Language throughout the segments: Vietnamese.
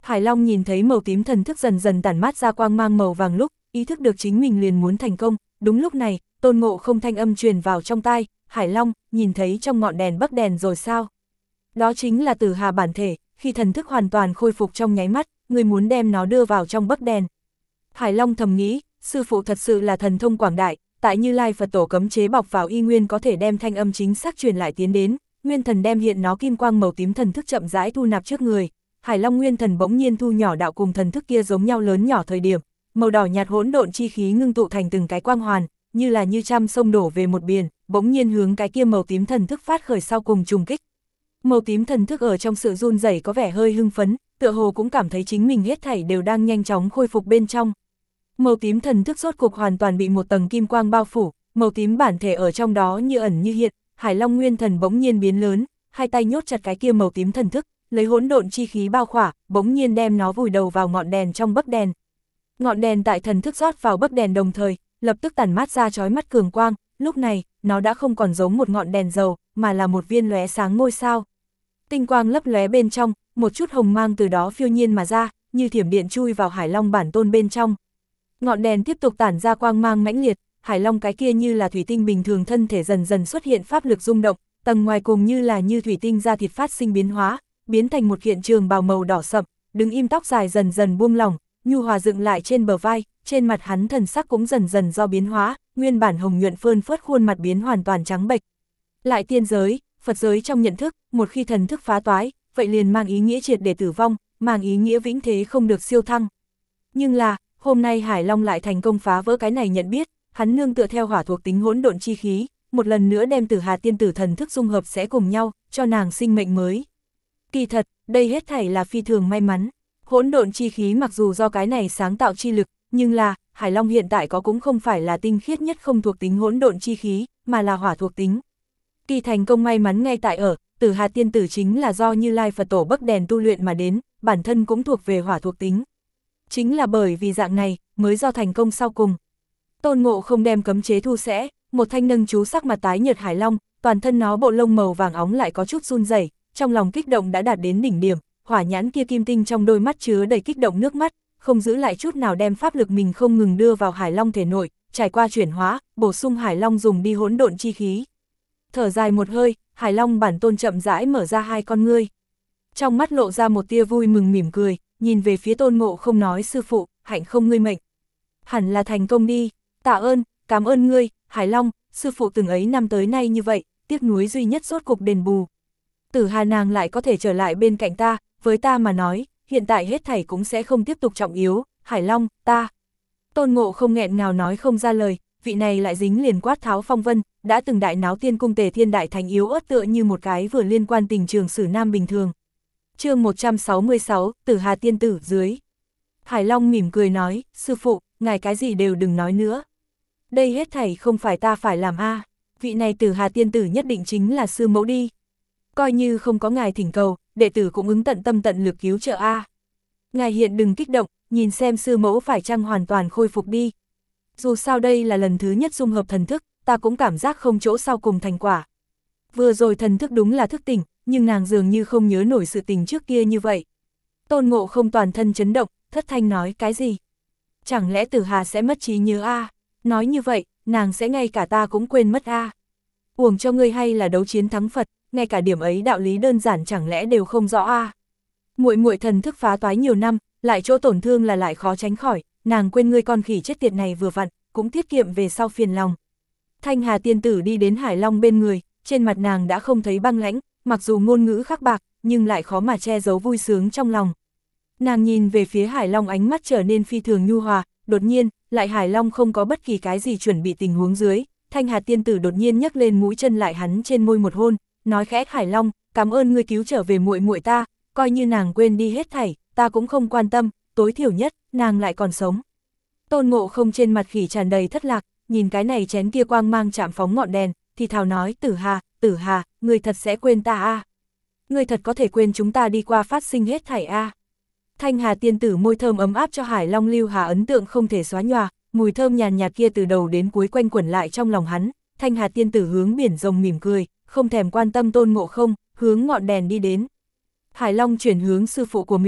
Hải Long nhìn thấy màu tím thần thức dần dần tản mát ra quang mang màu vàng lúc, ý thức được chính mình liền muốn thành công. Đúng lúc này, Tôn Ngộ Không thanh âm truyền vào trong tai, Hải Long, nhìn thấy trong ngọn đèn bắc đèn rồi sao? Đó chính là Tử Hà bản thể, khi thần thức hoàn toàn khôi phục trong nháy mắt, người muốn đem nó đưa vào trong bắc đèn. Hải Long thầm nghĩ, sư phụ thật sự là thần thông quảng đại, tại Như Lai Phật Tổ cấm chế bọc vào y nguyên có thể đem thanh âm chính xác truyền lại tiến đến, nguyên thần đem hiện nó kim quang màu tím thần thức chậm rãi thu nạp trước người. Hải Long nguyên thần bỗng nhiên thu nhỏ đạo cùng thần thức kia giống nhau lớn nhỏ thời điểm, màu đỏ nhạt hỗn độn chi khí ngưng tụ thành từng cái quang hoàn, như là như trăm sông đổ về một biển, bỗng nhiên hướng cái kia màu tím thần thức phát khởi sau cùng trùng kích. Màu tím thần thức ở trong sự run rẩy có vẻ hơi hưng phấn, tựa hồ cũng cảm thấy chính mình hết thảy đều đang nhanh chóng khôi phục bên trong. Màu tím thần thức rốt cục hoàn toàn bị một tầng kim quang bao phủ, màu tím bản thể ở trong đó như ẩn như hiện, Hải Long nguyên thần bỗng nhiên biến lớn, hai tay nhốt chặt cái kia màu tím thần thức, lấy hỗn độn chi khí bao khỏa, bỗng nhiên đem nó vùi đầu vào ngọn đèn trong bấc đèn. Ngọn đèn tại thần thức rót vào bấc đèn đồng thời, lập tức tản mát ra chói mắt cường quang, lúc này, nó đã không còn giống một ngọn đèn dầu, mà là một viên lóe sáng ngôi sao. Tinh quang lấp lóe bên trong, một chút hồng mang từ đó phiêu nhiên mà ra, như thiểm điện chui vào Hải Long bản tôn bên trong. Ngọn đèn tiếp tục tản ra quang mang mãnh liệt, Hải Long cái kia như là thủy tinh bình thường thân thể dần dần xuất hiện pháp lực rung động, tầng ngoài cùng như là như thủy tinh da thịt phát sinh biến hóa, biến thành một kiện trường bào màu đỏ sậm, đứng im tóc dài dần dần buông lỏng, nhu hòa dựng lại trên bờ vai, trên mặt hắn thần sắc cũng dần dần do biến hóa, nguyên bản hồng nhuận phơn phớt khuôn mặt biến hoàn toàn trắng bệch. Lại tiên giới, Phật giới trong nhận thức, một khi thần thức phá toái, vậy liền mang ý nghĩa triệt để tử vong, mang ý nghĩa vĩnh thế không được siêu thăng. Nhưng là, hôm nay Hải Long lại thành công phá vỡ cái này nhận biết, hắn nương tựa theo hỏa thuộc tính hỗn độn chi khí, một lần nữa đem Tử Hà tiên tử thần thức dung hợp sẽ cùng nhau, cho nàng sinh mệnh mới. Kỳ thật, đây hết thảy là phi thường may mắn. Hỗn độn chi khí mặc dù do cái này sáng tạo chi lực, nhưng là, Hải Long hiện tại có cũng không phải là tinh khiết nhất không thuộc tính hỗn độn chi khí, mà là hỏa thuộc tính. Kỳ thành công may mắn ngay tại ở, Tử Hà tiên tử chính là do Như Lai Phật Tổ bấc đèn tu luyện mà đến, bản thân cũng thuộc về hỏa thuộc tính. Chính là bởi vì dạng này, mới do thành công sau cùng. Tôn Ngộ Không đem cấm chế thu sẽ, một thanh nâng chú sắc mặt tái nhợt Hải Long, toàn thân nó bộ lông màu vàng óng lại có chút run rẩy, trong lòng kích động đã đạt đến đỉnh điểm, hỏa nhãn kia kim tinh trong đôi mắt chứa đầy kích động nước mắt, không giữ lại chút nào đem pháp lực mình không ngừng đưa vào Hải Long thể nội, trải qua chuyển hóa, bổ sung Hải Long dùng đi hỗn độn chi khí. Thở dài một hơi, Hải Long bản tôn chậm rãi mở ra hai con ngươi. Trong mắt lộ ra một tia vui mừng mỉm cười, nhìn về phía Tôn Ngộ Không nói sư phụ, hạnh không ngươi mệnh. Hẳn là thành công đi, tạ ơn, cảm ơn ngươi, Hải Long, sư phụ từng ấy năm tới nay như vậy, tiếc nuối duy nhất rốt cục đền bù. Tử Hà nàng lại có thể trở lại bên cạnh ta, với ta mà nói, hiện tại hết thảy cũng sẽ không tiếp tục trọng yếu, Hải Long, ta. Tôn Ngộ Không nghẹn ngào nói không ra lời, vị này lại dính liền quát tháo phong vân, đã từng đại náo tiên cung Tề Thiên Đại Thành yếu ớt tựa như một cái vừa liên quan tình trường sử nam bình thường. Chương 166, Tử Hà tiên tử dưới. Hải Long mỉm cười nói, sư phụ, ngài cái gì đều đừng nói nữa. Đây hết thảy không phải ta phải làm a, vị này Tử Hà tiên tử nhất định chính là sư mẫu đi. Coi như không có ngài thỉnh cầu, đệ tử cũng ứng tận tâm tận lực cứu trợ a. Ngài hiện đừng kích động, nhìn xem sư mẫu phải chăng hoàn toàn khôi phục đi. Dù sao đây là lần thứ nhất dung hợp thần thức, ta cũng cảm giác không chỗ sau cùng thành quả. Vừa rồi thần thức đúng là thức tỉnh, nhưng nàng dường như không nhớ nổi sự tình trước kia như vậy. Tôn Ngộ Không toàn thân chấn động, thất thanh nói cái gì? Chẳng lẽ Tử Hà sẽ mất trí nhớ a? Nói như vậy, nàng sẽ ngay cả ta cũng quên mất a. Uổng cho ngươi hay là đấu chiến thắng Phật, ngay cả điểm ấy đạo lý đơn giản chẳng lẽ đều không rõ a? Muội muội thần thức phá toái nhiều năm, lại chỗ tổn thương là lại khó tránh khỏi, nàng quên ngươi con khỉ chết tiệt này vừa vặn, cũng tiết kiệm về sau phiền lòng. Thanh Hà tiên tử đi đến Hải Long bên người, trên mặt nàng đã không thấy băng lãnh, mặc dù ngôn ngữ khắc bạc, nhưng lại khó mà che giấu vui sướng trong lòng. Nàng nhìn về phía Hải Long ánh mắt trở nên phi thường nhu hòa, đột nhiên, lại Hải Long không có bất kỳ cái gì chuẩn bị tình huống dưới, Thanh Hà tiên tử đột nhiên nhấc lên mũi chân lại hắn trên môi một hôn, nói khẽ Hải Long, cảm ơn ngươi cứu trở về muội muội ta, coi như nàng quên đi hết thảy, ta cũng không quan tâm, tối thiểu nhất, nàng lại còn sống. Tôn Ngộ Không trên mặt khỉ tràn đầy thất lạc, nhìn cái này chén kia quang mang chạm phóng ngọn đèn, thì thào nói Tử Hà, ngươi thật sẽ quên ta a? Ngươi thật có thể quên chúng ta đi qua phát sinh hết thảy a? Thanh Hà tiên tử môi thơm ấm áp cho Hải Long lưu hà ấn tượng không thể xóa nhòa, mùi thơm nhàn nhạt kia từ đầu đến cuối quanh quẩn lại trong lòng hắn. Thanh Hà tiên tử hướng biển rồng mỉm cười, không thèm quan tâm Tôn Ngộ Không, hướng ngọn đèn đi đến. Hải Long chuyển hướng sư phụ của mình,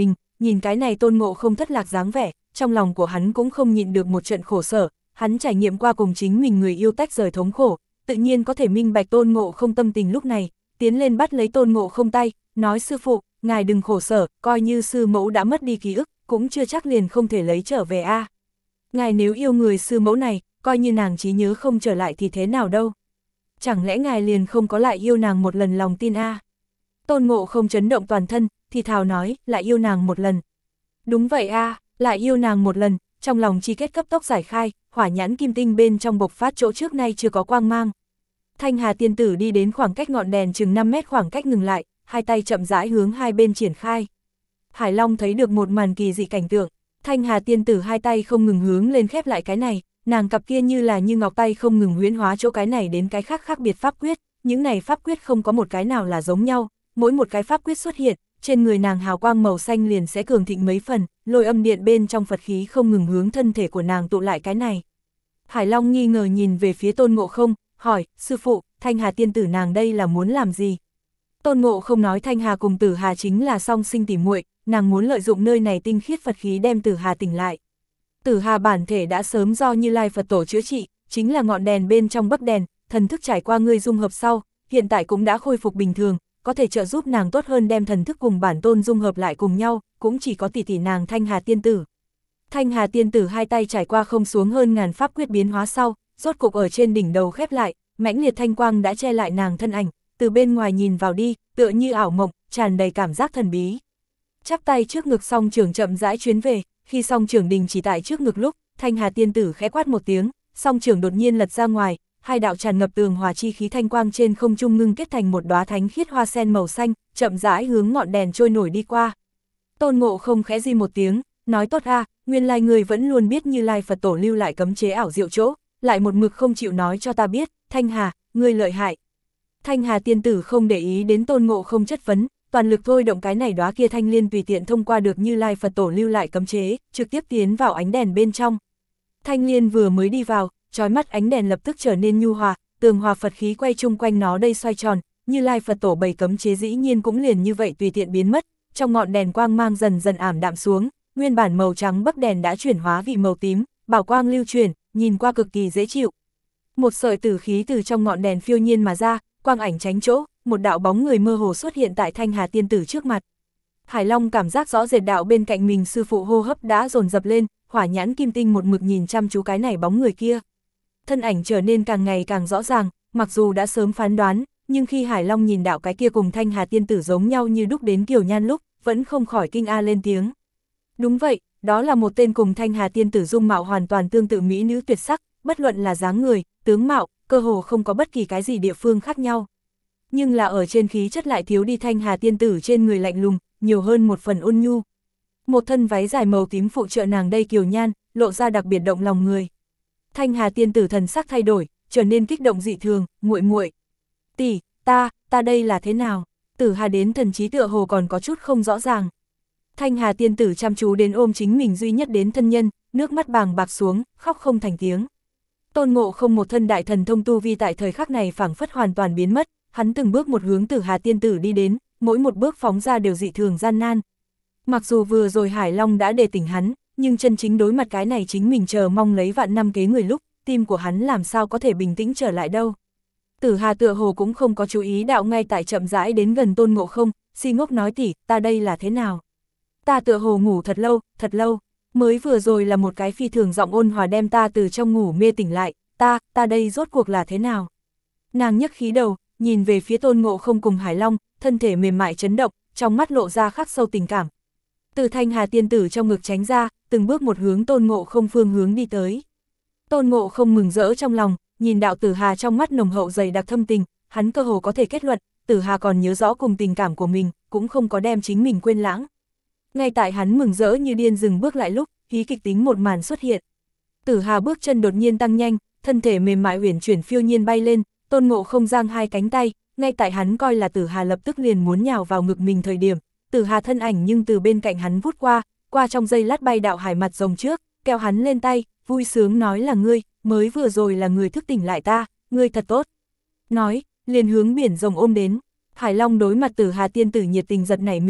nhìn cái này Tôn Ngộ Không thất lạc dáng vẻ, trong lòng của hắn cũng không nhịn được một trận khổ sở, hắn trải nghiệm qua cùng chính mình người yêu tách rời thống khổ, tự nhiên có thể minh bạch Tôn Ngộ Không tâm tình lúc này, tiến lên bắt lấy Tôn Ngộ Không tay, nói sư phụ, ngài đừng khổ sở, coi như sư mẫu đã mất đi ký ức, cũng chưa chắc liền không thể lấy trở về a. Ngài nếu yêu người sư mẫu này, coi như nàng trí nhớ không trở lại thì thế nào đâu. Chẳng lẽ ngài liền không có lại yêu nàng một lần lòng tin a? Tôn Ngộ Không chấn động toàn thân, thì thào nói, lại yêu nàng một lần. Đúng vậy a, lại yêu nàng một lần, trong lòng chi kết cấp tốc giải khai, hỏa nhãn kim tinh bên trong bộc phát chỗ trước nay chưa có quang mang. Thanh Hà tiên tử đi đến khoảng cách ngọn đèn chừng 5 mét khoảng cách ngừng lại, hai tay chậm rãi hướng hai bên triển khai. Hải Long thấy được một màn kỳ dị cảnh tượng, Thanh Hà tiên tử hai tay không ngừng hướng lên khép lại cái này, nàng cặp kia như là như ngọc tay không ngừng huyễn hóa chỗ cái này đến cái khác khác biệt pháp quyết, những này pháp quyết không có một cái nào là giống nhau, mỗi một cái pháp quyết xuất hiện, trên người nàng hào quang màu xanh liền sẽ cường thịnh mấy phần, lôi âm điện bên trong Phật khí không ngừng hướng thân thể của nàng tụ lại cái này. Hải Long nghi ngờ nhìn về phía Tôn Ngộ Không, hỏi, sư phụ, Thanh Hà tiên tử nàng đây là muốn làm gì? Tôn Ngộ Không nói Thanh Hà cùng Tử Hà chính là song sinh tỉ muội, nàng muốn lợi dụng nơi này tinh khiết Phật khí đem Tử Hà tỉnh lại. Tử Hà bản thể đã sớm do Như Lai Phật Tổ chữa trị, chính là ngọn đèn bên trong bấc đèn, thần thức trải qua ngươi dung hợp sau, hiện tại cũng đã khôi phục bình thường, có thể trợ giúp nàng tốt hơn đem thần thức cùng bản tôn dung hợp lại cùng nhau, cũng chỉ có tỷ tỷ nàng Thanh Hà tiên tử. Thanh Hà tiên tử hai tay trải qua không xuống hơn ngàn pháp quyết biến hóa sau, rốt cục ở trên đỉnh đầu khép lại, mãnh liệt thanh quang đã che lại nàng thân ảnh, từ bên ngoài nhìn vào đi, tựa như ảo mộng, tràn đầy cảm giác thần bí. Chắp tay trước ngực song trưởng chậm rãi chuyến về, khi song trưởng đình chỉ tại trước ngực lúc, Thanh Hà tiên tử khẽ quát một tiếng, song trưởng đột nhiên lật ra ngoài, hai đạo tràn ngập tường hòa chi khí thanh quang trên không trung ngưng kết thành một đóa thánh khiết hoa sen màu xanh, chậm rãi hướng ngọn đèn trôi nổi đi qua. Tôn Ngộ Không khẽ di một tiếng, nói tốt a, nguyên lai người vẫn luôn biết Như Lai Phật Tổ lưu lại cấm chế ảo diệu chỗ, lại một mực không chịu nói cho ta biết, Thanh Hà, ngươi lợi hại. Thanh Hà tiên tử không để ý đến Tôn Ngộ Không chất vấn, toàn lực thôi động cái này đóa kia thanh liên tùy tiện thông qua được Như Lai Phật Tổ lưu lại cấm chế, trực tiếp tiến vào ánh đèn bên trong. Thanh liên vừa mới đi vào, chói mắt ánh đèn lập tức trở nên nhu hòa, tường hòa Phật khí quay chung quanh nó đây xoay tròn, Như Lai Phật Tổ bày cấm chế dĩ nhiên cũng liền như vậy tùy tiện biến mất, trong ngọn đèn quang mang dần dần ảm đạm xuống, nguyên bản màu trắng bấc đèn đã chuyển hóa vị màu tím, bảo quang lưu chuyển, nhìn qua cực kỳ dễ chịu. Một sợi tử khí từ trong ngọn đèn phiêu nhiên mà ra, quang ảnh tránh chỗ, một đạo bóng người mơ hồ xuất hiện tại Thanh Hà tiên tử trước mặt. Hải Long cảm giác rõ rệt đạo bên cạnh mình sư phụ hô hấp đã dồn dập lên, hỏa nhãn kim tinh một mực nhìn chăm chú cái này bóng người kia. Thân ảnh trở nên càng ngày càng rõ ràng, mặc dù đã sớm phán đoán, nhưng khi Hải Long nhìn đạo cái kia cùng Thanh Hà tiên tử giống nhau như đúc đến Kiều Nhan lúc, vẫn không khỏi kinh a lên tiếng. Đúng vậy, đó là một tên cùng Thanh Hà tiên tử dung mạo hoàn toàn tương tự mỹ nữ tuyệt sắc, bất luận là dáng người, tướng mạo, cơ hồ không có bất kỳ cái gì địa phương khác nhau. Nhưng là ở trên khí chất lại thiếu đi Thanh Hà tiên tử trên người lạnh lùng, nhiều hơn một phần ôn nhu. Một thân váy dài màu tím phụ trợ nàng đây Kiều Nhan, lộ ra đặc biệt động lòng người. Thanh Hà tiên tử thần sắc thay đổi, trở nên kích động dị thường, muội muội. Tỷ, ta đây là thế nào? Tử Hà đến thần trí tựa hồ còn có chút không rõ ràng. Thanh Hà tiên tử chăm chú đến ôm chính mình duy nhất đến thân nhân, nước mắt bàng bạc xuống, khóc không thành tiếng. Tôn Ngộ Không một thân đại thần thông tu vi tại thời khắc này phảng phất hoàn toàn biến mất, hắn từng bước một hướng Tử Hà tiên tử đi đến, mỗi một bước phóng ra đều dị thường gian nan. Mặc dù vừa rồi Hải Long đã đề tỉnh hắn, nhưng chân chính đối mặt cái này chính mình chờ mong lấy vạn năm kế người lúc, tim của hắn làm sao có thể bình tĩnh trở lại đâu. Tử Hà tựa hồ cũng không có chú ý đạo ngay tại chậm rãi đến gần Tôn Ngộ Không, si ngốc nói tỷ, ta đây là thế nào? Ta tựa hồ ngủ thật lâu, mới vừa rồi là một cái phi thường giọng ôn hòa đem ta từ trong ngủ mê tỉnh lại, ta đây rốt cuộc là thế nào? Nàng nhấc khí đầu, nhìn về phía Tôn Ngộ Không cùng Hải Long, thân thể mềm mại chấn động, trong mắt lộ ra khắc sâu tình cảm. Từ Thanh Hà tiên tử trong ngực tránh ra, từng bước một hướng Tôn Ngộ Không phương hướng đi tới. Tôn Ngộ Không mừng rỡ trong lòng, nhìn đạo Tử Hà trong mắt nồng hậu dày đặc thâm tình, hắn cơ hồ có thể kết luận, Tử Hà còn nhớ rõ cùng tình cảm của mình, cũng không có đem chính mình quên lãng. Ngay tại hắn mừng rỡ như điên dừng bước lại lúc, hí kịch tính một màn xuất hiện. Tử Hà bước chân đột nhiên tăng nhanh, thân thể mềm mại uyển chuyển phiêu nhiên bay lên, Tôn Ngộ Không giang hai cánh tay, ngay tại hắn coi là Tử Hà lập tức liền muốn nhào vào ngực mình thời điểm, Tử Hà thân ảnh nhưng từ bên cạnh hắn vút qua trong giây lát bay đạo hải mặt rồng trước, kéo hắn lên tay, vui sướng nói là ngươi, mới vừa rồi là người thức tỉnh lại ta, ngươi thật tốt. Nói, liền hướng biển rồng ôm đến. Hải Long đối mặt Tử Hà tiên tử nhiệt tình giật nảy mình,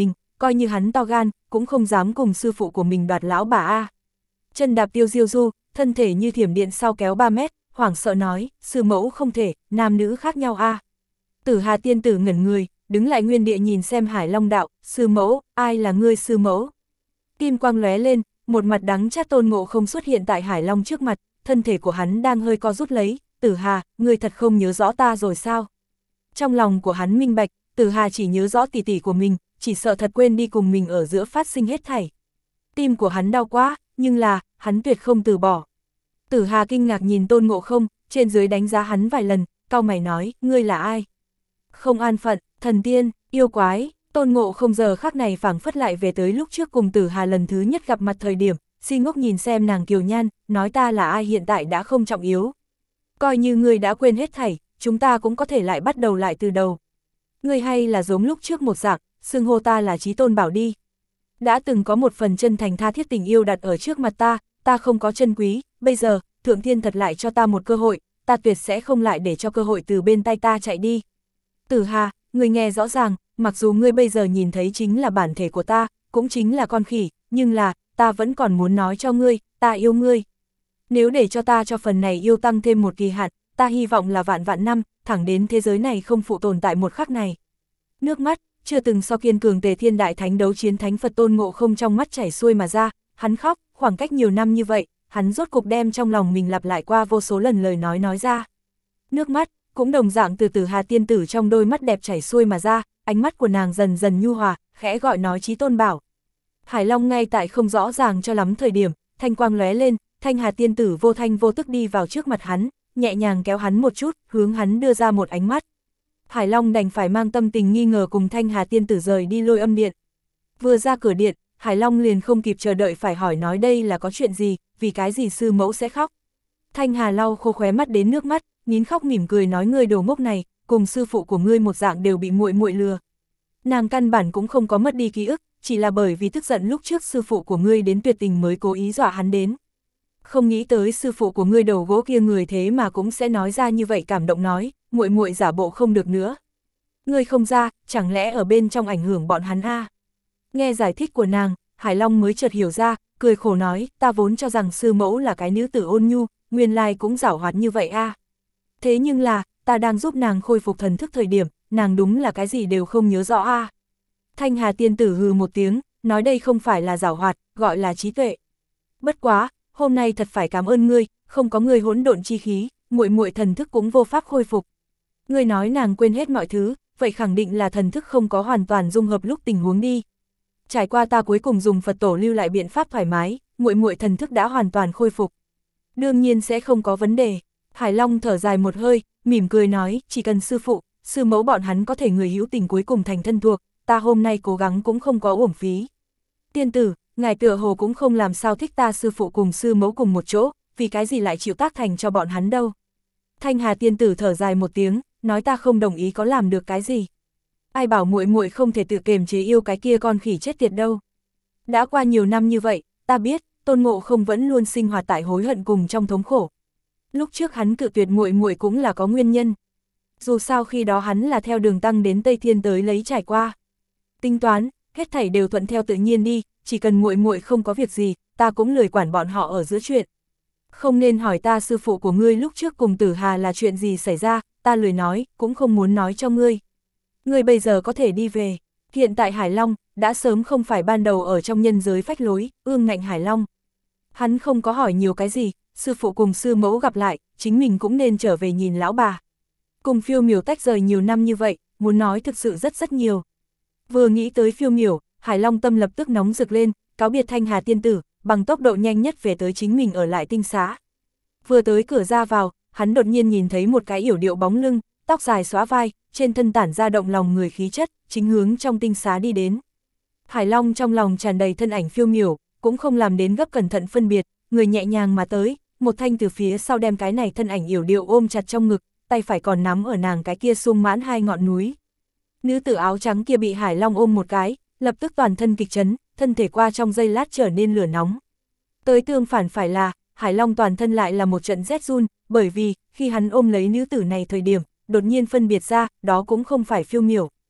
coi như hắn to gan, cũng không dám cùng sư phụ của mình đoạt lão bà a. Chân đạp Tiêu Diêu Du, thân thể như thiểm điện sau kéo 3 mét, hoảng sợ nói, sư mẫu không thể, nam nữ khác nhau a. Tử Hà tiên tử ngẩn người, đứng lại nguyên địa nhìn xem Hải Long đạo, sư mẫu, ai là ngươi sư mẫu? Kim quang lóe lên, một mặt đắng chát Tôn Ngộ Không xuất hiện tại Hải Long trước mặt, thân thể của hắn đang hơi co rút lấy, Tử Hà, ngươi thật không nhớ rõ ta rồi sao? Trong lòng của hắn minh bạch, Tử Hà chỉ nhớ rõ tỷ tỷ của mình, chỉ sợ thật quên đi cùng mình ở giữa phát sinh hết thảy. Tim của hắn đau quá, nhưng là, hắn tuyệt không từ bỏ. Tử Hà kinh ngạc nhìn Tôn Ngộ Không, trên dưới đánh giá hắn vài lần, cau mày nói, ngươi là ai? Không an phận, thần tiên, yêu quái. Tôn Ngộ Không giờ khắc này phảng phất lại về tới lúc trước cùng Tử Hà lần thứ nhất gặp mặt thời điểm, si ngốc nhìn xem nàng kiều nhan, nói ta là ai hiện tại đã không trọng yếu. Coi như ngươi đã quên hết thảy, chúng ta cũng có thể lại bắt đầu lại từ đầu. Ngươi hay là giống lúc trước một dạng, xưng hô ta là Chí Tôn bảo đi. Đã từng có một phần chân thành tha thiết tình yêu đặt ở trước mặt ta không có chân quý, bây giờ, Thượng Thiên thật lại cho ta một cơ hội, ta tuyệt sẽ không lại để cho cơ hội từ bên tay ta chạy đi. Tử Hà, ngươi nghe rõ ràng, mặc dù ngươi bây giờ nhìn thấy chính là bản thể của ta, cũng chính là con khỉ, nhưng là, ta vẫn còn muốn nói cho ngươi, ta yêu ngươi. Nếu để cho ta cho phần này yêu tăng thêm một kỳ hạn, ta hy vọng là vạn vạn năm, thẳng đến thế giới này không phụ tồn tại một khắc này. Nước mắt, chưa từng so kiên cường Tề Thiên Đại Thánh đấu chiến Thánh Phật Tôn Ngộ Không trong mắt chảy xuôi mà ra, hắn khóc, khoảng cách nhiều năm như vậy, hắn rốt cục đem trong lòng mình lặp lại qua vô số lần lời nói ra. Nước mắt, cũng đồng dạng từ Tử Hà tiên tử trong đôi mắt đẹp chảy xuôi mà ra, ánh mắt của nàng dần dần nhu hòa, khẽ gọi nói Chí Tôn bảo. Hải Long ngay tại không rõ ràng cho lắm thời điểm, thanh quang lóe lên, Thanh Hà tiên tử vô thanh vô tức đi vào trước mặt hắn, nhẹ nhàng kéo hắn một chút, hướng hắn đưa ra một ánh mắt. Hải Long đành phải mang tâm tình nghi ngờ cùng Thanh Hà tiên tử rời đi Lôi Âm Điện. Vừa ra cửa điện, Hải Long liền không kịp chờ đợi phải hỏi nói đây là có chuyện gì, vì cái gì sư mẫu sẽ khóc. Thanh Hà lau khô khóe mắt đến nước mắt, nín khóc mỉm cười nói ngươi đồ ngốc này, cùng sư phụ của ngươi một dạng đều bị muội muội lừa. Nàng căn bản cũng không có mất đi ký ức, chỉ là bởi vì tức giận lúc trước sư phụ của ngươi đến tuyệt tình mới cố ý dọa hắn đến. Không nghĩ tới sư phụ của ngươi đầu gỗ kia người thế mà cũng sẽ nói ra như vậy cảm động nói, muội muội giả bộ không được nữa. Ngươi không ra, chẳng lẽ ở bên trong ảnh hưởng bọn hắn a? Nghe giải thích của nàng, Hải Long mới chợt hiểu ra, cười khổ nói, ta vốn cho rằng sư mẫu là cái nữ tử ôn nhu, nguyên lai cũng giảo hoạt như vậy a. Thế nhưng là, ta đang giúp nàng khôi phục thần thức thời điểm, nàng đúng là cái gì đều không nhớ rõ a. Thanh Hà tiên tử hừ một tiếng, nói đây không phải là giảo hoạt, gọi là trí tuệ. Bất quá, hôm nay thật phải cảm ơn ngươi, không có ngươi hỗn độn chi khí, muội muội thần thức cũng vô pháp khôi phục. Ngươi nói nàng quên hết mọi thứ, vậy khẳng định là thần thức không có hoàn toàn dung hợp lúc tình huống đi. Trải qua ta cuối cùng dùng Phật tổ lưu lại biện pháp thoải mái, muội muội thần thức đã hoàn toàn khôi phục. Đương nhiên sẽ không có vấn đề. Hải Long thở dài một hơi, mỉm cười nói, chỉ cần sư phụ, sư mẫu bọn hắn có thể người hữu tình cuối cùng thành thân thuộc, ta hôm nay cố gắng cũng không có uổng phí. Tiên tử, ngài tựa hồ cũng không làm sao thích ta sư phụ cùng sư mẫu cùng một chỗ, vì cái gì lại chịu tác thành cho bọn hắn đâu. Thanh Hà tiên tử thở dài một tiếng, nói ta không đồng ý có làm được cái gì. Ai bảo muội muội không thể tự kiềm chế yêu cái kia con khỉ chết tiệt đâu. Đã qua nhiều năm như vậy, ta biết, Tôn Ngộ Không vẫn luôn sinh hoạt tại hối hận cùng trong thống khổ. Lúc trước hắn cự tuyệt muội muội cũng là có nguyên nhân. Dù sao khi đó hắn là theo đường tăng đến Tây Thiên tới lấy trải qua. Tính toán, hết thảy đều thuận theo tự nhiên đi, chỉ cần muội muội không có việc gì, ta cũng lười quản bọn họ ở giữa chuyện. Không nên hỏi ta sư phụ của ngươi lúc trước cùng Tử Hà là chuyện gì xảy ra, ta lười nói, cũng không muốn nói cho ngươi. Ngươi bây giờ có thể đi về. Hiện tại Hải Long, đã sớm không phải ban đầu ở trong nhân giới phách lối, ương ngạnh Hải Long. Hắn không có hỏi nhiều cái gì, sư phụ cùng sư mẫu gặp lại, chính mình cũng nên trở về nhìn lão bà. Cùng Phiêu Miểu tách rời nhiều năm như vậy, muốn nói thực sự rất nhiều. Vừa nghĩ tới Phiêu Miểu, Hải Long tâm lập tức nóng rực lên, cáo biệt Thanh Hà tiên tử, bằng tốc độ nhanh nhất về tới chính mình ở lại tinh xá. Vừa tới cửa ra vào, hắn đột nhiên nhìn thấy một cái yểu điệu bóng lưng, tóc dài xóa vai, trên thân tản ra động lòng người khí chất, chính hướng trong tinh xá đi đến. Hải Long trong lòng tràn đầy thân ảnh Phiêu Miểu, cũng không làm đến gấp cẩn thận phân biệt, người nhẹ nhàng mà tới, một thanh từ phía sau đem cái này thân ảnh yểu điệu ôm chặt trong ngực, tay phải còn nắm ở nàng cái kia sung mãn hai ngọn núi. Nữ tử áo trắng kia bị Hải Long ôm một cái, lập tức toàn thân kịch chấn, thân thể qua trong giây lát trở nên lửa nóng. Tới tương phản phải là, Hải Long toàn thân lại là một trận rét run, bởi vì, khi hắn ôm lấy nữ tử này thời điểm, đột nhiên phân biệt ra, đó cũng không phải Phiêu Miểu.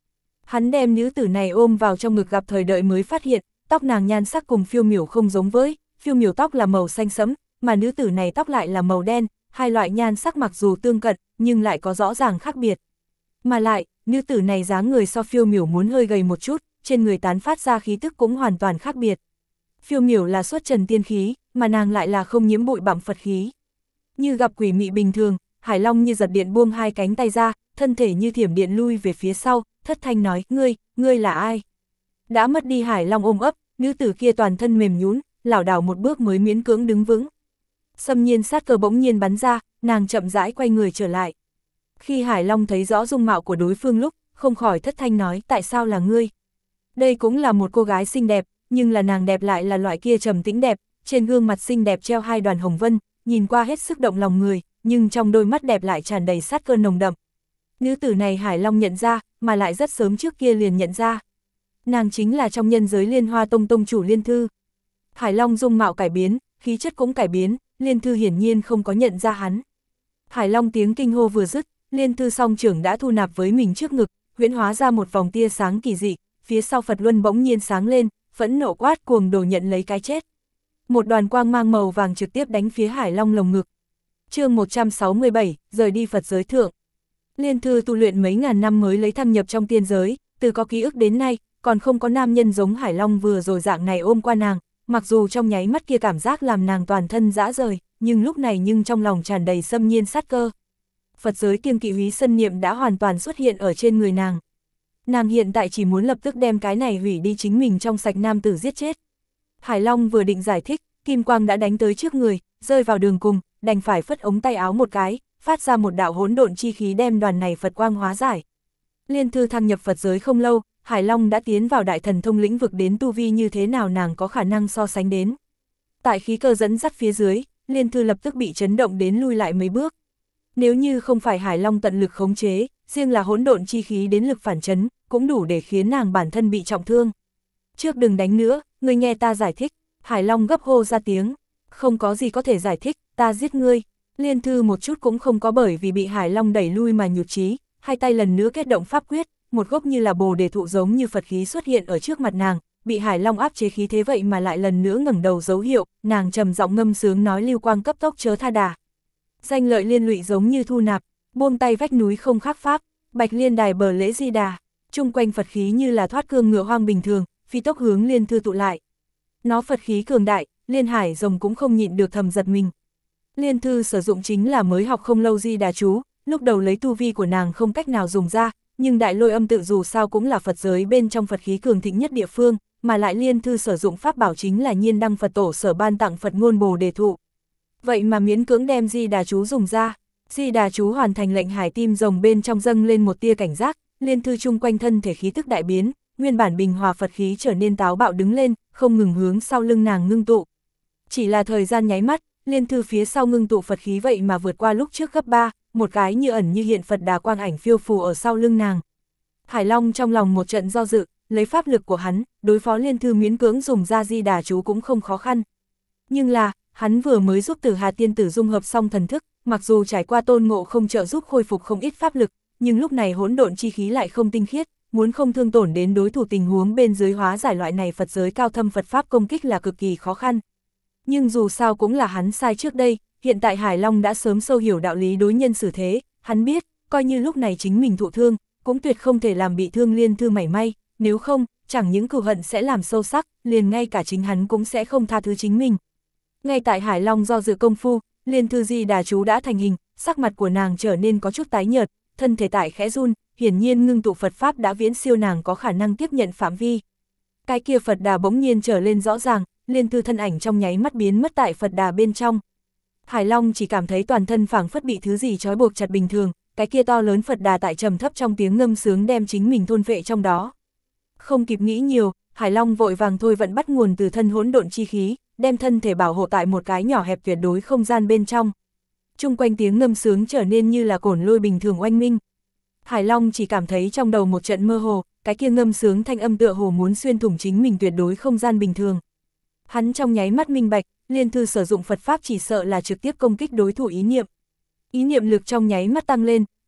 Hắn đem nữ tử này ôm vào trong ngực gặp thời đợi mới phát hiện, tóc nàng nhan sắc cùng Phiêu Miểu không giống với, Phiêu Miểu tóc là màu xanh sẫm, mà nữ tử này tóc lại là màu đen, hai loại nhan sắc mặc dù tương cận, nhưng lại có rõ ràng khác biệt. Mà lại, nữ tử này dáng người so Phiêu Miểu muốn hơi gầy một chút, trên người tán phát ra khí tức cũng hoàn toàn khác biệt. Phiêu Miểu là xuất trần tiên khí, mà nàng lại là không nhiễm bụi bặm Phật khí. Như gặp quỷ mị bình thường, Hải Long như giật điện buông hai cánh tay ra, thân thể như thiểm điện lui về phía sau, thất thanh nói, ngươi là ai? Đã mất đi Hải Long ôm ấp, nữ tử kia toàn thân mềm nhũn, lảo đảo một bước mới miễn cưỡng đứng vững. Xâm nhiên sát cơ bỗng nhiên bắn ra, nàng chậm rãi quay người trở lại. Khi Hải Long thấy rõ dung mạo của đối phương lúc, không khỏi thất thanh nói, tại sao là ngươi? Đây cũng là một cô gái xinh đẹp, nhưng là nàng đẹp lại là loại kia trầm tĩnh đẹp, trên gương mặt xinh đẹp treo hai đoàn hồng vân, nhìn qua hết sức động lòng người, nhưng trong đôi mắt đẹp lại tràn đầy sát cơ nồng đậm. Nữ tử này Hải Long nhận ra, mà lại rất sớm trước kia liền nhận ra. Nàng chính là trong nhân giới Liên Hoa Tông tông chủ Liên Thư. Hải Long dung mạo cải biến, khí chất cũng cải biến, Liên Thư hiển nhiên không có nhận ra hắn. Hải Long tiếng kinh hô vừa dứt, Liên Thư song trưởng đã thu nạp với mình trước ngực, huyễn hóa ra một vòng tia sáng kỳ dị, phía sau Phật Luân bỗng nhiên sáng lên, phẫn nộ quát cuồng đồ nhận lấy cái chết. Một đoàn quang mang màu vàng trực tiếp đánh phía Hải Long lồng ngực. Chương 167, rời đi Phật giới thượng. Liên Thư tu luyện mấy ngàn năm mới lấy thăng nhập trong tiên giới, từ có ký ức đến nay, còn không có nam nhân giống Hải Long vừa rồi dạng này ôm qua nàng, mặc dù trong nháy mắt kia cảm giác làm nàng toàn thân rã rời, nhưng lúc này trong lòng tràn đầy xâm nhiên sát cơ. Phật giới kiêng kỵ húy sân niệm đã hoàn toàn xuất hiện ở trên người nàng. Nàng hiện tại chỉ muốn lập tức đem cái này hủy đi chính mình trong sạch nam tử giết chết. Hải Long vừa định giải thích, kim quang đã đánh tới trước người, rơi vào đường cùng, đành phải phất ống tay áo một cái, phát ra một đạo hỗn độn chi khí đem đoàn này Phật quang hóa giải. Liên Thư thăng nhập Phật giới không lâu, Hải Long đã tiến vào đại thần thông lĩnh vực, đến tu vi như thế nào nàng có khả năng so sánh đến. Tại khí cơ dẫn dắt phía dưới, Liên Thư lập tức bị chấn động đến lui lại mấy bước. Nếu như không phải Hải Long tận lực khống chế, riêng là hỗn độn chi khí đến lực phản chấn, cũng đủ để khiến nàng bản thân bị trọng thương. Trước đừng đánh nữa, ngươi nghe ta giải thích. Hải Long gấp hô ra tiếng. Không có gì có thể giải thích, ta giết ngươi. Liên Thư một chút cũng không có bởi vì bị Hải Long đẩy lui mà nhụt chí, hai tay lần nữa kết động pháp quyết, một gốc như là bồ đề thụ giống như Phật khí xuất hiện ở trước mặt nàng, bị Hải Long áp chế khí thế vậy mà lại lần nữa ngẩng đầu dấu hiệu, nàng trầm giọng ngâm sướng nói lưu quang cấp tốc chớ tha đà. Danh lợi liên lụy giống như thu nạp, buông tay vách núi không khác pháp, bạch liên đài bờ lễ di đà, chung quanh Phật khí như là thoát cương ngựa hoang bình thường, phi tốc hướng Liên Thư tụ lại. Nó Phật khí cường đại, Liên Hải rồng cũng không nhịn được thầm giật mình. Liên Thư sử dụng chính là mới học không lâu di đà chú, lúc đầu lấy tu vi của nàng không cách nào dùng ra, nhưng đại lôi âm tự dù sao cũng là Phật giới bên trong Phật khí cường thịnh nhất địa phương, mà lại Liên Thư sử dụng pháp bảo chính là Nhiên Đăng Phật Tổ sở ban tặng Phật ngôn bồ đề thụ. Vậy mà miễn cưỡng đem di đà chú dùng ra, di đà chú hoàn thành lệnh hải tim rồng bên trong dâng lên một tia cảnh giác, Liên Thư chung quanh thân thể khí tức đại biến, nguyên bản bình hòa Phật khí trở nên táo bạo đứng lên, không ngừng hướng sau lưng nàng ngưng tụ. Chỉ là thời gian nháy mắt, Liên Thư phía sau ngưng tụ Phật khí vậy mà vượt qua lúc trước gấp 3, một cái như ẩn như hiện Phật đà quang ảnh phiêu phù ở sau lưng nàng. Hải Long trong lòng một trận do dự, lấy pháp lực của hắn, đối phó Liên Thư miễn cưỡng dùng ra di đà chú cũng không khó khăn. Nhưng là, hắn vừa mới giúp Tử Hà tiên tử dung hợp xong thần thức, mặc dù trải qua tôn ngộ không trợ giúp khôi phục không ít pháp lực, nhưng lúc này hỗn độn chi khí lại không tinh khiết, muốn không thương tổn đến đối thủ tình huống bên dưới hóa giải loại này Phật giới cao thâm Phật pháp công kích là cực kỳ khó khăn. Nhưng dù sao cũng là hắn sai trước đây, hiện tại Hải Long đã sớm sâu hiểu đạo lý đối nhân xử thế, hắn biết, coi như lúc này chính mình thụ thương, cũng tuyệt không thể làm bị thương Liên Thư mảy may, nếu không, chẳng những cừu hận sẽ làm sâu sắc, liền ngay cả chính hắn cũng sẽ không tha thứ chính mình. Ngay tại Hải Long do dự công phu, Liên Thư di đà chú đã thành hình, sắc mặt của nàng trở nên có chút tái nhợt, thân thể tại khẽ run, hiển nhiên ngưng tụ Phật pháp đã viễn siêu nàng có khả năng tiếp nhận phạm vi. Cái kia Phật đà bỗng nhiên trở lên rõ ràng, Liên Thư thân ảnh trong nháy mắt biến mất tại Phật đà bên trong. Hải Long chỉ cảm thấy toàn thân phảng phất bị thứ gì trói buộc chặt bình thường, cái kia to lớn Phật đà tại trầm thấp trong tiếng ngâm sướng đem chính mình thôn vệ trong đó. Không kịp nghĩ nhiều, Hải Long vội vàng thôi vận bắt nguồn từ thân hỗn độn chi khí, đem thân thể bảo hộ tại một cái nhỏ hẹp tuyệt đối không gian bên trong. Chung quanh tiếng ngâm sướng trở nên như là cổn lôi bình thường oanh minh. Hải Long chỉ cảm thấy trong đầu một trận mơ hồ, cái kia ngâm sướng thanh âm tựa hồ muốn xuyên thủng chính mình tuyệt đối không gian bình thường. Hắn trong nháy mắt minh bạch, Liên Thư sử dụng Phật pháp chỉ sợ là trực tiếp công kích đối thủ ý niệm. Ý niệm lực trong nháy mắt tăng lên,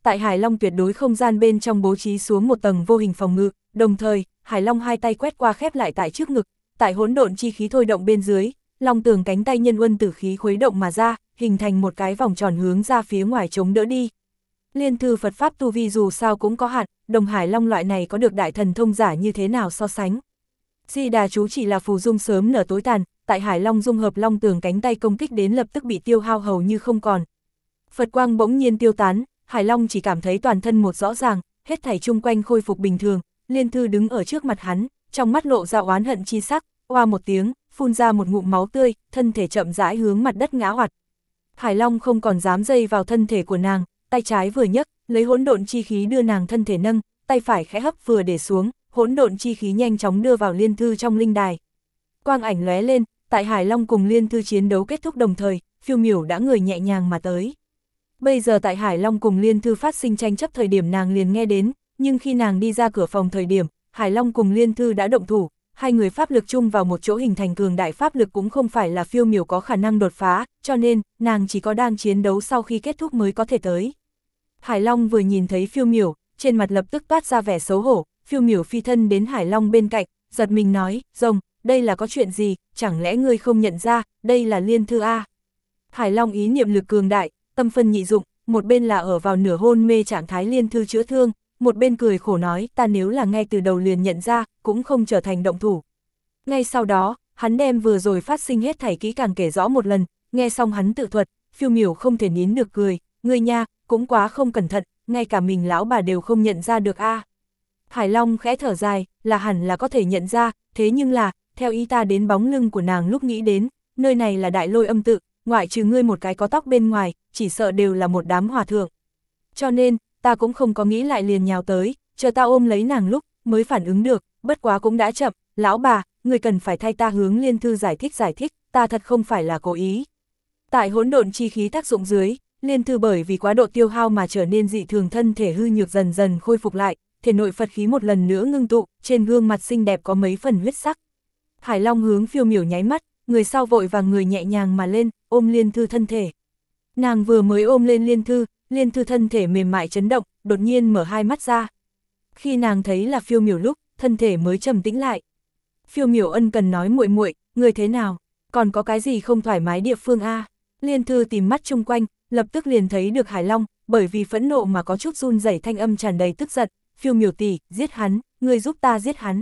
tại Hải Long tuyệt đối không gian bên trong bố trí xuống một tầng vô hình phòng ngự, đồng thời, Hải Long hai tay quét qua khép lại tại trước ngực, tại hỗn độn chi khí thôi động bên dưới, long tường cánh tay nhân uân tử khí khuấy động mà ra, hình thành một cái vòng tròn hướng ra phía ngoài chống đỡ đi. Liên thư Phật Pháp tu vi dù sao cũng có hạn, đồng Hải Long loại này có được đại thần thông giả như thế nào so sánh. Di Đà chú chỉ là phù dung sớm nở tối tàn, tại Hải Long dung hợp long tường cánh tay công kích đến lập tức bị tiêu hao hầu như không còn. Phật quang bỗng nhiên tiêu tán, Hải Long chỉ cảm thấy toàn thân một rõ ràng, hết thảy chung quanh khôi phục bình thường, Liên thư đứng ở trước mặt hắn, trong mắt lộ ra oán hận chi sắc, oa một tiếng, phun ra một ngụm máu tươi, thân thể chậm rãi hướng mặt đất ngã oặt. Hải Long không còn dám dây vào thân thể của nàng, tay trái vừa nhấc, lấy hỗn độn chi khí đưa nàng thân thể nâng, tay phải khẽ hấp vừa để xuống, hỗn độn chi khí nhanh chóng đưa vào Liên thư trong linh đài. Quang ảnh lóe lên, tại Hải Long cùng Liên thư chiến đấu kết thúc đồng thời, Phiêu Miểu đã người nhẹ nhàng mà tới. Bây giờ tại Hải Long cùng Liên thư phát sinh tranh chấp thời điểm nàng liền nghe đến, nhưng khi nàng đi ra cửa phòng thời điểm, Hải Long cùng Liên thư đã động thủ, hai người pháp lực chung vào một chỗ hình thành cường đại pháp lực cũng không phải là Phiêu Miểu có khả năng đột phá, cho nên, nàng chỉ có đang chiến đấu sau khi kết thúc mới có thể tới. Hải Long vừa nhìn thấy Phiêu Miểu, trên mặt lập tức toát ra vẻ xấu hổ, Phiêu Miểu phi thân đến Hải Long bên cạnh, giật mình nói, rồng, đây là có chuyện gì, chẳng lẽ ngươi không nhận ra, đây là Liên thư A. Hải Long ý niệm lực cường đại, tâm phân nhị dụng, một bên là ở vào nửa hôn mê trạng thái Liên thư chữa thương, một bên cười khổ nói, ta nếu là ngay từ đầu liền nhận ra, cũng không trở thành động thủ. Ngay sau đó, hắn đem vừa rồi phát sinh hết thảy kỹ càng kể rõ một lần, nghe xong hắn tự thuật, Phiêu Miểu không thể nín được cười, ngươi nha, cũng quá không cẩn thận, ngay cả mình lão bà đều không nhận ra được a. Hải Long khẽ thở dài, là hẳn là có thể nhận ra, thế nhưng là, theo ý ta đến bóng lưng của nàng lúc nghĩ đến, nơi này là Đại Lôi âm tự, ngoại trừ ngươi một cái có tóc bên ngoài, chỉ sợ đều là một đám hòa thượng. Cho nên, ta cũng không có nghĩ lại liền nhào tới, chờ ta ôm lấy nàng lúc, mới phản ứng được, bất quá cũng đã chậm, lão bà, người cần phải thay ta hướng Liên thư giải thích, ta thật không phải là cố ý. Tại hỗn độn chi khí tác dụng dưới, Liên thư bởi vì quá độ tiêu hao mà trở nên dị thường thân thể hư nhược dần dần khôi phục lại, thể nội Phật khí một lần nữa ngưng tụ, trên gương mặt xinh đẹp có mấy phần huyết sắc. Hải Long hướng Phiêu Miểu nháy mắt, người sau vội vàng người nhẹ nhàng mà lên, ôm Liên thư thân thể. Nàng vừa mới ôm lên Liên thư thân thể mềm mại chấn động, đột nhiên mở hai mắt ra. Khi nàng thấy là Phiêu Miểu lúc, thân thể mới trầm tĩnh lại. Phiêu Miểu ân cần nói muội muội, người thế nào, còn có cái gì không thoải mái địa phương a? Liên thư tìm mắt chung quanh, lập tức liền thấy được Hải Long, bởi vì phẫn nộ mà có chút run rẩy thanh âm tràn đầy tức giận, Phiêu Miểu tỷ, giết hắn, ngươi giúp ta giết hắn.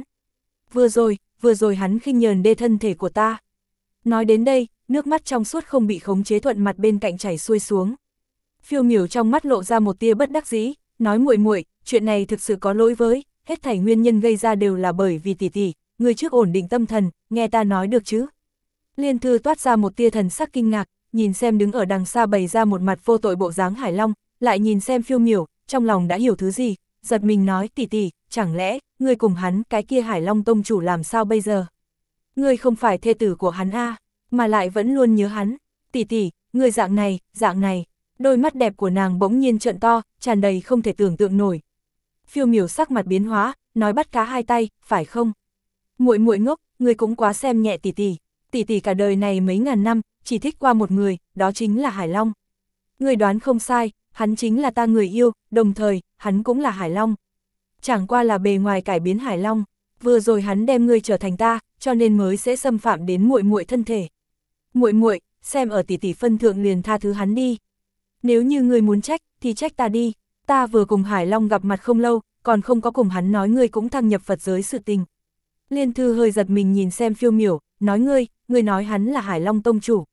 Vừa rồi hắn khinh nhờn đê thân thể của ta. Nói đến đây, nước mắt trong suốt không bị khống chế thuận mặt bên cạnh chảy xuôi xuống. Phiêu Miểu trong mắt lộ ra một tia bất đắc dĩ, nói muội muội, chuyện này thực sự có lỗi với, hết thảy nguyên nhân gây ra đều là bởi vì tỷ tỷ, người trước ổn định tâm thần, nghe ta nói được chứ. Liên thư toát ra một tia thần sắc kinh ngạc, nhìn xem đứng ở đằng xa bày ra một mặt vô tội bộ dáng Hải Long, lại nhìn xem Phiêu Miểu, trong lòng đã hiểu thứ gì, giật mình nói tỷ tỷ, chẳng lẽ, ngươi cùng hắn cái kia Hải Long tông chủ làm sao bây giờ? Ngươi không phải thê tử của hắn a, mà lại vẫn luôn nhớ hắn, tỷ tỷ, ngươi dạng này. Đôi mắt đẹp của nàng bỗng nhiên trợn to, tràn đầy không thể tưởng tượng nổi. Phiêu Miểu sắc mặt biến hóa, nói bắt cá hai tay, phải không? Muội muội ngốc, ngươi cũng quá xem nhẹ tỷ tỷ. Tỷ tỷ cả đời này mấy ngàn năm, chỉ thích qua một người, đó chính là Hải Long. Ngươi đoán không sai, hắn chính là ta người yêu, đồng thời, hắn cũng là Hải Long. Chẳng qua là bề ngoài cải biến Hải Long, vừa rồi hắn đem ngươi trở thành ta, cho nên mới sẽ xâm phạm đến muội muội thân thể. Muội muội, xem ở tỷ tỷ phân thượng liền tha thứ hắn đi. Nếu như ngươi muốn trách, thì trách ta đi. Ta vừa cùng Hải Long gặp mặt không lâu, còn không có cùng hắn nói ngươi cũng thăng nhập Phật giới sự tình. Liên thư hơi giật mình nhìn xem Phiêu Miểu, nói ngươi nói hắn là Hải Long tông chủ.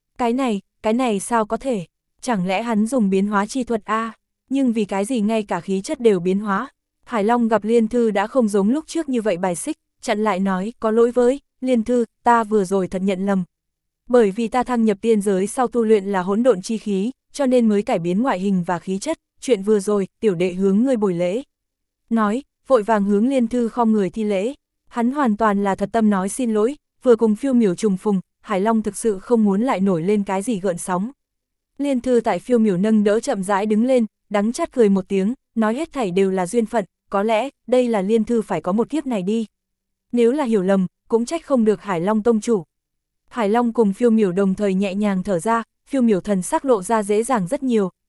Cái này sao có thể? Chẳng lẽ hắn dùng biến hóa chi thuật a? Nhưng vì cái gì ngay cả khí chất đều biến hóa? Hải Long gặp Liên thư đã không giống lúc trước như vậy bài xích, chặn lại nói, có lỗi với, Liên thư, ta vừa rồi thật nhận lầm. Bởi vì ta thăng nhập tiên giới sau tu luyện là hỗn độn chi khí, cho nên mới cải biến ngoại hình và khí chất, chuyện vừa rồi, tiểu đệ hướng ngươi bồi lễ. Nói, vội vàng hướng Liên thư khom người thi lễ. Hắn hoàn toàn là thật tâm nói xin lỗi, vừa cùng Phiêu Miểu trùng phùng, Hải Long thực sự không muốn lại nổi lên cái gì gợn sóng. Liên thư tại Phiêu Miểu nâng đỡ chậm rãi đứng lên, đắng chát cười một tiếng, nói hết thảy đều là duyên phận, có lẽ, đây là Liên thư phải có một kiếp này đi. Nếu là hiểu lầm, cũng trách không được Hải Long tông chủ. Hải Long cùng Phiêu Miểu đồng thời nhẹ nhàng thở ra, Phiêu Miểu thần sắc lộ ra dễ dàng rất nhiều,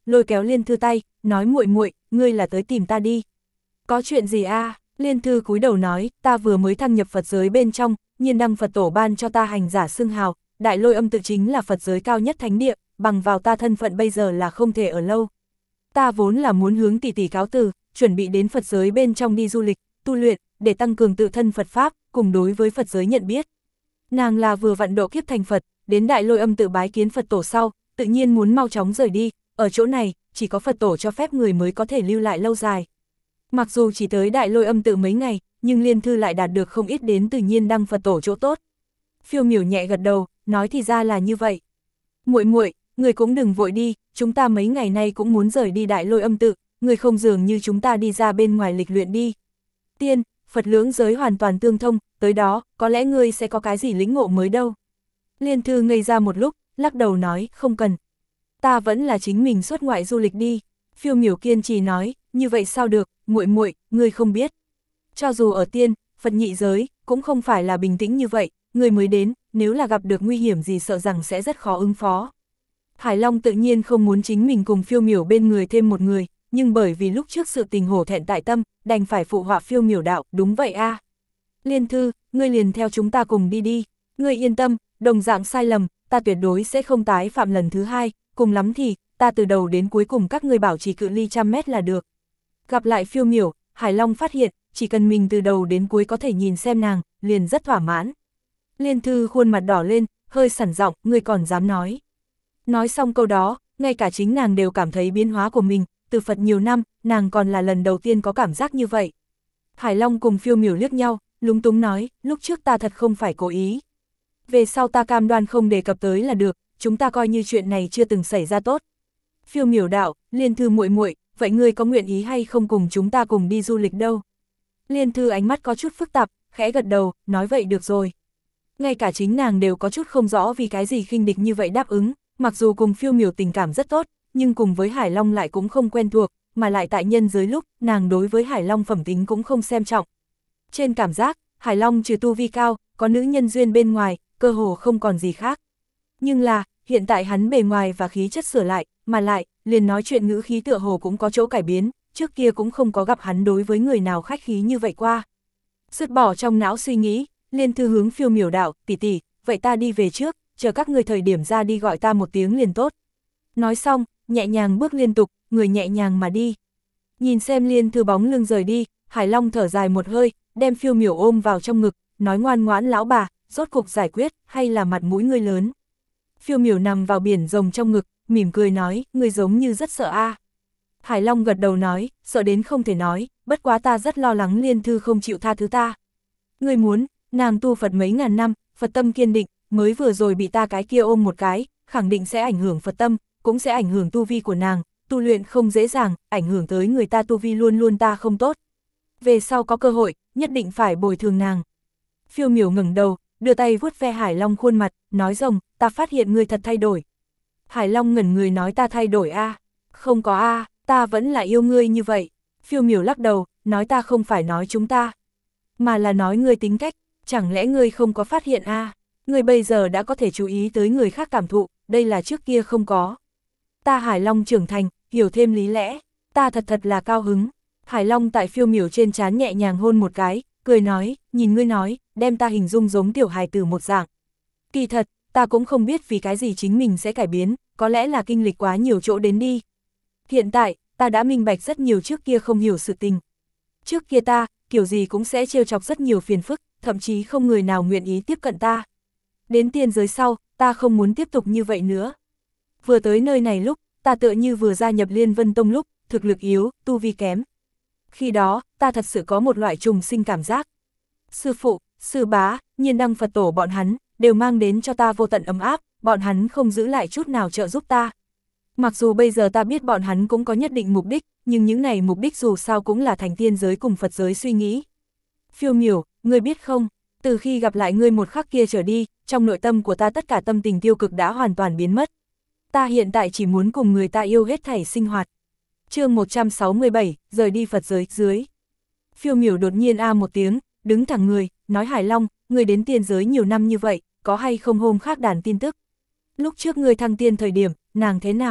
lôi kéo Liên Thư tay, nói muội muội, ngươi là tới tìm ta đi. Có chuyện gì a? Liên Thư cúi đầu nói, ta vừa mới thăng nhập Phật giới bên trong, Nhiên Đăng Phật tổ ban cho ta hành giả xưng hào, Đại Lôi Âm tự chính là Phật giới cao nhất thánh địa, bằng vào ta thân phận bây giờ là không thể ở lâu. Ta vốn là muốn hướng tỷ tỷ cáo từ, chuẩn bị đến Phật giới bên trong đi du lịch, tu luyện, để tăng cường tự thân Phật Pháp, cùng đối với Phật giới nhận biết. Nàng là vừa vặn độ kiếp thành Phật, đến Đại Lôi Âm tự bái kiến Phật tổ sau, tự nhiên muốn mau chóng rời đi, ở chỗ này, chỉ có Phật tổ cho phép người mới có thể lưu lại lâu dài. Mặc dù chỉ tới Đại Lôi Âm tự mấy ngày, nhưng Liên Thư lại đạt được không ít đến từ Nhiên Đăng Phật tổ chỗ tốt. Phiêu Miểu nhẹ gật đầu, nói thì ra là như vậy. Muội muội, người cũng đừng vội đi, chúng ta mấy ngày nay cũng muốn rời đi Đại Lôi Âm tự, người không dường như chúng ta đi ra bên ngoài lịch luyện đi. Tiên, Phật lưỡng giới hoàn toàn tương thông, tới đó, có lẽ ngươi sẽ có cái gì lĩnh ngộ mới đâu. Liên Thư ngây ra một lúc, lắc đầu nói, không cần. Ta vẫn là chính mình xuất ngoại du lịch đi. Phiêu Miểu kiên trì nói, như vậy sao được, muội muội, ngươi không biết. Cho dù ở tiên, Phật nhị giới, cũng không phải là bình tĩnh như vậy, người mới đến, nếu là gặp được nguy hiểm gì sợ rằng sẽ rất khó ứng phó. Hải Long tự nhiên không muốn chính mình cùng Phiêu Miểu bên người thêm một người, nhưng bởi vì lúc trước sự tình hổ thẹn tại tâm, đành phải phụ họa Phiêu Miểu đạo, đúng vậy a. Liên Thư, ngươi liền theo chúng ta cùng đi đi, ngươi yên tâm, đồng dạng sai lầm, ta tuyệt đối sẽ không tái phạm lần thứ hai, cùng lắm thì, ta từ đầu đến cuối cùng các ngươi bảo trì cự ly 100 mét là được. Gặp lại Phiêu Miểu, Hải Long phát hiện, chỉ cần mình từ đầu đến cuối có thể nhìn xem nàng, liền rất thỏa mãn. Liên Thư khuôn mặt đỏ lên, hơi sẵn giọng, ngươi còn dám nói. Nói xong câu đó, ngay cả chính nàng đều cảm thấy biến hóa của mình, từ Phật nhiều năm, nàng còn là lần đầu tiên có cảm giác như vậy. Hải Long cùng Phiêu Miểu liếc nhau, lúng túng nói, lúc trước ta thật không phải cố ý. Về sau ta cam đoan không đề cập tới là được, chúng ta coi như chuyện này chưa từng xảy ra tốt. Phiêu Miểu đạo, Liên Thư muội muội, vậy ngươi có nguyện ý hay không cùng chúng ta cùng đi du lịch đâu? Liên Thư ánh mắt có chút phức tạp, khẽ gật đầu, nói vậy được rồi. Ngay cả chính nàng đều có chút không rõ vì cái gì khinh địch như vậy đáp ứng, mặc dù cùng Phiêu Miểu tình cảm rất tốt, nhưng cùng với Hải Long lại cũng không quen thuộc, mà lại tại nhân giới lúc, nàng đối với Hải Long phẩm tính cũng không xem trọng. Trên cảm giác, Hải Long trừ tu vi cao, có nữ nhân duyên bên ngoài, cơ hồ không còn gì khác. Nhưng là, hiện tại hắn bề ngoài và khí chất sửa lại, mà lại, liền nói chuyện ngữ khí tựa hồ cũng có chỗ cải biến, trước kia cũng không có gặp hắn đối với người nào khách khí như vậy qua. Dứt bỏ trong não suy nghĩ, Liên Thư hướng Phiêu Miểu đạo, tỷ tỷ, vậy ta đi về trước, chờ các người thời điểm ra đi gọi ta một tiếng liền tốt. Nói xong, nhẹ nhàng bước liên tục, người nhẹ nhàng mà đi. Nhìn xem Liên Thư bóng lưng rời đi, Hải Long thở dài một hơi, đem Phiêu Miểu ôm vào trong ngực, nói ngoan ngoãn lão bà, rốt cục giải quyết, hay là mặt mũi ngươi lớn. Phiêu Miểu nằm vào biển rồng trong ngực, mỉm cười nói, ngươi giống như rất sợ a. Hải Long gật đầu nói, sợ đến không thể nói, bất quá ta rất lo lắng Liên Thư không chịu tha thứ ta. Ngươi muốn, nàng tu Phật mấy ngàn năm, Phật tâm kiên định, mới vừa rồi bị ta cái kia ôm một cái, khẳng định sẽ ảnh hưởng Phật tâm, cũng sẽ ảnh hưởng tu vi của nàng, tu luyện không dễ dàng, ảnh hưởng tới người ta tu vi luôn luôn ta không tốt. Về sau có cơ hội, nhất định phải bồi thường nàng. Phiêu Miểu ngẩng đầu, đưa tay vuốt ve Hải Long khuôn mặt, nói rồng, ta phát hiện ngươi thật thay đổi. Hải Long ngẩn người nói ta thay đổi a? Không có a, ta vẫn là yêu ngươi như vậy. Phiêu Miểu lắc đầu, nói ta không phải nói chúng ta, mà là nói ngươi tính cách, chẳng lẽ ngươi không có phát hiện a? Ngươi bây giờ đã có thể chú ý tới người khác cảm thụ, đây là trước kia không có. Ta Hải Long trưởng thành, hiểu thêm lý lẽ, ta thật là cao hứng. Hải Long tại Phiêu Miểu trên trán nhẹ nhàng hôn một cái, cười nói, nhìn ngươi nói, đem ta hình dung giống tiểu hài tử một dạng. Kỳ thật, ta cũng không biết vì cái gì chính mình sẽ cải biến, có lẽ là kinh lịch quá nhiều chỗ đến đi. Hiện tại, ta đã minh bạch rất nhiều trước kia không hiểu sự tình. Trước kia ta, kiểu gì cũng sẽ trêu chọc rất nhiều phiền phức, thậm chí không người nào nguyện ý tiếp cận ta. Đến tiên giới sau, ta không muốn tiếp tục như vậy nữa. Vừa tới nơi này lúc, ta tựa như vừa gia nhập Liên Vân Tông lúc, thực lực yếu, tu vi kém. Khi đó, ta thật sự có một loại trùng sinh cảm giác. Sư phụ, sư bá, Nhiên Đăng Phật tổ bọn hắn, đều mang đến cho ta vô tận ấm áp, bọn hắn không giữ lại chút nào trợ giúp ta. Mặc dù bây giờ ta biết bọn hắn cũng có nhất định mục đích, nhưng những này mục đích dù sao cũng là thành tiên giới cùng Phật giới suy nghĩ. Phiêu Miểu, ngươi biết không, từ khi gặp lại ngươi một khắc kia trở đi, trong nội tâm của ta tất cả tâm tình tiêu cực đã hoàn toàn biến mất. Ta hiện tại chỉ muốn cùng người ta yêu hết thảy sinh hoạt. Chương 167, rời đi Phật giới dưới. Phiêu Miểu đột nhiên a một tiếng, đứng thẳng người, nói Hải Long, ngươi đến tiên giới nhiều năm như vậy, có hay không hôm khác đàn tin tức? Lúc trước ngươi thăng tiên thời điểm, nàng thế nào?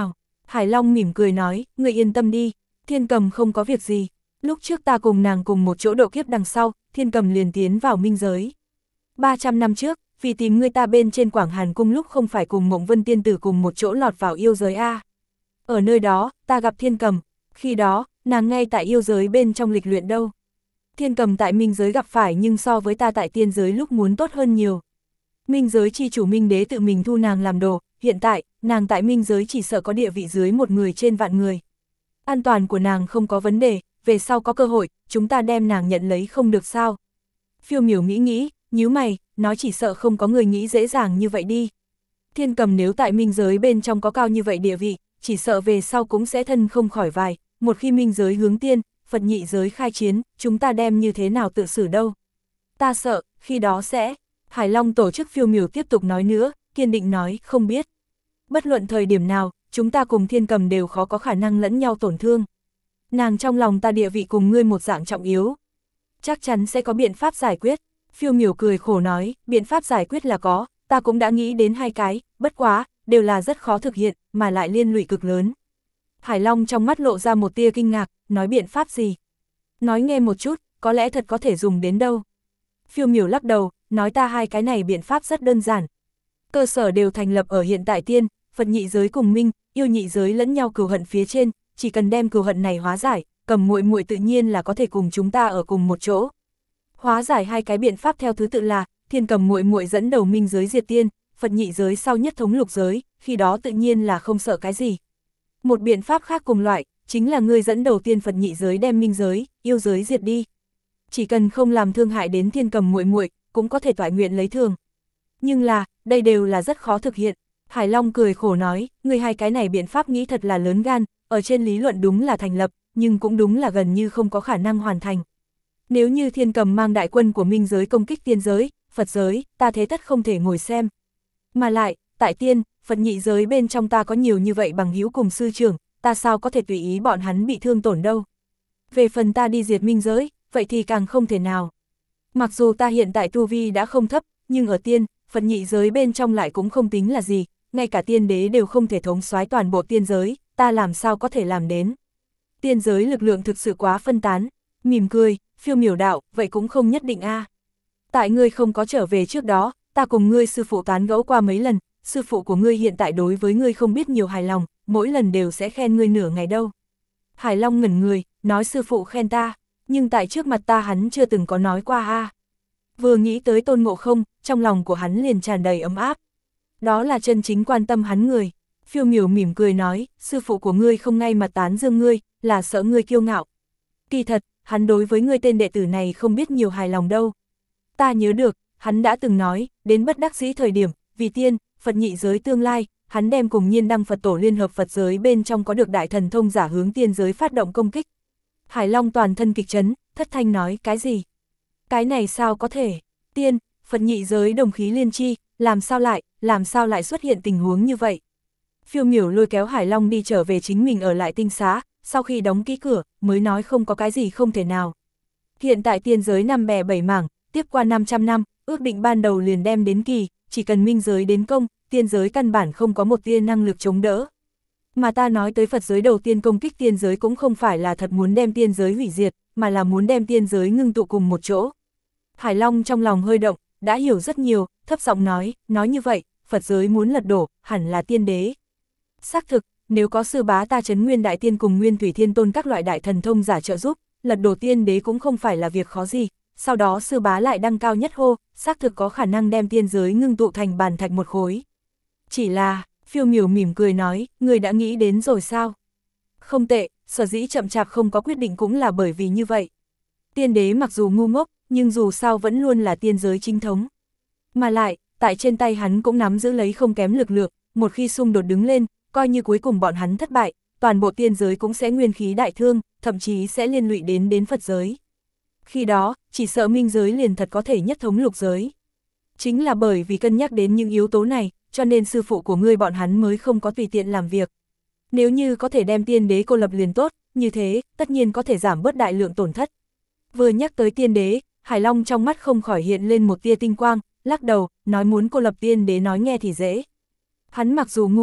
Hải Long mỉm cười nói, ngươi yên tâm đi, Thiên Cầm không có việc gì. Lúc trước ta cùng nàng cùng một chỗ độ kiếp đằng sau, Thiên Cầm liền tiến vào minh giới. 300 năm trước, vì tìm ngươi ta bên trên Quảng Hàn Cung lúc không phải cùng Mộng Vân Tiên Tử cùng một chỗ lọt vào yêu giới A. Ở nơi đó, ta gặp Thiên Cầm, khi đó, nàng ngay tại yêu giới bên trong lịch luyện đâu. Thiên Cầm tại minh giới gặp phải nhưng so với ta tại tiên giới lúc muốn tốt hơn nhiều. Minh giới chi chủ Minh Đế tự mình thu nàng làm đồ, hiện tại, nàng tại minh giới chỉ sợ có địa vị dưới một người trên vạn người. An toàn của nàng không có vấn đề, về sau có cơ hội, chúng ta đem nàng nhận lấy không được sao. Phiêu Miểu nghĩ, nhíu mày, nói chỉ sợ không có người nghĩ dễ dàng như vậy đi. Thiên Cầm nếu tại minh giới bên trong có cao như vậy địa vị, chỉ sợ về sau cũng sẽ thân không khỏi vài, một khi minh giới hướng tiên, Phật nhị giới khai chiến, chúng ta đem như thế nào tự xử đâu. Ta sợ, khi đó sẽ... Hải Long tổ chức Phiêu Miểu tiếp tục nói nữa, kiên định nói, không biết. Bất luận thời điểm nào, chúng ta cùng Thiên Cầm đều khó có khả năng lẫn nhau tổn thương. Nàng trong lòng ta địa vị cùng ngươi một dạng trọng yếu. Chắc chắn sẽ có biện pháp giải quyết. Phiêu Miểu cười khổ nói, biện pháp giải quyết là có, ta cũng đã nghĩ đến 2 cái, bất quá, đều là rất khó thực hiện, mà lại liên lụy cực lớn. Hải Long trong mắt lộ ra một tia kinh ngạc, nói biện pháp gì? Nói nghe một chút, có lẽ thật có thể dùng đến đâu. Phiêu Miểu lắc đầu, nói ta 2 cái này biện pháp rất đơn giản. Cơ sở đều thành lập ở hiện tại tiên, Phật nhị giới cùng minh, yêu nhị giới lẫn nhau cừu hận phía trên, chỉ cần đem cừu hận này hóa giải, Cầm muội muội tự nhiên là có thể cùng chúng ta ở cùng một chỗ. Hóa giải 2 cái biện pháp theo thứ tự là, Thiên Cầm muội muội dẫn đầu minh giới diệt tiên, Phật nhị giới sau nhất thống lục giới, khi đó tự nhiên là không sợ cái gì. Một biện pháp khác cùng loại, chính là ngươi dẫn đầu tiên Phật nhị giới đem minh giới, yêu giới diệt đi. Chỉ cần không làm thương hại đến Thiên Cầm muội muội, cũng có thể toại nguyện lấy thường. Nhưng là, đây đều là rất khó thực hiện. Hải Long cười khổ nói, ngươi 2 cái này biện pháp nghĩ thật là lớn gan, ở trên lý luận đúng là thành lập, nhưng cũng đúng là gần như không có khả năng hoàn thành. Nếu như Thiên Cầm mang đại quân của minh giới công kích tiên giới, Phật giới, ta thế tất không thể ngồi xem. Mà lại, tại tiên, Phật nhị giới bên trong ta có nhiều như vậy bằng hữu cùng sư trưởng, ta sao có thể tùy ý bọn hắn bị thương tổn đâu. Về phần ta đi diệt minh giới, vậy thì càng không thể nào. Mặc dù ta hiện tại tu vi đã không thấp, nhưng ở tiên, Phật nhị giới bên trong lại cũng không tính là gì, ngay cả tiên đế đều không thể thống soái toàn bộ tiên giới, ta làm sao có thể làm đến. Tiên giới lực lượng thực sự quá phân tán, mỉm cười, Phiêu Miểu đạo, vậy cũng không nhất định a. Tại ngươi không có trở về trước đó, ta cùng ngươi sư phụ tán gẫu qua mấy lần, sư phụ của ngươi hiện tại đối với ngươi không biết nhiều hài lòng, mỗi lần đều sẽ khen ngươi nửa ngày đâu. Hải Long ngẩn người, nói sư phụ khen ta, nhưng tại trước mặt ta hắn chưa từng có nói qua a. Vừa nghĩ tới Tôn Ngộ Không, trong lòng của hắn liền tràn đầy ấm áp. Đó là chân chính quan tâm hắn người. Phiêu Miểu mỉm cười nói, sư phụ của ngươi không ngay mặt tán dương ngươi, là sợ ngươi kiêu ngạo. Kỳ thật, hắn đối với ngươi tên đệ tử này không biết nhiều hài lòng đâu. Ta nhớ được, hắn đã từng nói, đến bất đắc dĩ thời điểm, vì tiên, Phật nhị giới tương lai, hắn đem cùng Nhiên Đăng Phật Tổ liên hợp Phật giới bên trong có được đại thần thông giả hướng tiên giới phát động công kích. Hải Long toàn thân kịch chấn, thất thanh nói, cái gì? Cái này sao có thể? Tiên, Phật nhị giới đồng khí liên chi, làm sao lại xuất hiện tình huống như vậy? Phiêu Miểu lôi kéo Hải Long đi trở về chính mình ở lại tinh xá, sau khi đóng kỹ cửa, mới nói không có cái gì không thể nào. Hiện tại tiên giới 5 bè 7 mảng, tiếp qua 500 năm, ước định ban đầu liền đem đến kỳ, chỉ cần minh giới đến công, tiên giới căn bản không có một tia năng lực chống đỡ. Mà ta nói tới Phật giới đầu tiên công kích tiên giới cũng không phải là thật muốn đem tiên giới hủy diệt, mà là muốn đem tiên giới ngưng tụ cùng một chỗ. Hải Long trong lòng hơi động, đã hiểu rất nhiều, thấp giọng nói như vậy, Phật giới muốn lật đổ, hẳn là tiên đế. Xác thực, nếu có sư bá ta Trấn Nguyên Đại Tiên cùng Nguyên Thủy Thiên Tôn các loại đại thần thông giả trợ giúp, lật đổ tiên đế cũng không phải là việc khó gì, sau đó sư bá lại đăng cao nhất hô, xác thực có khả năng đem tiên giới ngưng tụ thành bàn thạch một khối. Chỉ là, Phiêu Miểu mỉm cười nói, người đã nghĩ đến rồi sao? Không tệ, sở dĩ chậm chạp không có quyết định cũng là bởi vì như vậy. Tiên đế mặc dù ngu ngốc, nhưng dù sao vẫn luôn là tiên giới chính thống. Mà lại, tại trên tay hắn cũng nắm giữ lấy không kém lực lượng, một khi xung đột đứng lên, coi như cuối cùng bọn hắn thất bại, toàn bộ tiên giới cũng sẽ nguyên khí đại thương, thậm chí sẽ liên lụy đến Phật giới. Khi đó, chỉ sợ minh giới liền thật có thể nhất thống lục giới. Chính là bởi vì cân nhắc đến những yếu tố này, cho nên sư phụ của ngươi bọn hắn mới không có tùy tiện làm việc. Nếu như có thể đem tiên đế cô lập liền tốt, như thế, tất nhiên có thể giảm bớt đại lượng tổn thất. Vừa nhắc tới tiên đế, Hải Long trong mắt không khỏi hiện lên một tia tinh quang, lắc đầu, nói muốn cô lập tiên đế nói nghe thì dễ. Hắn mặc dù ngu ngốc,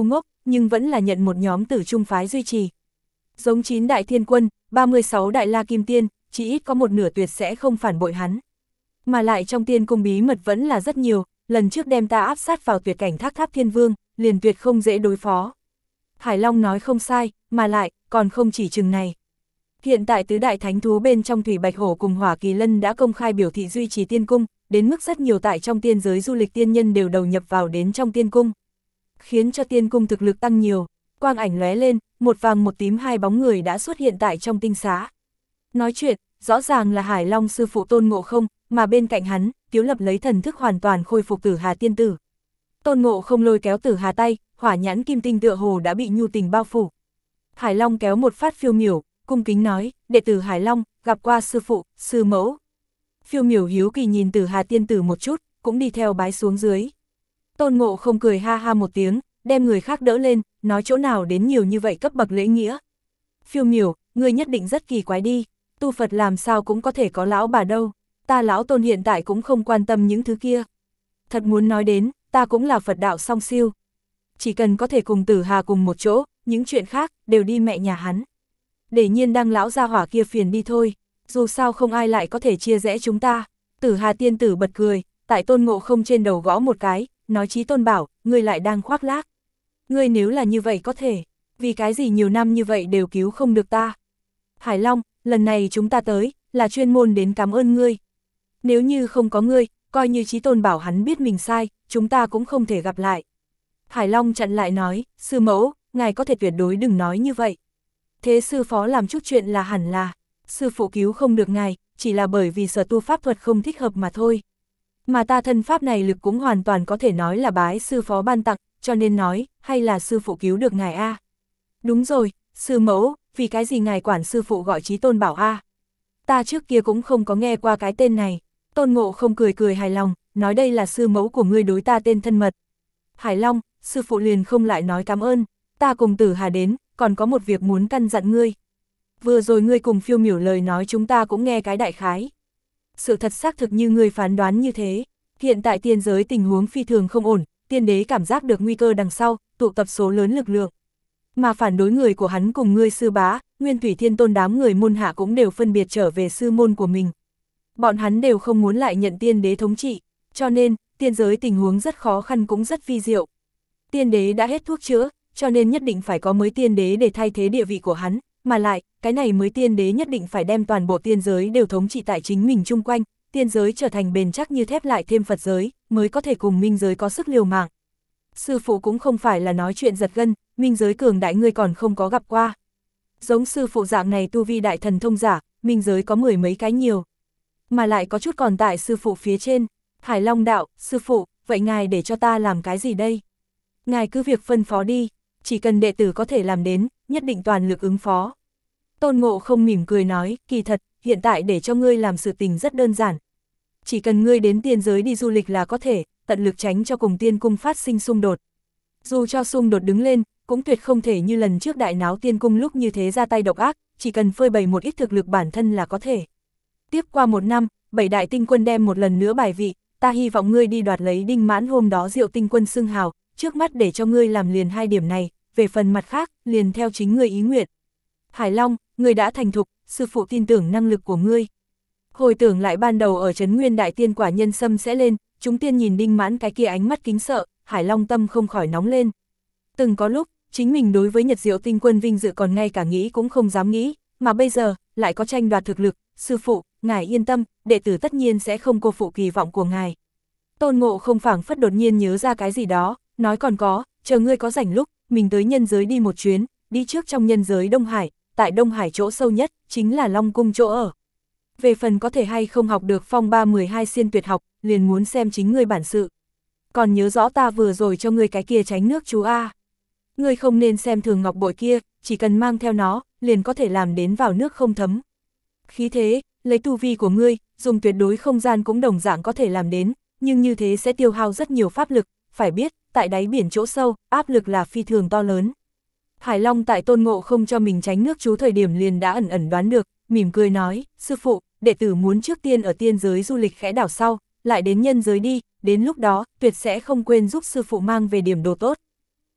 nhưng vẫn là nhận một nhóm tử trung phái duy trì. Giống 9 đại thiên quân, 36 đại la kim tiên, chỉ ít có một nửa tuyệt sẽ không phản bội hắn. Mà lại trong tiên cung bí mật vẫn là rất nhiều, lần trước đem ta áp sát vào tuyệt cảnh Thác Tháp Thiên Vương, liền tuyệt không dễ đối phó. Hải Long nói không sai, mà lại, còn không chỉ chừng này. Hiện tại tứ đại thánh thú bên trong Thủy Bạch Hổ cùng Hỏa Kỳ Lân đã công khai biểu thị duy trì tiên cung, đến mức rất nhiều tại trong tiên giới du lịch tiên nhân đều đầu nhập vào đến trong tiên cung. Khiến cho tiên cung thực lực tăng nhiều, quang ảnh lóe lên, một vàng một tím hai bóng người đã xuất hiện tại trong tinh xá. Nói chuyện, rõ ràng là Hải Long sư phụ Tôn Ngộ Không, mà bên cạnh hắn, Tiếu Lập lấy thần thức hoàn toàn khôi phục Tử Hà tiên tử. Tôn Ngộ Không lôi kéo Tử Hà tay, hỏa nhãn kim tinh tựa hồ đã bị nhu tình bao phủ. Hải Long kéo một phát Phiêu Miểu, cung kính nói, đệ tử Hải Long, gặp qua sư phụ, sư mẫu. Phiêu Miểu hiếu kỳ nhìn Tử Hà tiên tử một chút, cũng đi theo bái xuống dưới. Tôn Ngộ Không cười ha ha một tiếng, đem người khác đỡ lên, nói chỗ nào đến nhiều như vậy cấp bậc lễ nghĩa. Phiêu Miểu, ngươi nhất định rất kỳ quái đi, tu Phật làm sao cũng có thể có lão bà đâu, ta lão Tôn hiện tại cũng không quan tâm những thứ kia. Thật muốn nói đến, ta cũng là Phật đạo song siêu. Chỉ cần có thể cùng Tử Hà cùng một chỗ, những chuyện khác, đều đi mẹ nhà hắn. Để Nhiên Đăng lão gia hỏa kia phiền đi thôi, dù sao không ai lại có thể chia rẽ chúng ta. Tử Hà tiên tử bật cười, tại Tôn Ngộ Không trên đầu gõ một cái, nói Chí Tôn bảo, ngươi lại đang khoác lác. Ngươi nếu là như vậy có thể, vì cái gì nhiều năm như vậy đều cứu không được ta. Hải Long, lần này chúng ta tới, là chuyên môn đến cảm ơn ngươi. Nếu như không có ngươi, coi như Chí Tôn bảo hắn biết mình sai, chúng ta cũng không thể gặp lại. Hải Long chặn lại nói, sư mẫu, ngài có thể tuyệt đối đừng nói như vậy. Thế sư phó làm chút chuyện là hẳn là, sư phụ cứu không được ngài, chỉ là bởi vì sở tu pháp thuật không thích hợp mà thôi. Mà ta thân pháp này lực cũng hoàn toàn có thể nói là bái sư phó ban tặng, cho nên nói, hay là sư phụ cứu được ngài a? Đúng rồi, sư mẫu, vì cái gì ngài quản sư phụ gọi Chí Tôn bảo a? Ta trước kia cũng không có nghe qua cái tên này. Tôn Ngộ Không cười cười hài lòng, nói đây là sư mẫu của ngươi đối ta tên thân mật. Hải Long, sư phụ liền không lại nói cảm ơn, ta cùng Tử Hà đến, còn có một việc muốn căn dặn ngươi. Vừa rồi ngươi cùng Phiêu Miểu lời nói chúng ta cũng nghe cái đại khái. Sự thật xác thực như ngươi phán đoán như thế, hiện tại tiên giới tình huống phi thường không ổn, tiên đế cảm giác được nguy cơ đằng sau, tụ tập số lớn lực lượng. Mà phản đối người của hắn cùng ngươi sư bá, Nguyên Thủy Thiên Tôn đám người môn hạ cũng đều phân biệt trở về sư môn của mình. Bọn hắn đều không muốn lại nhận tiên đế thống trị, cho nên, tiên giới tình huống rất khó khăn cũng rất vi diệu. Tiên đế đã hết thuốc chữa, cho nên nhất định phải có mới tiên đế để thay thế địa vị của hắn, mà lại, cái này mới tiên đế nhất định phải đem toàn bộ tiên giới đều thống trị tại chính mình chung quanh, tiên giới trở thành bền chắc như thép lại thêm Phật giới, mới có thể cùng minh giới có sức liều mạng. Sư phụ cũng không phải là nói chuyện giật gân, minh giới cường đại ngươi còn không có gặp qua. Giống sư phụ dạng này tu vi đại thần thông giả, minh giới có mười mấy cái nhiều. Mà lại có chút còn tại sư phụ phía trên. Hải Long đạo, sư phụ, vậy ngài để cho ta làm cái gì đây? Ngài cứ việc phân phó đi, chỉ cần đệ tử có thể làm đến, nhất định toàn lực ứng phó. Tôn Ngộ Không mỉm cười nói, kỳ thật, hiện tại để cho ngươi làm sự tình rất đơn giản. Chỉ cần ngươi đến tiên giới đi du lịch là có thể, tận lực tránh cho cùng tiên cung phát sinh xung đột. Dù cho xung đột đứng lên, cũng tuyệt không thể như lần trước đại náo tiên cung lúc như thế ra tay độc ác, chỉ cần phơi bày một ít thực lực bản thân là có thể. Tiếp qua một năm, 7 đại tinh quân đem một lần nữa bài vị, ta hy vọng ngươi đi đoạt lấy Đinh Mãn hôm đó Diệu tinh quân xưng hào, trước mắt để cho ngươi làm liền 2 điểm này, về phần mặt khác, liền theo chính ngươi ý nguyện. Hải Long, ngươi đã thành thục, sư phụ tin tưởng năng lực của ngươi. Hồi tưởng lại ban đầu ở Trấn Nguyên Đại Tiên quả nhân sâm sẽ lên, chúng tiên nhìn Đinh Mãn cái kia ánh mắt kính sợ, Hải Long tâm không khỏi nóng lên. Từng có lúc, chính mình đối với Nhật Diệu tinh quân vinh dự còn ngay cả nghĩ cũng không dám nghĩ, mà bây giờ, lại có tranh đoạt thực lực, sư phụ, ngài yên tâm, đệ tử tất nhiên sẽ không cô phụ kỳ vọng của ngài. Tôn Ngộ Không phảng phất đột nhiên nhớ ra cái gì đó, nói còn có, chờ ngươi có rảnh lúc, mình tới nhân giới đi một chuyến, đi trước trong nhân giới Đông Hải, tại Đông Hải chỗ sâu nhất, chính là Long Cung chỗ ở. Về phần có thể hay không học được phong 312 xiên tuyệt học, liền muốn xem chính ngươi bản sự. Còn nhớ rõ ta vừa rồi cho ngươi cái kia tránh nước chú A. Ngươi không nên xem thường ngọc bội kia, chỉ cần mang theo nó, liền có thể làm đến vào nước không thấm. Khí thế, lấy tu vi của ngươi, dùng tuyệt đối không gian cũng đồng dạng có thể làm đến, nhưng như thế sẽ tiêu hao rất nhiều pháp lực, phải biết, tại đáy biển chỗ sâu, áp lực là phi thường to lớn. Hải Long tại Tôn Ngộ Không cho mình tránh nước chú thời điểm liền đã ẩn ẩn đoán được, mỉm cười nói, sư phụ, đệ tử muốn trước tiên ở tiên giới du lịch khẽ đảo sau, lại đến nhân giới đi, đến lúc đó, tuyệt sẽ không quên giúp sư phụ mang về điểm đồ tốt.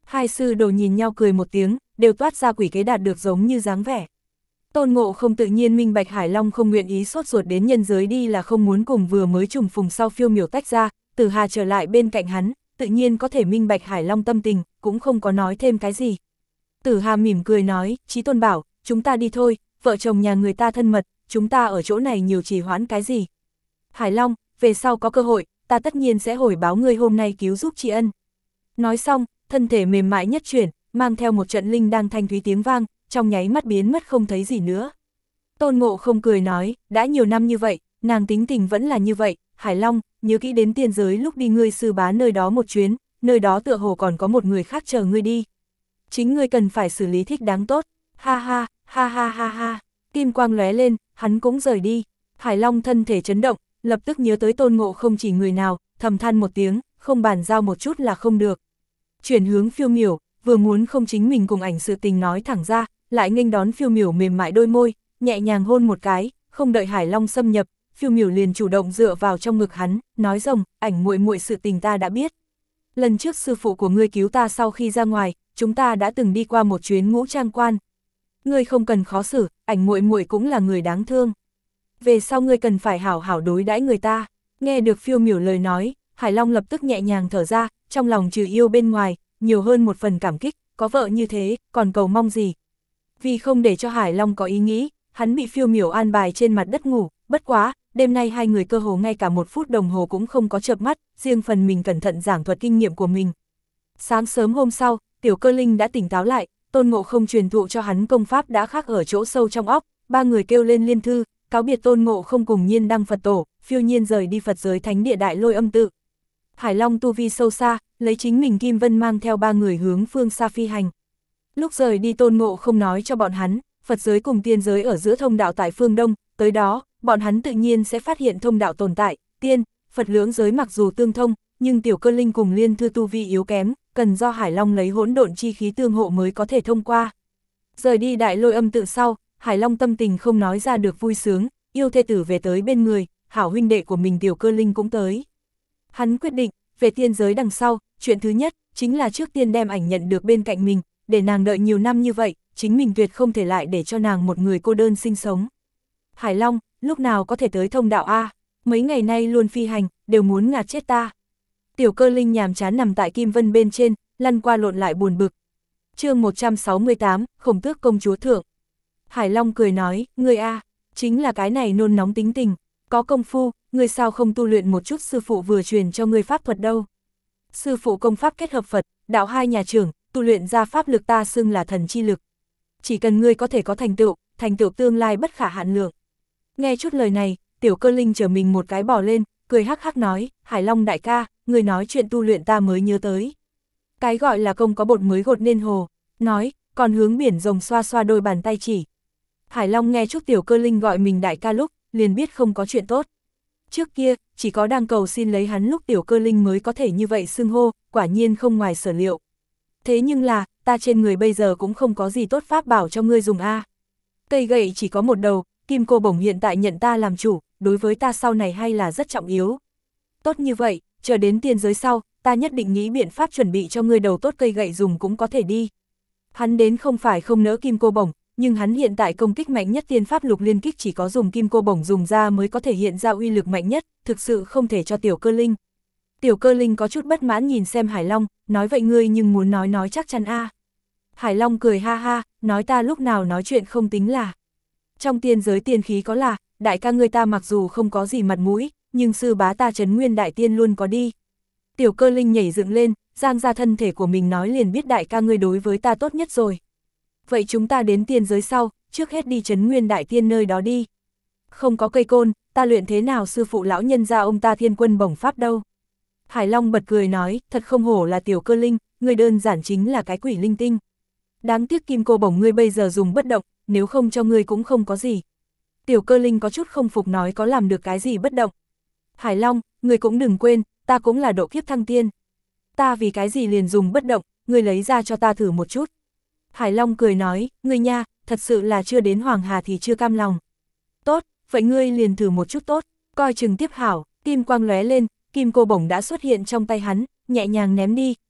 Hai sư đồ nhìn nhau cười một tiếng, đều toát ra quỷ kế đạt được giống như dáng vẻ. Tôn Ngộ không tự nhiên minh bạch Hải Long không nguyện ý sốt ruột đến nhân giới đi là không muốn cùng vừa mới trùng phùng sau Phiêu Miểu tách ra, Tử Hà trở lại bên cạnh hắn, tự nhiên có thể minh bạch Hải Long tâm tình, cũng không có nói thêm cái gì. Tử Hà mỉm cười nói, Chí Tôn bảo, chúng ta đi thôi, vợ chồng nhà người ta thân mật, chúng ta ở chỗ này nhiều trì hoãn cái gì. Hải Long, về sau có cơ hội, ta tất nhiên sẽ hồi báo ngươi hôm nay cứu giúp tri ân. Nói xong, thân thể mềm mại nhất chuyển, mang theo một trận linh đang thanh thúy tiếng vang, trong nháy mắt biến mất không thấy gì nữa. Tôn Ngộ không cười nói, đã nhiều năm như vậy, nàng tính tình vẫn là như vậy, Hải Long, nhớ kỹ đến tiên giới lúc đi ngươi sư bá nơi đó một chuyến, nơi đó tựa hồ còn có một người khác chờ ngươi đi. Chính ngươi cần phải xử lý thích đáng tốt, ha ha, ha ha ha ha, kim quang lóe lên, hắn cũng rời đi. Hải Long thân thể chấn động, lập tức nhớ tới Tôn Ngộ không chỉ người nào, thầm than một tiếng, không bàn giao một chút là không được. Chuyển hướng Phiêu Miểu, vừa muốn không chính mình cùng ảnh sự tình nói thẳng ra, lại nghênh đón Phiêu Miểu mềm mại đôi môi, nhẹ nhàng hôn một cái, không đợi Hải Long xâm nhập, Phiêu Miểu liền chủ động dựa vào trong ngực hắn, nói rồng, ảnh muội muội sự tình ta đã biết. Lần trước sư phụ của ngươi cứu ta sau khi ra ngoài, chúng ta đã từng đi qua một chuyến Ngũ Trang Quan. Ngươi không cần khó xử, ảnh muội muội cũng là người đáng thương. Về sau ngươi cần phải hảo hảo đối đãi người ta. Nghe được Phiêu Miểu lời nói, Hải Long lập tức nhẹ nhàng thở ra, trong lòng trừ yêu bên ngoài, nhiều hơn một phần cảm kích, có vợ như thế, còn cầu mong gì. Vì không để cho Hải Long có ý nghĩ, hắn bị Phiêu Miểu an bài trên mặt đất ngủ, bất quá, đêm nay hai người cơ hồ ngay cả 1 phút đồng hồ cũng không có chợp mắt, riêng phần mình cẩn thận giảng thuật kinh nghiệm của mình. Sáng sớm hôm sau, Tiểu Cơ Linh đã tỉnh táo lại, Tôn Ngộ không truyền thụ cho hắn công pháp đã khắc ở chỗ sâu trong óc, ba người kêu lên liên thư, cáo biệt Tôn Ngộ không cùng Nhiên Đăng Phật tổ, phiêu nhiên rời đi Phật giới thánh địa Đại Lôi Âm tự. Hải Long tu vi sâu xa, lấy chính mình Kim Vân mang theo ba người hướng phương xa phi hành. Lúc rời đi Tôn Ngộ không nói cho bọn hắn, Phật giới cùng tiên giới ở giữa thông đạo tại phương Đông, tới đó, bọn hắn tự nhiên sẽ phát hiện thông đạo tồn tại, tiên, Phật lưỡng giới mặc dù tương thông, nhưng Tiểu Cơ Linh cùng Liên Thư tu vi yếu kém, cần do Hải Long lấy hỗn độn chi khí tương hộ mới có thể thông qua. Rời đi Đại Lôi Âm tự sau, Hải Long tâm tình không nói ra được vui sướng, yêu thê tử về tới bên người, hảo huynh đệ của mình Tiểu Cơ Linh cũng tới. Hắn quyết định, về tiên giới đằng sau, chuyện thứ nhất, chính là trước tiên đem ảnh nhận được bên cạnh mình, để nàng đợi nhiều năm như vậy, chính mình tuyệt không thể lại để cho nàng một người cô đơn sinh sống. Hải Long, lúc nào có thể tới thông đạo A, mấy ngày nay luôn phi hành, đều muốn ngạt chết ta. Tiểu Cơ Linh nhàm chán nằm tại Kim Vân bên trên, lăn qua lộn lại buồn bực. Chương 168, Khổng Tước công chúa thượng. Hải Long cười nói, ngươi A, chính là cái này nôn nóng tính tình, có công phu, ngươi sao không tu luyện một chút sư phụ vừa truyền cho ngươi pháp thuật đâu. Sư phụ công pháp kết hợp Phật, đạo hai nhà trưởng, tu luyện ra pháp lực ta xưng là thần chi lực. Chỉ cần ngươi có thể có thành tựu tương lai bất khả hạn lượng. Nghe chút lời này, Tiểu Cơ Linh trở mình một cái bò lên, cười hắc hắc nói, Hải Long đại ca, ngươi nói chuyện tu luyện ta mới nhớ tới. Cái gọi là công có bột mới gột nên hồ, nói, còn hướng biển rồng xoa xoa đôi bàn tay chỉ. Hải Long nghe chút Tiểu Cơ Linh gọi mình đại ca lúc, liền biết không có chuyện tốt. Trước kia, chỉ có đang cầu xin lấy hắn lúc Tiểu Cơ Linh mới có thể như vậy xưng hô, quả nhiên không ngoài sở liệu. Thế nhưng là, ta trên người bây giờ cũng không có gì tốt pháp bảo cho ngươi dùng a. Cây gậy chỉ có một đầu, kim cô bổng hiện tại nhận ta làm chủ, đối với ta sau này hay là rất trọng yếu. Tốt như vậy, chờ đến tiên giới sau, ta nhất định nghĩ biện pháp chuẩn bị cho ngươi đầu tốt cây gậy dùng cũng có thể đi. Hắn đến không phải không nỡ kim cô bổng, nhưng hắn hiện tại công kích mạnh nhất tiên pháp lục liên kích chỉ có dùng kim cô bổng dùng ra mới có thể hiện ra uy lực mạnh nhất, thực sự không thể cho Tiểu Cơ Linh. Tiểu Cơ Linh có chút bất mãn nhìn xem Hải Long, nói vậy ngươi nhưng muốn nói chắc chắn a. Hải Long cười ha ha, nói ta lúc nào nói chuyện không tính là. Trong tiên giới tiên khí có là, đại ca ngươi ta mặc dù không có gì mặt mũi, nhưng sư bá ta Trấn Nguyên Đại Tiên luôn có đi. Tiểu Cơ Linh nhảy dựng lên, giang ra thân thể của mình nói liền biết đại ca ngươi đối với ta tốt nhất rồi. Vậy chúng ta đến tiên giới sau, trước hết đi Trấn Nguyên Đại Tiên nơi đó đi. Không có cây côn, ta luyện thế nào sư phụ lão nhân ra ông ta thiên quân bổng pháp đâu. Hải Long bật cười nói, thật không hổ là Tiểu Cơ Linh, ngươi đơn giản chính là cái quỷ linh tinh. Đáng tiếc kim cô bổng ngươi bây giờ dùng bất động, nếu không cho ngươi cũng không có gì. Tiểu Cơ Linh có chút không phục nói có làm được cái gì bất động. Hải Long, ngươi cũng đừng quên, ta cũng là độ kiếp thăng tiên. Ta vì cái gì liền dùng bất động, ngươi lấy ra cho ta thử một chút. Hải Long cười nói, ngươi nha, thật sự là chưa đến Hoàng Hà thì chưa cam lòng. Tốt, vậy ngươi liền thử một chút tốt, coi chừng tiếp hảo, kim quang lóe lên, kim cô bổng đã xuất hiện trong tay hắn, nhẹ nhàng ném đi,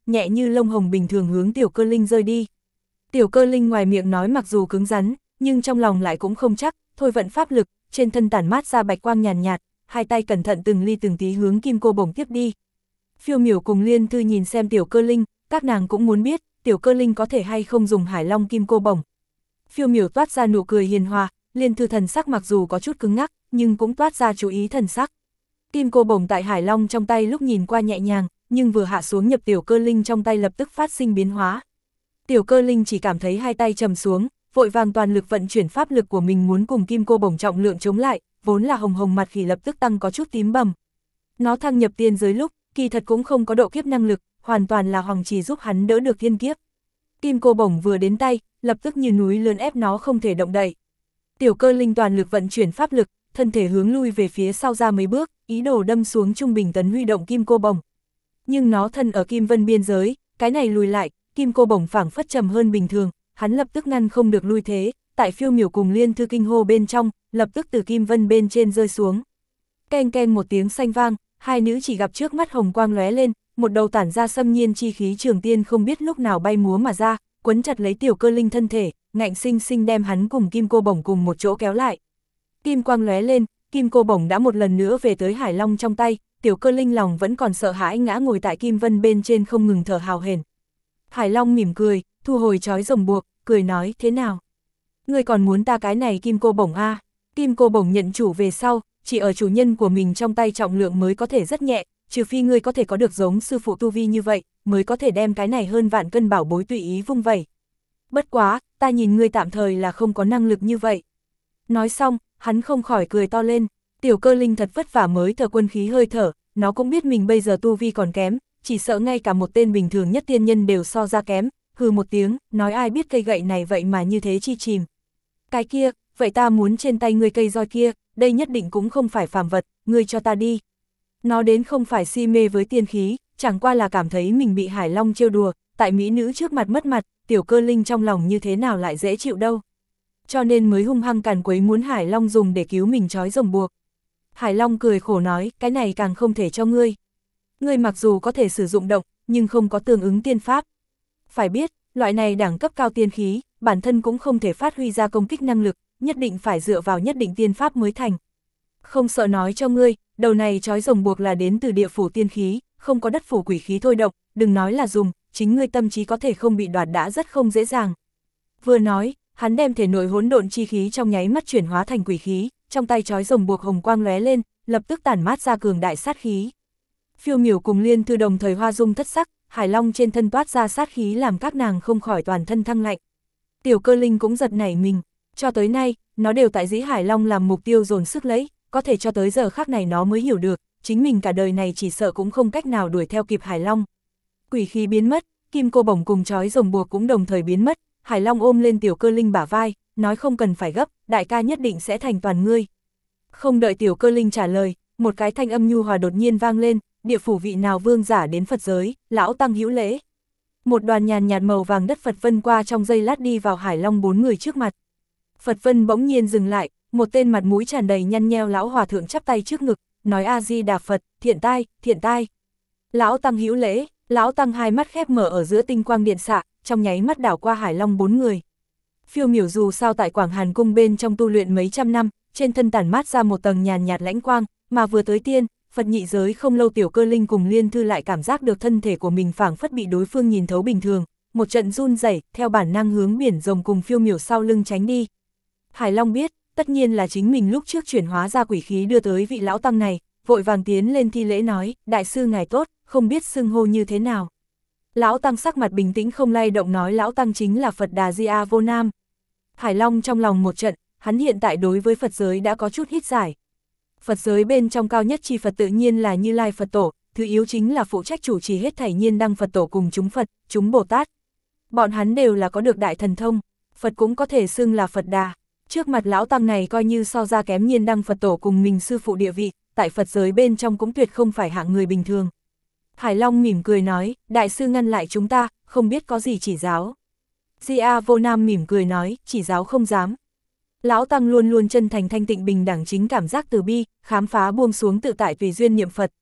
nhẹ như lông hồng bình thường hướng Tiểu Cơ Linh rơi đi. Tiểu Cơ Linh ngoài miệng nói mặc dù cứng rắn, nhưng trong lòng lại cũng không chắc, thôi vận pháp lực, trên thân tản mát ra bạch quang nhàn nhạt, hai tay cẩn thận từng ly từng tí hướng kim cô bổng tiếp đi. Phiêu Miểu cùng Liên Thư nhìn xem Tiểu Cơ Linh, các nàng cũng muốn biết, Tiểu Cơ Linh có thể hay không dùng Hải Long kim cô bổng. Phiêu Miểu toát ra nụ cười hiền hòa, Liên Thư thần sắc mặc dù có chút cứng ngắc, nhưng cũng toát ra chú ý thần sắc. Kim cô bổng tại Hải Long trong tay lúc nhìn qua nhẹ nhàng, nhưng vừa hạ xuống nhập Tiểu Cơ Linh trong tay lập tức phát sinh biến hóa. Tiểu Cơ Linh chỉ cảm thấy hai tay trầm xuống, vội vàng toàn lực vận chuyển pháp lực của mình muốn cùng kim cô bổng trọng lượng chống lại, vốn là hồng hồng mặt khỉ lập tức tăng có chút tím bầm. Nó thăng nhập tiên giới lúc, kỳ thật cũng không có độ kiếp năng lực, hoàn toàn là hoàng trì giúp hắn đỡ được thiên kiếp. Kim cô bổng vừa đến tay, lập tức như núi lớn ép nó không thể động đậy. Tiểu Cơ Linh toàn lực vận chuyển pháp lực, thân thể hướng lui về phía sau ra mấy bước, ý đồ đâm xuống trung bình tấn huy động kim cô bổng. Nhưng nó thân ở kim vân biên giới, cái này lùi lại, kim cô bổng phảng phất trầm hơn bình thường, hắn lập tức ngăn không được lui thế, tại Phiêu Miểu cùng Liên Thư kinh hô bên trong, lập tức từ kim vân bên trên rơi xuống. Keng keng một tiếng xanh vang, hai nữ chỉ gặp trước mắt hồng quang lóe lên, một đầu tản ra xâm nhiên chi khí trường tiên không biết lúc nào bay múa mà ra, quấn chặt lấy Tiểu Cơ Linh thân thể, ngạnh sinh sinh đem hắn cùng kim cô bổng cùng một chỗ kéo lại. Kim quang lóe lên, kim cô bổng đã một lần nữa về tới Hải Long trong tay, Tiểu Cơ Linh lòng vẫn còn sợ hãi ngã ngồi tại kim vân bên trên không ngừng thở hào hển. Hải Long mỉm cười, thu hồi trói rồng buộc, cười nói, thế nào? Ngươi còn muốn ta cái này kim cô bổng a? Kim cô bổng nhận chủ về sau, chỉ ở chủ nhân của mình trong tay trọng lượng mới có thể rất nhẹ, trừ phi ngươi có thể có được giống sư phụ tu vi như vậy, mới có thể đem cái này hơn vạn cân bảo bối tùy ý vung vẩy. Bất quá, ta nhìn ngươi tạm thời là không có năng lực như vậy. Nói xong, hắn không khỏi cười to lên, Tiểu Cơ Linh thật vất vả mới thở quân khí hơi thở, nó cũng biết mình bây giờ tu vi còn kém, chỉ sợ ngay cả một tên bình thường nhất tiên nhân đều so ra kém, hừ một tiếng, nói ai biết cây gậy này vậy mà như thế chi chìm. Cái kia, vậy ta muốn trên tay ngươi cây roi kia, đây nhất định cũng không phải phàm vật, ngươi cho ta đi. Nó đến không phải si mê với tiên khí, chẳng qua là cảm thấy mình bị Hải Long trêu đùa, tại mỹ nữ trước mặt mất mặt, Tiểu Cơ Linh trong lòng như thế nào lại dễ chịu đâu. Cho nên mới hung hăng càn quấy muốn Hải Long dùng để cứu mình trói rồng buộc. Hải Long cười khổ nói, cái này càng không thể cho ngươi. Ngươi mặc dù có thể sử dụng độc, nhưng không có tương ứng tiên pháp. Phải biết, loại này đẳng cấp cao tiên khí, bản thân cũng không thể phát huy ra công kích năng lực, nhất định phải dựa vào nhất định tiên pháp mới thành. Không sợ nói cho ngươi, đầu này trói rồng buộc là đến từ địa phủ tiên khí, không có đất phủ quỷ khí thôi độc, đừng nói là dùng, chính ngươi tâm trí có thể không bị đoạt đã rất không dễ dàng. Vừa nói, hắn đem thể nội hỗn độn chi khí trong nháy mắt chuyển hóa thành quỷ khí, trong tay trói rồng buộc hồng quang lóe lên, lập tức tản mát ra cường đại sát khí. Phiêu Miểu cùng Liên Thư đồng thời hoa dung thất sắc, Hải Long trên thân toát ra sát khí làm các nàng không khỏi toàn thân thăng lạnh. Tiểu Cơ Linh cũng giật nảy mình, cho tới nay, nó đều tại dĩ Hải Long làm mục tiêu dồn sức lấy, có thể cho tới giờ khắc này nó mới hiểu được, chính mình cả đời này chỉ sợ cũng không cách nào đuổi theo kịp Hải Long. Quỷ khí biến mất, kim cô bổng cùng trói rồng buộc cũng đồng thời biến mất, Hải Long ôm lên Tiểu Cơ Linh bả vai, nói không cần phải gấp, đại ca nhất định sẽ thành toàn ngươi. Không đợi Tiểu Cơ Linh trả lời, một cái thanh âm nhu hòa đột nhiên vang lên, địa phủ vị nào vương giả đến Phật giới, lão tăng hữu lễ. Một đoàn nhàn nhạt màu vàng đất Phật vân qua trong giây lát đi vào Hải Long bốn người trước mặt. Phật vân bỗng nhiên dừng lại, một tên mặt mũi tràn đầy nhăn nheo lão hòa thượng chắp tay trước ngực, nói A Di Đà Phật, thiện tai, thiện tai. Lão tăng hữu lễ, lão tăng hai mắt khép mở ở giữa tinh quang điện xạ, trong nháy mắt đảo qua Hải Long bốn người. Phiêu Miểu dù sao tại Quảng Hàn cung bên trong tu luyện mấy trăm năm, trên thân tản mát ra một tầng nhàn nhạt lãnh quang, mà vừa tới tiên, Phật nhị giới không lâu Tiểu Cơ Linh cùng Liên Thư lại cảm giác được thân thể của mình phảng phất bị đối phương nhìn thấu bình thường, một trận run rẩy, theo bản năng hướng biển rồng cùng Phiêu Miểu sau lưng tránh đi. Hải Long biết, tất nhiên là chính mình lúc trước chuyển hóa ra quỷ khí đưa tới vị lão tăng này, vội vàng tiến lên thi lễ nói, đại sư ngài tốt, không biết xưng hô như thế nào. Lão tăng sắc mặt bình tĩnh không lay động nói lão tăng chính là Phật Đà Di A Vô Nam. Hải Long trong lòng một trận, hắn hiện tại đối với Phật giới đã có chút hít giải. Phật giới bên trong cao nhất chi Phật tự nhiên là Như Lai Phật Tổ, thứ yếu chính là phụ trách chủ trì hết thảy Nhiên Đăng Phật Tổ cùng chúng Phật, chúng Bồ Tát. Bọn hắn đều là có được đại thần thông, Phật cũng có thể xưng là Phật Đà. Trước mặt lão tăng này coi như so ra kém Nhiên Đăng Phật Tổ cùng mình sư phụ địa vị, tại Phật giới bên trong cũng tuyệt không phải hạng người bình thường. Hải Long mỉm cười nói, đại sư ngăn lại chúng ta, không biết có gì chỉ giáo. Di A Vô Nam mỉm cười nói, chỉ giáo không dám. Lão tăng luôn luôn chân thành thanh tịnh bình đẳng chính cảm giác từ bi, khám phá buông xuống tự tại tùy duyên niệm Phật.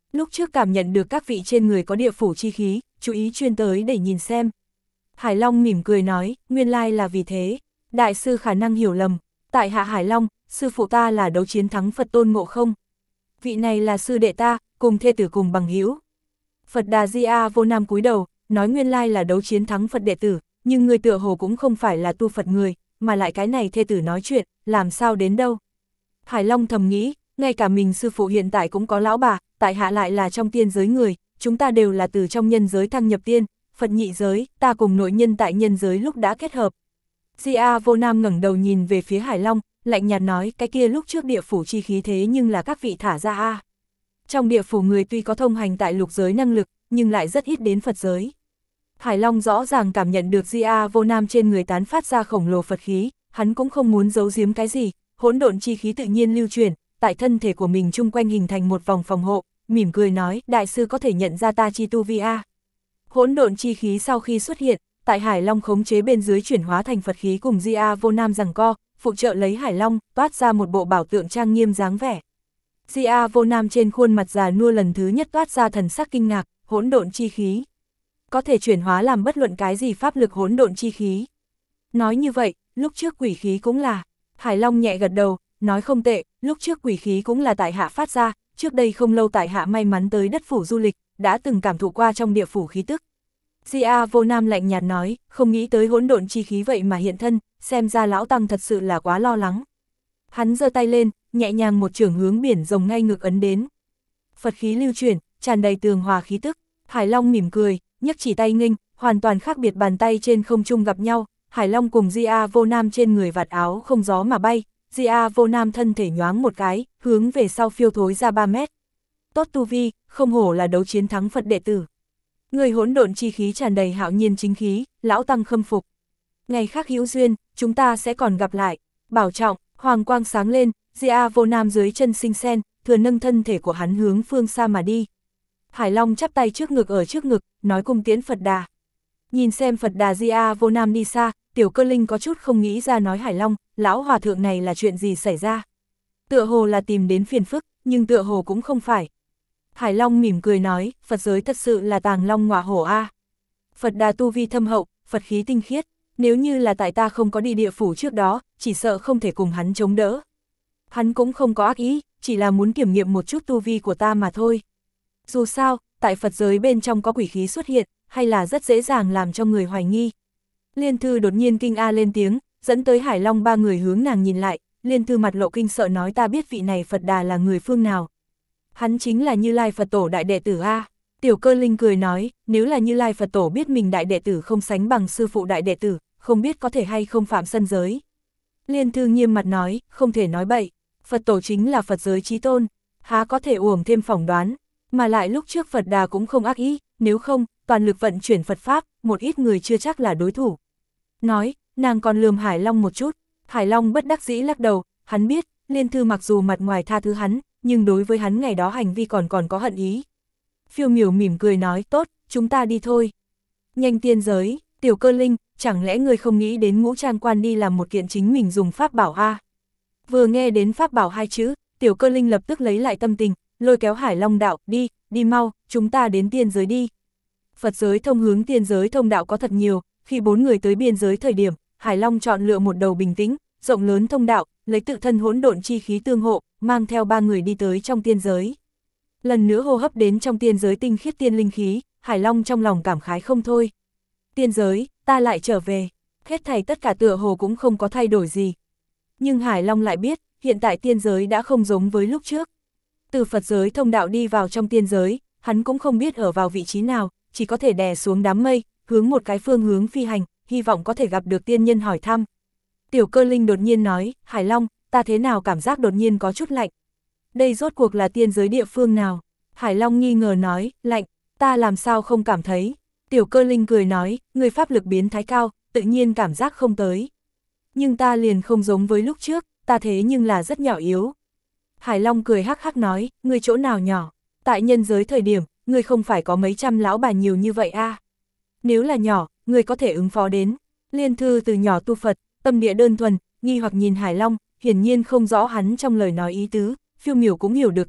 Lúc trước cảm nhận được các vị trên người có địa phủ chi khí, chú ý chuyên tới để nhìn xem. Hải Long mỉm cười nói, nguyên lai là vì thế, đại sư khả năng hiểu lầm, tại hạ Hải Long, sư phụ ta là đấu chiến thắng Phật Tôn Ngộ Không. Vị này là sư đệ ta, cùng thê tử cùng bằng hữu. Phật Đà Di A Vô Nam cúi đầu, nói nguyên lai là đấu chiến thắng Phật đệ tử, nhưng người tựa hồ cũng không phải là tu Phật người, mà lại cái này thê tử nói chuyện, làm sao đến đâu. Hải Long thầm nghĩ, ngay cả mình sư phụ hiện tại cũng có lão bà, tại hạ lại là trong tiên giới người, chúng ta đều là từ trong nhân giới thăng nhập tiên, Phật nhị giới, ta cùng nội nhân tại nhân giới lúc đã kết hợp. Di A Vô Nam ngẩng đầu nhìn về phía Hải Long, lạnh nhạt nói, cái kia lúc trước địa phủ chi khí thế nhưng là các vị thả ra a. Trong địa phủ người tuy có thông hành tại lục giới năng lực, nhưng lại rất ít đến Phật giới. Hải Long rõ ràng cảm nhận được Di A Vô Nam trên người tán phát ra khổng lồ Phật khí, hắn cũng không muốn giấu giếm cái gì, hỗn độn chi khí tự nhiên lưu chuyển, tại thân thể của mình chung quanh hình thành một vòng phòng hộ, mỉm cười nói, đại sư có thể nhận ra ta chi tu vi a. Hỗn độn chi khí sau khi xuất hiện, tại Hải Long khống chế bên dưới chuyển hóa thành Phật khí cùng Di A Vô Nam giằng co, phụ trợ lấy Hải Long, toát ra một bộ bảo tượng trang nghiêm dáng vẻ. Di A Vô Nam trên khuôn mặt già nua lần thứ nhất toát ra thần sắc kinh ngạc, hỗn độn chi khí. Có thể chuyển hóa làm bất luận cái gì pháp lực hỗn độn chi khí. Nói như vậy, lúc trước quỷ khí cũng là. Hải Long nhẹ gật đầu, nói không tệ, lúc trước quỷ khí cũng là tại hạ phát ra, trước đây không lâu tại hạ may mắn tới đất phủ du lịch, đã từng cảm thụ qua trong địa phủ khí tức. Di A Vô Nam lạnh nhạt nói, không nghĩ tới hỗn độn chi khí vậy mà hiện thân, xem ra lão tăng thật sự là quá lo lắng. Hắn giơ tay lên, nhẹ nhàng một chưởng hướng biển rồng ngay ngược ấn đến. Phật khí lưu chuyển, tràn đầy tường hòa khí tức. Hải Long mỉm cười, nhấc chỉ tay nghênh, hoàn toàn khác biệt bàn tay trên không trung gặp nhau. Hải Long cùng Di A Vô Nam trên người vạt áo không gió mà bay. Di A Vô Nam thân thể nhoáng một cái, hướng về sau phiêu thối ra 3 mét. Tốt tu vi, không hổ là đấu chiến thắng Phật đệ tử. Người hỗn độn chi khí tràn đầy hạo nhiên chính khí, lão tăng khâm phục. Ngày khác hữu duyên, chúng ta sẽ còn gặp lại. Bảo trọng, hoàng quang sáng lên, Di A Vô Nam dưới chân sinh sen, thừa nâng thân thể của hắn hướng phương xa mà đi. Hải Long chắp tay trước ngực ở trước ngực, nói cung tiễn Phật Đà. Nhìn xem Phật Đà Di A Vô Nam đi xa, Tiểu Cơ Linh có chút không nghĩ ra nói Hải Long, lão hòa thượng này là chuyện gì xảy ra. Tựa hồ là tìm đến phiền phức, nhưng tựa hồ cũng không phải. Hải Long mỉm cười nói, Phật giới thật sự là tàng long ngọa hổ a. Phật Đà tu vi thâm hậu, Phật khí tinh khiết, nếu như là tại ta không có đi địa phủ trước đó, chỉ sợ không thể cùng hắn chống đỡ. Hắn cũng không có ác ý, chỉ là muốn kiểm nghiệm một chút tu vi của ta mà thôi. Dù sao, tại Phật giới bên trong có quỷ khí xuất hiện, hay là rất dễ dàng làm cho người hoài nghi. Liên Thư đột nhiên kinh a lên tiếng, dẫn tới Hải Long 3 người hướng nàng nhìn lại, Liên Thư mặt lộ kinh sợ nói ta biết vị này Phật Đà là người phương nào. Hắn chính là Như Lai Phật Tổ đại đệ tử a. Tiểu Cơ Linh cười nói, nếu là Như Lai Phật Tổ biết mình đại đệ tử không sánh bằng sư phụ đại đệ tử, không biết có thể hay không phạm sân giới. Liên Thư nghiêm mặt nói, không thể nói bậy, Phật Tổ chính là Phật giới chí tôn, há có thể uổng thêm phỏng đoán, mà lại lúc trước Phật Đà cũng không ác ý, nếu không, toàn lực vận chuyển Phật Pháp, một ít người chưa chắc là đối thủ. Nói, nàng còn lườm Hải Long một chút, Hải Long bất đắc dĩ lắc đầu, hắn biết, Liên Thư mặc dù mặt ngoài tha thứ hắn, nhưng đối với hắn ngày đó hành vi còn có hận ý. Phiêu Miểu mỉm cười nói, tốt, chúng ta đi thôi. Nhanh tiên giới, Tiểu Cơ Linh, chẳng lẽ người không nghĩ đến Ngũ Trang Quan đi làm một kiện chính mình dùng pháp bảo a? Vừa nghe đến pháp bảo 2 chữ, Tiểu Cơ Linh lập tức lấy lại tâm tình, lôi kéo Hải Long đạo, đi mau, chúng ta đến tiên giới đi. Phật giới thông hướng tiên giới thông đạo có thật nhiều, khi 4 người tới biên giới thời điểm, Hải Long chọn lựa một đầu bình tĩnh, rộng lớn thông đạo, lấy tự thân hỗn độn chi khí tương hộ, mang theo 3 người đi tới trong tiên giới. Lần nữa hô hấp đến trong tiên giới tinh khiết tiên linh khí, Hải Long trong lòng cảm khái không thôi. Tiên giới, ta lại trở về, hết thảy tất cả tựa hồ cũng không có thay đổi gì. Nhưng Hải Long lại biết, hiện tại tiên giới đã không giống với lúc trước. Từ Phật giới thông đạo đi vào trong tiên giới, hắn cũng không biết ở vào vị trí nào, chỉ có thể đè xuống đám mây, hướng một cái phương hướng phi hành, hy vọng có thể gặp được tiên nhân hỏi thăm. Tiểu Cơ Linh đột nhiên nói, Hải Long, ta thế nào cảm giác đột nhiên có chút lạnh. Đây rốt cuộc là tiên giới địa phương nào? Hải Long nghi ngờ nói, lạnh, ta làm sao không cảm thấy. Tiểu Cơ Linh cười nói, người pháp lực biến thái cao, tự nhiên cảm giác không tới. Nhưng ta liền không giống với lúc trước, ta thế nhưng là rất nhỏ yếu. Hải Long cười hắc hắc nói, người chỗ nào nhỏ? Tại nhân giới thời điểm, người không phải có mấy trăm lão bà nhiều như vậy a? Nếu là nhỏ, người có thể ứng phó đến. Liên Thư từ nhỏ tu Phật, tâm địa đơn thuần, nghi hoặc nhìn Hải Long, hiển nhiên không rõ hắn trong lời nói ý tứ. Phiêu Miểu cũng hiểu được tới,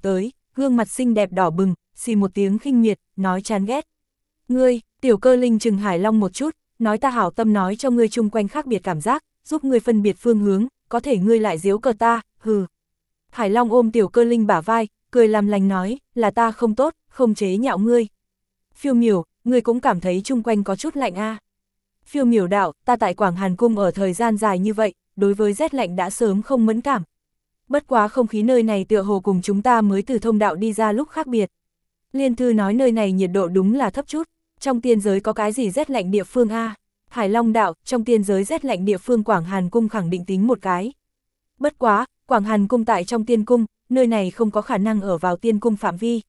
gương mặt xinh đẹp đỏ bừng, xì một tiếng khinh miệt, nói chán ghét. Ngươi, Tiểu Cơ Linh chừng Hải Long một chút, nói ta hảo tâm nói cho ngươi chung quanh khác biệt cảm giác, giúp ngươi phân biệt phương hướng, có thể ngươi lại giễu cợt ta, hừ. Hải Long ôm Tiểu Cơ Linh bả vai, cười làm lành nói, là ta không tốt, không chế nhạo ngươi. Phiêu Miểu, ngươi cũng cảm thấy chung quanh có chút lạnh a. Phiêu Miểu đạo, ta tại Quảng Hàn Cung ở thời gian dài như vậy, đối với rét lạnh đã sớm không mẫn cảm. Bất quá không khí nơi này tựa hồ cùng chúng ta mới từ thông đạo đi ra lúc khác biệt. Liên Thư nói nơi này nhiệt độ đúng là thấp chút, trong tiên giới có cái gì rét lạnh địa phương a? Hải Long đạo, trong tiên giới rét lạnh địa phương Quảng Hàn Cung khẳng định tính một cái. Bất quá, Quảng Hàn Cung tại trong tiên cung, nơi này không có khả năng ở vào tiên cung phạm vi.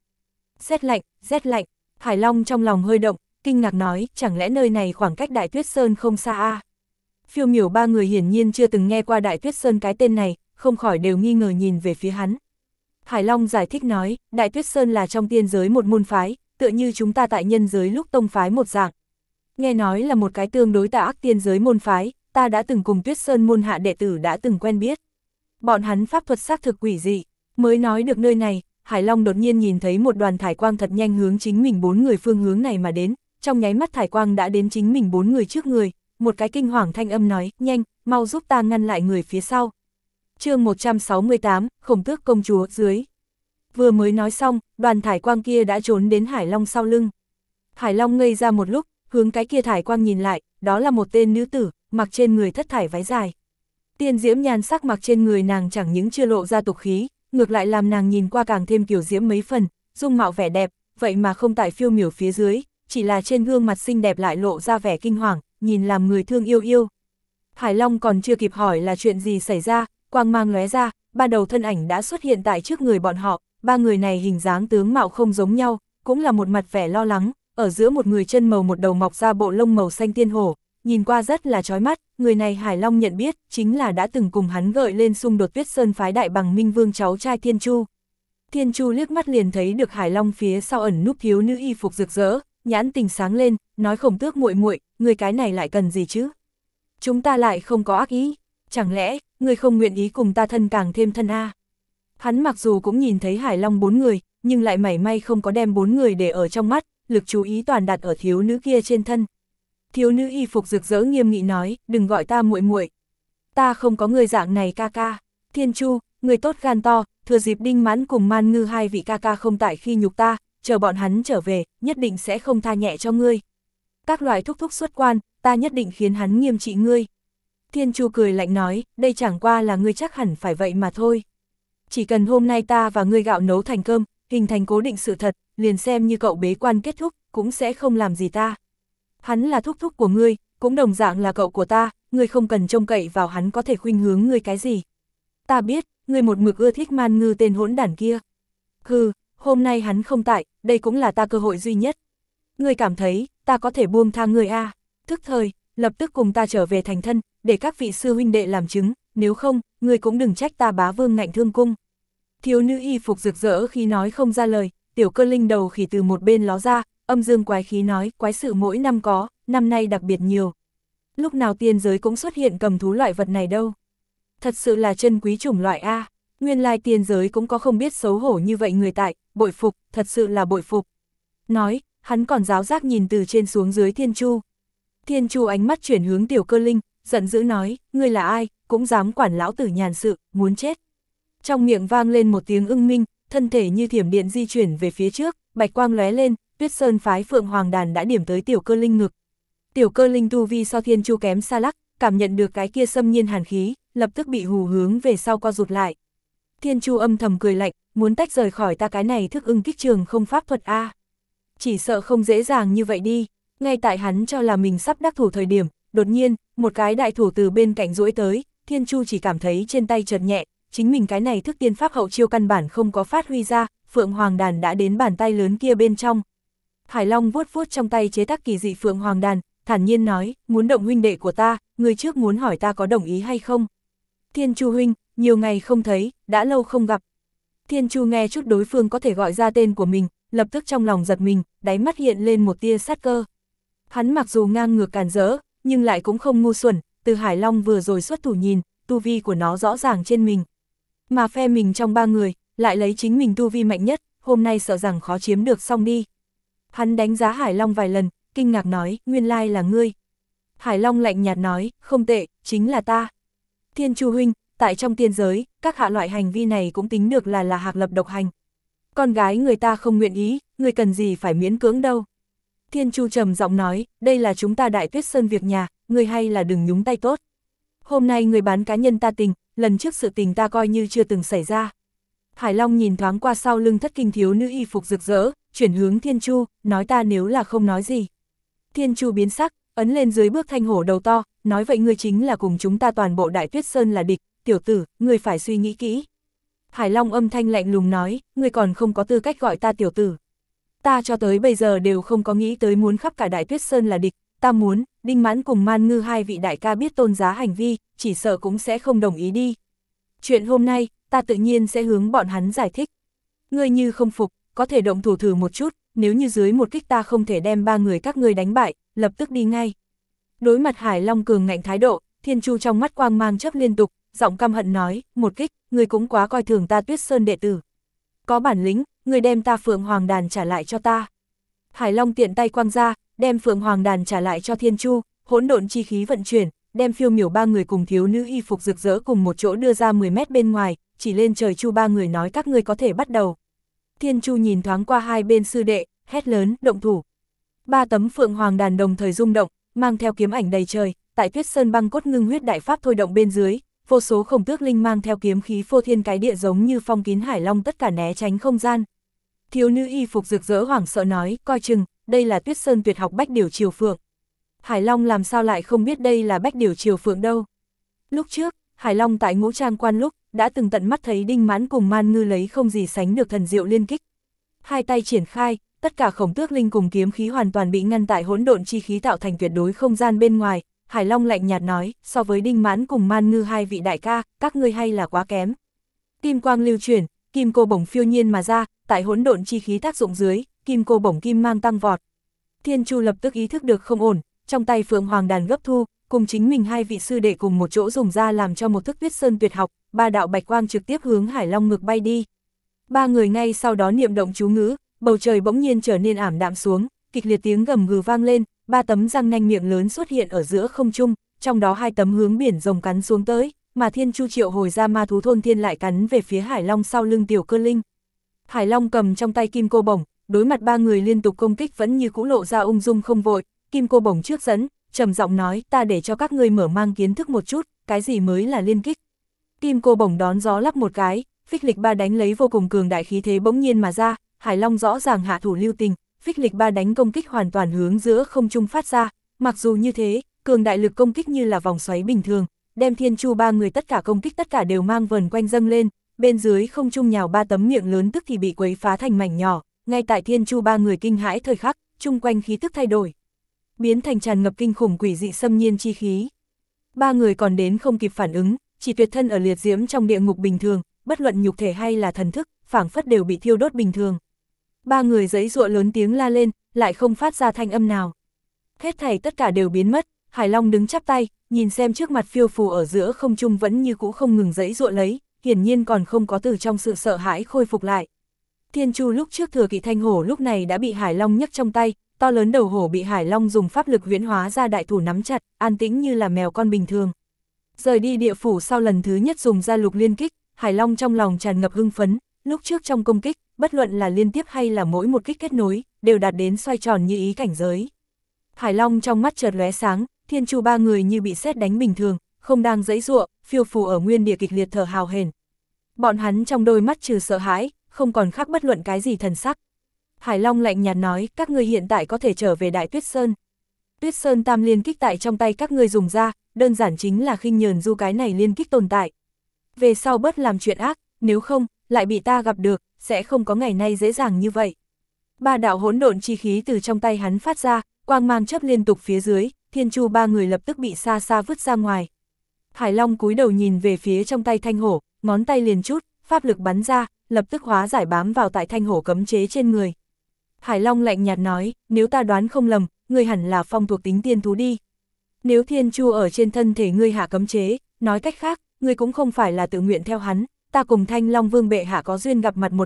Rét lạnh, Hải Long trong lòng hơi động, kinh ngạc nói, chẳng lẽ nơi này khoảng cách Đại Tuyết Sơn không xa a? Phiêu Miểu ba người hiển nhiên chưa từng nghe qua Đại Tuyết Sơn cái tên này, không khỏi đều nghi ngờ nhìn về phía hắn. Hải Long giải thích nói, Đại Tuyết Sơn là trong tiên giới một môn phái, tựa như chúng ta tại nhân giới lúc tông phái một dạng. Nghe nói là một cái tương đối tà ác tiên giới môn phái, ta đã từng cùng Tuyết Sơn môn hạ đệ tử đã từng quen biết. Bọn hắn pháp thuật xác thực quỷ dị, mới nói được nơi này, Hải Long đột nhiên nhìn thấy một đoàn thải quang thật nhanh hướng chính mình 4 người phương hướng này mà đến, trong nháy mắt thải quang đã đến chính mình 4 người trước người, một cái kinh hoàng thanh âm nói, nhanh, mau giúp ta ngăn lại người phía sau. Chương 168, Khổng Tước công chúa dưới. Vừa mới nói xong, đoàn thải quang kia đã trốn đến Hải Long sau lưng. Hải Long ngây ra một lúc, hướng cái kia thải quang nhìn lại, đó là một tên nữ tử, mặc trên người thất thải váy dài. Tiên diễm nhan sắc mặc trên người nàng chẳng những chưa lộ ra tục khí, ngược lại làm nàng nhìn qua càng thêm kiều diễm mấy phần, dung mạo vẻ đẹp, vậy mà không tại Phiêu Miểu phía dưới, chỉ là trên gương mặt xinh đẹp lại lộ ra vẻ kinh hoàng, nhìn làm người thương yêu yêu. Hải Long còn chưa kịp hỏi là chuyện gì xảy ra, quang mang lóe ra, ba đầu thân ảnh đã xuất hiện tại trước người bọn họ, ba người này hình dáng tướng mạo không giống nhau, cũng là một mặt vẻ lo lắng, ở giữa một người chân màu một đầu mọc ra bộ lông màu xanh tiên hổ, nhìn qua rất là chói mắt, người này Hải Long nhận biết, chính là đã từng cùng hắn gợi lên xung đột Tuyết Sơn phái Đại Bằng Minh Vương cháu trai Thiên Chu. Thiên Chu liếc mắt liền thấy được Hải Long phía sau ẩn núp thiếu nữ y phục rực rỡ, nhãn tình sáng lên, nói Khổng Tước muội muội, người cái này lại cần gì chứ? Chúng ta lại không có ác ý, chẳng lẽ, người không nguyện ý cùng ta thân càng thêm thân a? Hắn mặc dù cũng nhìn thấy Hải Long 4 người, nhưng lại mảy may không có đem 4 người để ở trong mắt, lực chú ý toàn đặt ở thiếu nữ kia trên thân. Thiếu nữ y phục rực rỡ nghiêm nghị nói, đừng gọi ta muội muội. Ta không có người dạng này ca ca. Thiên Chu, người tốt gan to, thừa dịp Đinh Mãn cùng Man Ngư hai vị ca ca không tại khi nhục ta, chờ bọn hắn trở về, nhất định sẽ không tha nhẹ cho ngươi. Các loại thúc thúc xuất quan, ta nhất định khiến hắn nghiêm trị ngươi. Thiên Chu cười lạnh nói, đây chẳng qua là ngươi chắc hẳn phải vậy mà thôi. Chỉ cần hôm nay ta và ngươi gạo nấu thành cơm, hình thành cố định sự thật, liền xem như cậu bế quan kết thúc, cũng sẽ không làm gì ta. Hắn là thúc thúc của ngươi, cũng đồng dạng là cậu của ta, ngươi không cần trông cậy vào hắn có thể khuynh hướng ngươi cái gì. Ta biết, ngươi một mực ưa thích Man Ngư tên hỗn đản kia. Hừ, hôm nay hắn không tại, đây cũng là ta cơ hội duy nhất. Ngươi cảm thấy, ta có thể buông tha ngươi a? Thức thời, lập tức cùng ta trở về thành thân, để các vị sư huynh đệ làm chứng, nếu không, ngươi cũng đừng trách ta bá vương ngạnh thương cung. Thiếu nữ y phục rực rỡ khi nói không ra lời, Tiểu Cơ Linh đầu khỉ từ một bên ló ra, âm dương quái khí nói, quái sự mỗi năm có, năm nay đặc biệt nhiều. Lúc nào tiên giới cũng xuất hiện cầm thú loại vật này đâu. Thật sự là chân quý chủng loại A, nguyên lai tiên giới cũng có không biết xấu hổ như vậy người tại, bội phục, thật sự là bội phục. Nói, hắn còn giáo giác nhìn từ trên xuống dưới Thiên Chu. Thiên Chu ánh mắt chuyển hướng Tiểu Cơ Linh, giận dữ nói, ngươi là ai, cũng dám quản lão tử nhàn sự, muốn chết. Trong miệng vang lên một tiếng ưng minh, thân thể như thiểm điện di chuyển về phía trước, bạch quang lóe lên, Tuyết Sơn phái Phượng Hoàng Đàn đã điểm tới Tiểu Cơ Linh ngực. Tiểu Cơ Linh tu vi so Thiên Chu kém xa lắc, cảm nhận được cái kia xâm nhiên hàn khí, lập tức bị hù hướng về sau co rụt lại. Thiên Chu âm thầm cười lạnh, muốn tách rời khỏi ta cái này thức ưng kích trường không pháp thuật a. Chỉ sợ không dễ dàng như vậy đi. Ngay tại hắn cho là mình sắp đắc thủ thời điểm, đột nhiên, một cái đại thủ từ bên cạnh duỗi tới, Thiên Chu chỉ cảm thấy trên tay chợt nhẹ, chính mình cái này thức tiên pháp hậu chiêu căn bản không có phát huy ra, Phượng Hoàng Đàn đã đến bàn tay lớn kia bên trong. Hải Long vuốt vuốt trong tay chế tác kỳ dị Phượng Hoàng Đàn, thản nhiên nói, muốn động huynh đệ của ta, người trước muốn hỏi ta có đồng ý hay không? Thiên Chu huynh, nhiều ngày không thấy, đã lâu không gặp. Thiên Chu nghe chút đối phương có thể gọi ra tên của mình, lập tức trong lòng giật mình, đáy mắt hiện lên một tia sát cơ. Hắn mặc dù ngang ngược càn rỡ, nhưng lại cũng không ngu xuẩn, từ Hải Long vừa rồi xuất thủ nhìn, tu vi của nó rõ ràng trên mình. Mà phe mình trong ba người, lại lấy chính mình tu vi mạnh nhất, hôm nay sợ rằng khó chiếm được xong đi. Hắn đánh giá Hải Long vài lần, kinh ngạc nói, nguyên lai là ngươi. Hải Long lạnh nhạt nói, không tệ, chính là ta. Thiên Chu huynh, tại trong tiên giới, các hạ loại hành vi này cũng tính được là hạc lập độc hành. Con gái người ta không nguyện ý, người cần gì phải miễn cưỡng đâu. Thiên Chu trầm giọng nói, đây là chúng ta Đại Tuyết Sơn việc nhà, người hay là đừng nhúng tay tốt. Hôm nay người bán cá nhân ta tình, lần trước sự tình ta coi như chưa từng xảy ra. Hải Long nhìn thoáng qua sau lưng thất kinh thiếu nữ y phục rực rỡ, chuyển hướng Thiên Chu, nói ta nếu là không nói gì. Thiên Chu biến sắc, ấn lên dưới bước thanh hổ đầu to, nói vậy ngươi chính là cùng chúng ta toàn bộ Đại Tuyết Sơn là địch, tiểu tử, ngươi phải suy nghĩ kỹ. Hải Long âm thanh lạnh lùng nói, ngươi còn không có tư cách gọi ta tiểu tử. Ta cho tới bây giờ đều không có nghĩ tới muốn khắp cả Đại Tuyết Sơn là địch, ta muốn, Đinh Mãn cùng Man Ngư hai vị đại ca biết tôn giá hành vi, chỉ sợ cũng sẽ không đồng ý đi. Chuyện hôm nay, ta tự nhiên sẽ hướng bọn hắn giải thích. Ngươi như không phục, có thể động thủ thử một chút, nếu như dưới một kích ta không thể đem ba người các ngươi đánh bại, lập tức đi ngay. Đối mặt Hải Long cường ngạnh thái độ, Thiên Chu trong mắt quang mang chớp liên tục, giọng căm hận nói, một kích, ngươi cũng quá coi thường ta Tuyết Sơn đệ tử. Có bản lĩnh, ngươi đem ta Phượng Hoàng đàn trả lại cho ta. Hải Long tiện tay quăng ra, đem Phượng Hoàng đàn trả lại cho Thiên Chu, hỗn độn chi khí vận chuyển, đem phiêu miểu ba người cùng thiếu nữ y phục rực rỡ cùng một chỗ đưa ra 10 mét bên ngoài, chỉ lên trời Chu ba người nói các ngươi có thể bắt đầu. Thiên Chu nhìn thoáng qua hai bên sư đệ, hét lớn, động thủ. Ba tấm Phượng Hoàng đàn đồng thời rung động, mang theo kiếm ảnh đầy trời, tại Tuyết Sơn băng cốt ngưng huyết đại pháp thôi động bên dưới, vô số khổng tước linh mang theo kiếm khí phô thiên cái địa giống như phong kín Hải Long tất cả né tránh không gian. Thiếu nữ y phục rực rỡ hoảng sợ nói, coi chừng, đây là Tuyết Sơn tuyệt học Bách Điểu Triều Phượng. Hải Long làm sao lại không biết đây là Bách Điểu Triều Phượng đâu. Lúc trước, Hải Long tại Ngũ Trang Quan lúc, đã từng tận mắt thấy Đinh Mãn cùng Man Ngư lấy không gì sánh được thần diệu liên kích. Hai tay triển khai, tất cả khổng tước linh cùng kiếm khí hoàn toàn bị ngăn tại hỗn độn chi khí tạo thành tuyệt đối không gian bên ngoài. Hải Long lạnh nhạt nói, so với Đinh Mãn cùng Man Ngư hai vị đại ca, các ngươi hay là quá kém. Kim quang lưu chuyển, kim cô bổng phiêu nhiên mà ra, tại hỗn độn chi khí tác dụng dưới, kim cô bổng kim mang tăng vọt. Thiên Chu lập tức ý thức được không ổn, trong tay Phượng Hoàng đàn gấp thu, cùng chính mình hai vị sư đệ cùng một chỗ dùng ra làm cho một thức Tuyết Sơn tuyệt học, ba đạo bạch quang trực tiếp hướng Hải Long ngực bay đi. Ba người ngay sau đó niệm động chú ngữ, bầu trời bỗng nhiên trở nên ảm đạm xuống, kịch liệt tiếng gầm gừ vang lên, ba tấm răng nanh miệng lớn xuất hiện ở giữa không trung, trong đó hai tấm hướng biển rồng cắn xuống tới, mà Thiên Chu triệu hồi ra ma thú thôn thiên lại cắn về phía Hải Long sau lưng tiểu cơ linh. Hải Long cầm trong tay kim cô bổng, đối mặt ba người liên tục công kích vẫn như cũ lộ ra ung dung không vội, kim cô bổng trước dẫn, trầm giọng nói, ta để cho các ngươi mở mang kiến thức một chút, cái gì mới là liên kích. Kim cô bổng đón gió lắp một cái, phích lịch ba đánh lấy vô cùng cường đại khí thế bỗng nhiên mà ra, Hải Long rõ ràng hạ thủ lưu tình, phích lịch ba đánh công kích hoàn toàn hướng giữa không trung phát ra, mặc dù như thế, cường đại lực công kích như là vòng xoáy bình thường, đem Thiên Chu ba người tất cả công kích tất cả đều mang vần quanh dâng lên, bên dưới không trung nhào ba tấm miệng lớn tức thì bị quấy phá thành mảnh nhỏ, ngay tại Thiên Chu ba người kinh hãi thời khắc, chung quanh khí tức thay đổi, biến thành tràn ngập kinh khủng quỷ dị xâm nhiên chi khí. Ba người còn đến không kịp phản ứng, chỉ tuyệt thân ở liệt diễm trong địa ngục bình thường, bất luận nhục thể hay là thần thức, phảng phất đều bị thiêu đốt bình thường. Ba người giãy giụa lớn tiếng la lên, lại không phát ra thanh âm nào. Hết thảy tất cả đều biến mất, Hải Long đứng chắp tay, nhìn xem trước mặt phiêu phù ở giữa không trung vẫn như cũ không ngừng giãy giụa lấy, hiển nhiên còn không có từ trong sự sợ hãi khôi phục lại. Thiên Chu lúc trước thừa kỵ thanh hổ lúc này đã bị Hải Long nhấc trong tay, to lớn đầu hổ bị Hải Long dùng pháp lực huyễn hóa ra đại thủ nắm chặt, an tĩnh như là mèo con bình thường. Rời đi địa phủ sau lần thứ nhất dùng ra lục liên kích, Hải Long trong lòng tràn ngập hưng phấn, lúc trước trong công kích, bất luận là liên tiếp hay là mỗi một kích kết nối, đều đạt đến xoay tròn như ý cảnh giới. Hải Long trong mắt chợt lóe sáng, Thiên Chu ba người như bị sét đánh bình thường, không đang giãy giụa, phiêu phù ở nguyên địa kịch liệt thở hào hển. Bọn hắn trong đôi mắt trừ sợ hãi, không còn khác bất luận cái gì thần sắc. Hải Long lạnh nhạt nói, các ngươi hiện tại có thể trở về Đại Tuyết Sơn. Tuyết Sơn tam liên kích tại trong tay các ngươi dùng ra, đơn giản chính là khinh nhờn du cái này liên kích tồn tại. Về sau bớt làm chuyện ác, nếu không, lại bị ta gặp được, sẽ không có ngày nay dễ dàng như vậy. Ba đạo hỗn độn chi khí từ trong tay hắn phát ra, quang mang chớp liên tục phía dưới, Thiên Chu ba người lập tức bị xa xa vứt ra ngoài. Hải Long cúi đầu nhìn về phía trong tay thanh hổ, ngón tay liền chút, pháp lực bắn ra, lập tức hóa giải bám vào tại thanh hổ cấm chế trên người. Hải Long lạnh nhạt nói, nếu ta đoán không lầm, ngươi hẳn là phong thuộc tính tiên thú đi. Nếu Thiên Chu ở trên thân thể ngươi hạ cấm chế, nói cách khác, ngươi cũng không phải là tự nguyện theo hắn, ta cùng Thanh Long Vương bệ hạ có duyên gặp mặt một lần,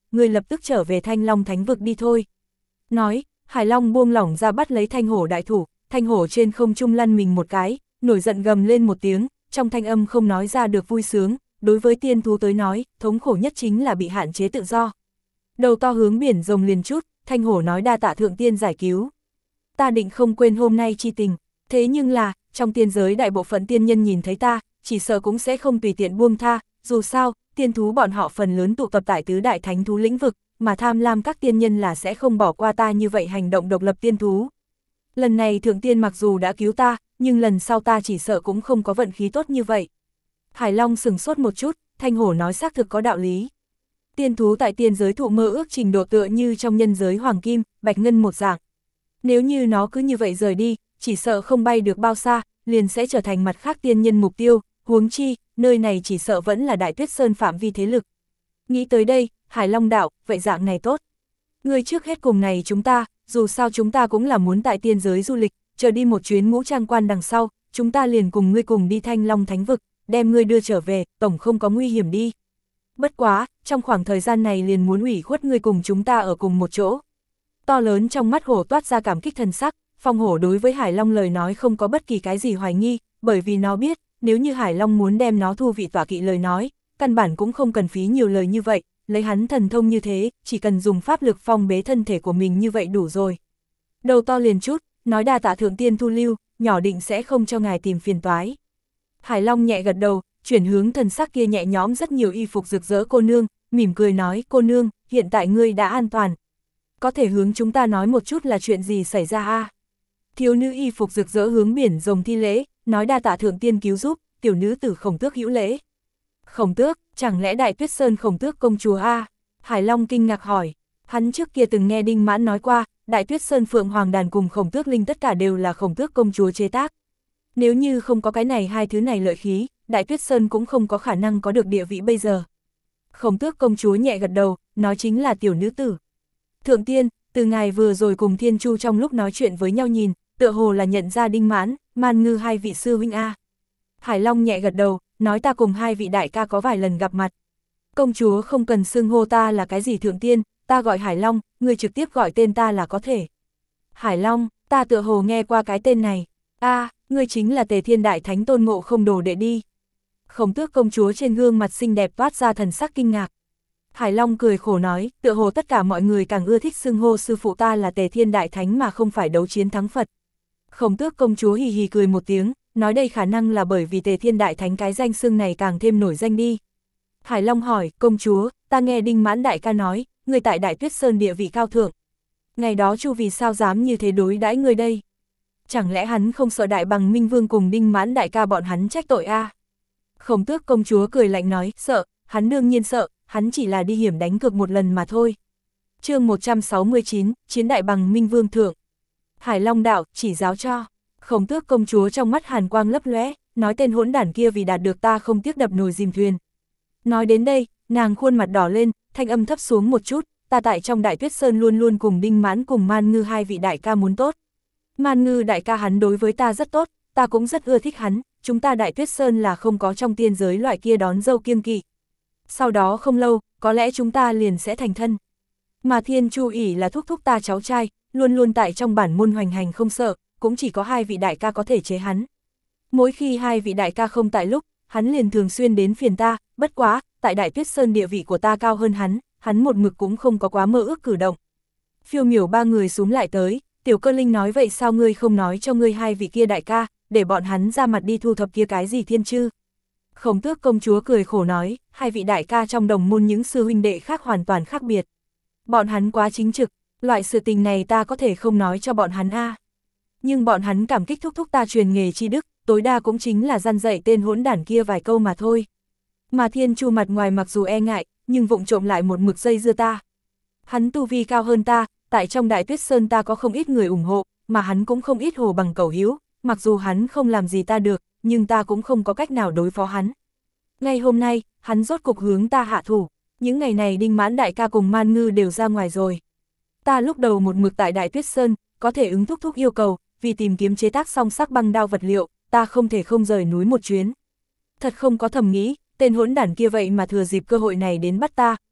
ngươi lập tức trở về Thanh Long Thánh vực đi thôi. Nói, Hải Long buông lỏng ra bắt lấy Thanh Hổ đại thủ, Thanh Hổ trên không trung lăn mình một cái, nổi giận gầm lên một tiếng, trong thanh âm không nói ra được vui sướng, đối với tiên thú tới nói, thống khổ nhất chính là bị hạn chế tự do. Đầu to hướng biển rồng liền chút, Thanh Hổ nói đa tạ thượng tiên giải cứu. Ta định không quên hôm nay chi tình, thế nhưng là, trong tiên giới đại bộ phận tiên nhân nhìn thấy ta, chỉ sợ cũng sẽ không tùy tiện buông tha, dù sao, tiên thú bọn họ phần lớn tụ tập tại tứ đại thánh thú lĩnh vực, mà tham lam các tiên nhân là sẽ không bỏ qua ta như vậy hành động độc lập tiên thú. Lần này thượng tiên mặc dù đã cứu ta, nhưng lần sau ta chỉ sợ cũng không có vận khí tốt như vậy. Hải Long sừng sốt một chút, Thanh Hổ nói xác thực có đạo lý. Tiên thú tại tiên giới thụ mơ ước trình độ tựa như trong nhân giới hoàng kim, bạch ngân một dạng. Nếu như nó cứ như vậy rời đi, chỉ sợ không bay được bao xa, liền sẽ trở thành mặt khác tiên nhân mục tiêu, huống chi, nơi này chỉ sợ vẫn là Đại Tuyết Sơn phạm vi thế lực. Nghĩ tới đây, Hải Long đạo, vậy dạng này tốt. Ngươi trước hết cùng này chúng ta, dù sao chúng ta cũng là muốn tại tiên giới du lịch, chờ đi một chuyến ngũ trang quan đằng sau, chúng ta liền cùng ngươi cùng đi Thanh Long Thánh vực, đem ngươi đưa trở về, tổng không có nguy hiểm đi. Bất quá, trong khoảng thời gian này liền muốn ủy khuất ngươi cùng chúng ta ở cùng một chỗ. To lớn trong mắt hổ toát ra cảm kích thần sắc, Phong Hổ đối với Hải Long lời nói không có bất kỳ cái gì hoài nghi, bởi vì nó biết, nếu như Hải Long muốn đem nó thu vị tọa kỵ lời nói, căn bản cũng không cần phí nhiều lời như vậy, lấy hắn thần thông như thế, chỉ cần dùng pháp lực phong bế thân thể của mình như vậy đủ rồi. Đầu to liền chút, nói đa tạ thượng tiên thu lưu, nhỏ định sẽ không cho ngài tìm phiền toái. Hải Long nhẹ gật đầu, chuyển hướng thần sắc kia nhẹ nhõm rất nhiều y phục rực rỡ cô nương, mỉm cười nói, cô nương, hiện tại ngươi đã an toàn. Có thể hướng chúng ta nói một chút là chuyện gì xảy ra a? Thiếu nữ y phục rực rỡ hướng biển rồng thi lễ, nói đa tạ thượng tiên cứu giúp, tiểu nữ tử Khổng Tước hữu lễ. Khổng Tước, chẳng lẽ Đại Tuyết Sơn Khổng Tước công chúa a? Hải Long kinh ngạc hỏi, hắn trước kia từng nghe Đinh Mãn nói qua, Đại Tuyết Sơn Phượng Hoàng đàn cùng Khổng Tước Linh tất cả đều là Khổng Tước công chúa chế tác. Nếu như không có cái này hai thứ này lợi khí, Đại Tuyết Sơn cũng không có khả năng có được địa vị bây giờ. Khổng Tước công chúa nhẹ gật đầu, nói chính là tiểu nữ tử. Thượng tiên, từ ngài vừa rồi cùng Thiên Chu trong lúc nói chuyện với nhau nhìn, tựa hồ là nhận ra Đinh Mãn, Man Ngư hai vị sư huynh a. Hải Long nhẹ gật đầu, nói ta cùng hai vị đại ca có vài lần gặp mặt. Công chúa không cần xưng hô ta là cái gì thượng tiên, ta gọi Hải Long, người trực tiếp gọi tên ta là có thể. Hải Long, ta tựa hồ nghe qua cái tên này. A, ngươi chính là Tề Thiên Đại Thánh Tôn Ngộ Không đồ đệ đi. Khổng Tước công chúa trên gương mặt xinh đẹp toát ra thần sắc kinh ngạc. Hải Long cười khổ nói, tựa hồ tất cả mọi người càng ưa thích xưng hô sư phụ ta là Tề Thiên Đại Thánh mà không phải đấu chiến thắng Phật. Khổng Tước công chúa hì hì cười một tiếng, nói đây khả năng là bởi vì Tề Thiên Đại Thánh cái danh xưng này càng thêm nổi danh đi. Hải Long hỏi, công chúa, ta nghe Đinh Mãn đại ca nói, người tại Đại Tuyết Sơn địa vị cao thượng. Ngày đó Chu vì sao dám như thế đối đãi người đây? Chẳng lẽ hắn không sợ Đại Bằng Minh Vương cùng Đinh Mãn đại ca bọn hắn trách tội a? Khổng Tước công chúa cười lạnh nói, sợ, hắn đương nhiên sợ, hắn chỉ là đi hiểm đánh cược một lần mà thôi. Chương 169, Chiến Đại Bằng Minh Vương thượng. Hải Long đạo, chỉ giáo cho. Khổng Tước công chúa trong mắt hàn quang lấp lóe, nói tên hỗn đản kia vì đạt được ta không tiếc đập nồi dìm thuyền. Nói đến đây, nàng khuôn mặt đỏ lên, thanh âm thấp xuống một chút, ta tại trong Đại Tuyết Sơn luôn luôn cùng Đinh Mãn cùng Man Ngư hai vị đại ca muốn tốt. Man Ngư đại ca hắn đối với ta rất tốt, ta cũng rất ưa thích hắn, chúng ta Đại Tuyết Sơn là không có trong tiên giới loại kia đón dâu kiêng kỵ. Sau đó không lâu, có lẽ chúng ta liền sẽ thành thân. Mà Thiên Chu ỷ là thúc thúc ta cháu trai, luôn luôn tại trong bản môn hoành hành không sợ, cũng chỉ có hai vị đại ca có thể chế hắn. Mỗi khi hai vị đại ca không tại lúc, hắn liền thường xuyên đến phiền ta, bất quá, tại Đại Tuyết Sơn địa vị của ta cao hơn hắn một mực cũng không có quá mơ ước cử động. Phiêu Miểu ba người xuống lại tới, Tiểu Cơ Linh nói vậy sao ngươi không nói cho ngươi hai vị kia đại ca, để bọn hắn ra mặt đi thu thập kia cái gì thiên chư. Khổng Tước công chúa cười khổ nói, hai vị đại ca trong đồng môn những sư huynh đệ khác hoàn toàn khác biệt. Bọn hắn quá chính trực, loại sự tình này ta có thể không nói cho bọn hắn a. Nhưng bọn hắn cảm kích thúc thúc ta truyền nghề tri đức, tối đa cũng chính là răn dạy tên hỗn đản kia vài câu mà thôi. Mà Thiên Chu mặt ngoài mặc dù e ngại, nhưng vụng trộm lại một mực dây dưa ta. Hắn tu vi cao hơn ta, tại trong Đại Tuyết Sơn ta có không ít người ủng hộ, mà hắn cũng không ít hồ bằng cẩu hiếu, mặc dù hắn không làm gì ta được, nhưng ta cũng không có cách nào đối phó hắn. Ngay hôm nay, hắn rốt cục hướng ta hạ thủ, những ngày này Đinh Mãn đại ca cùng Man Ngư đều ra ngoài rồi. Ta lúc đầu một mực tại Đại Tuyết Sơn, có thể ứng thúc yêu cầu, vì tìm kiếm chế tác song sắc băng đao vật liệu, ta không thể không rời núi một chuyến. Thật không có thầm nghĩ, tên hỗn đản kia vậy mà thừa dịp cơ hội này đến bắt ta,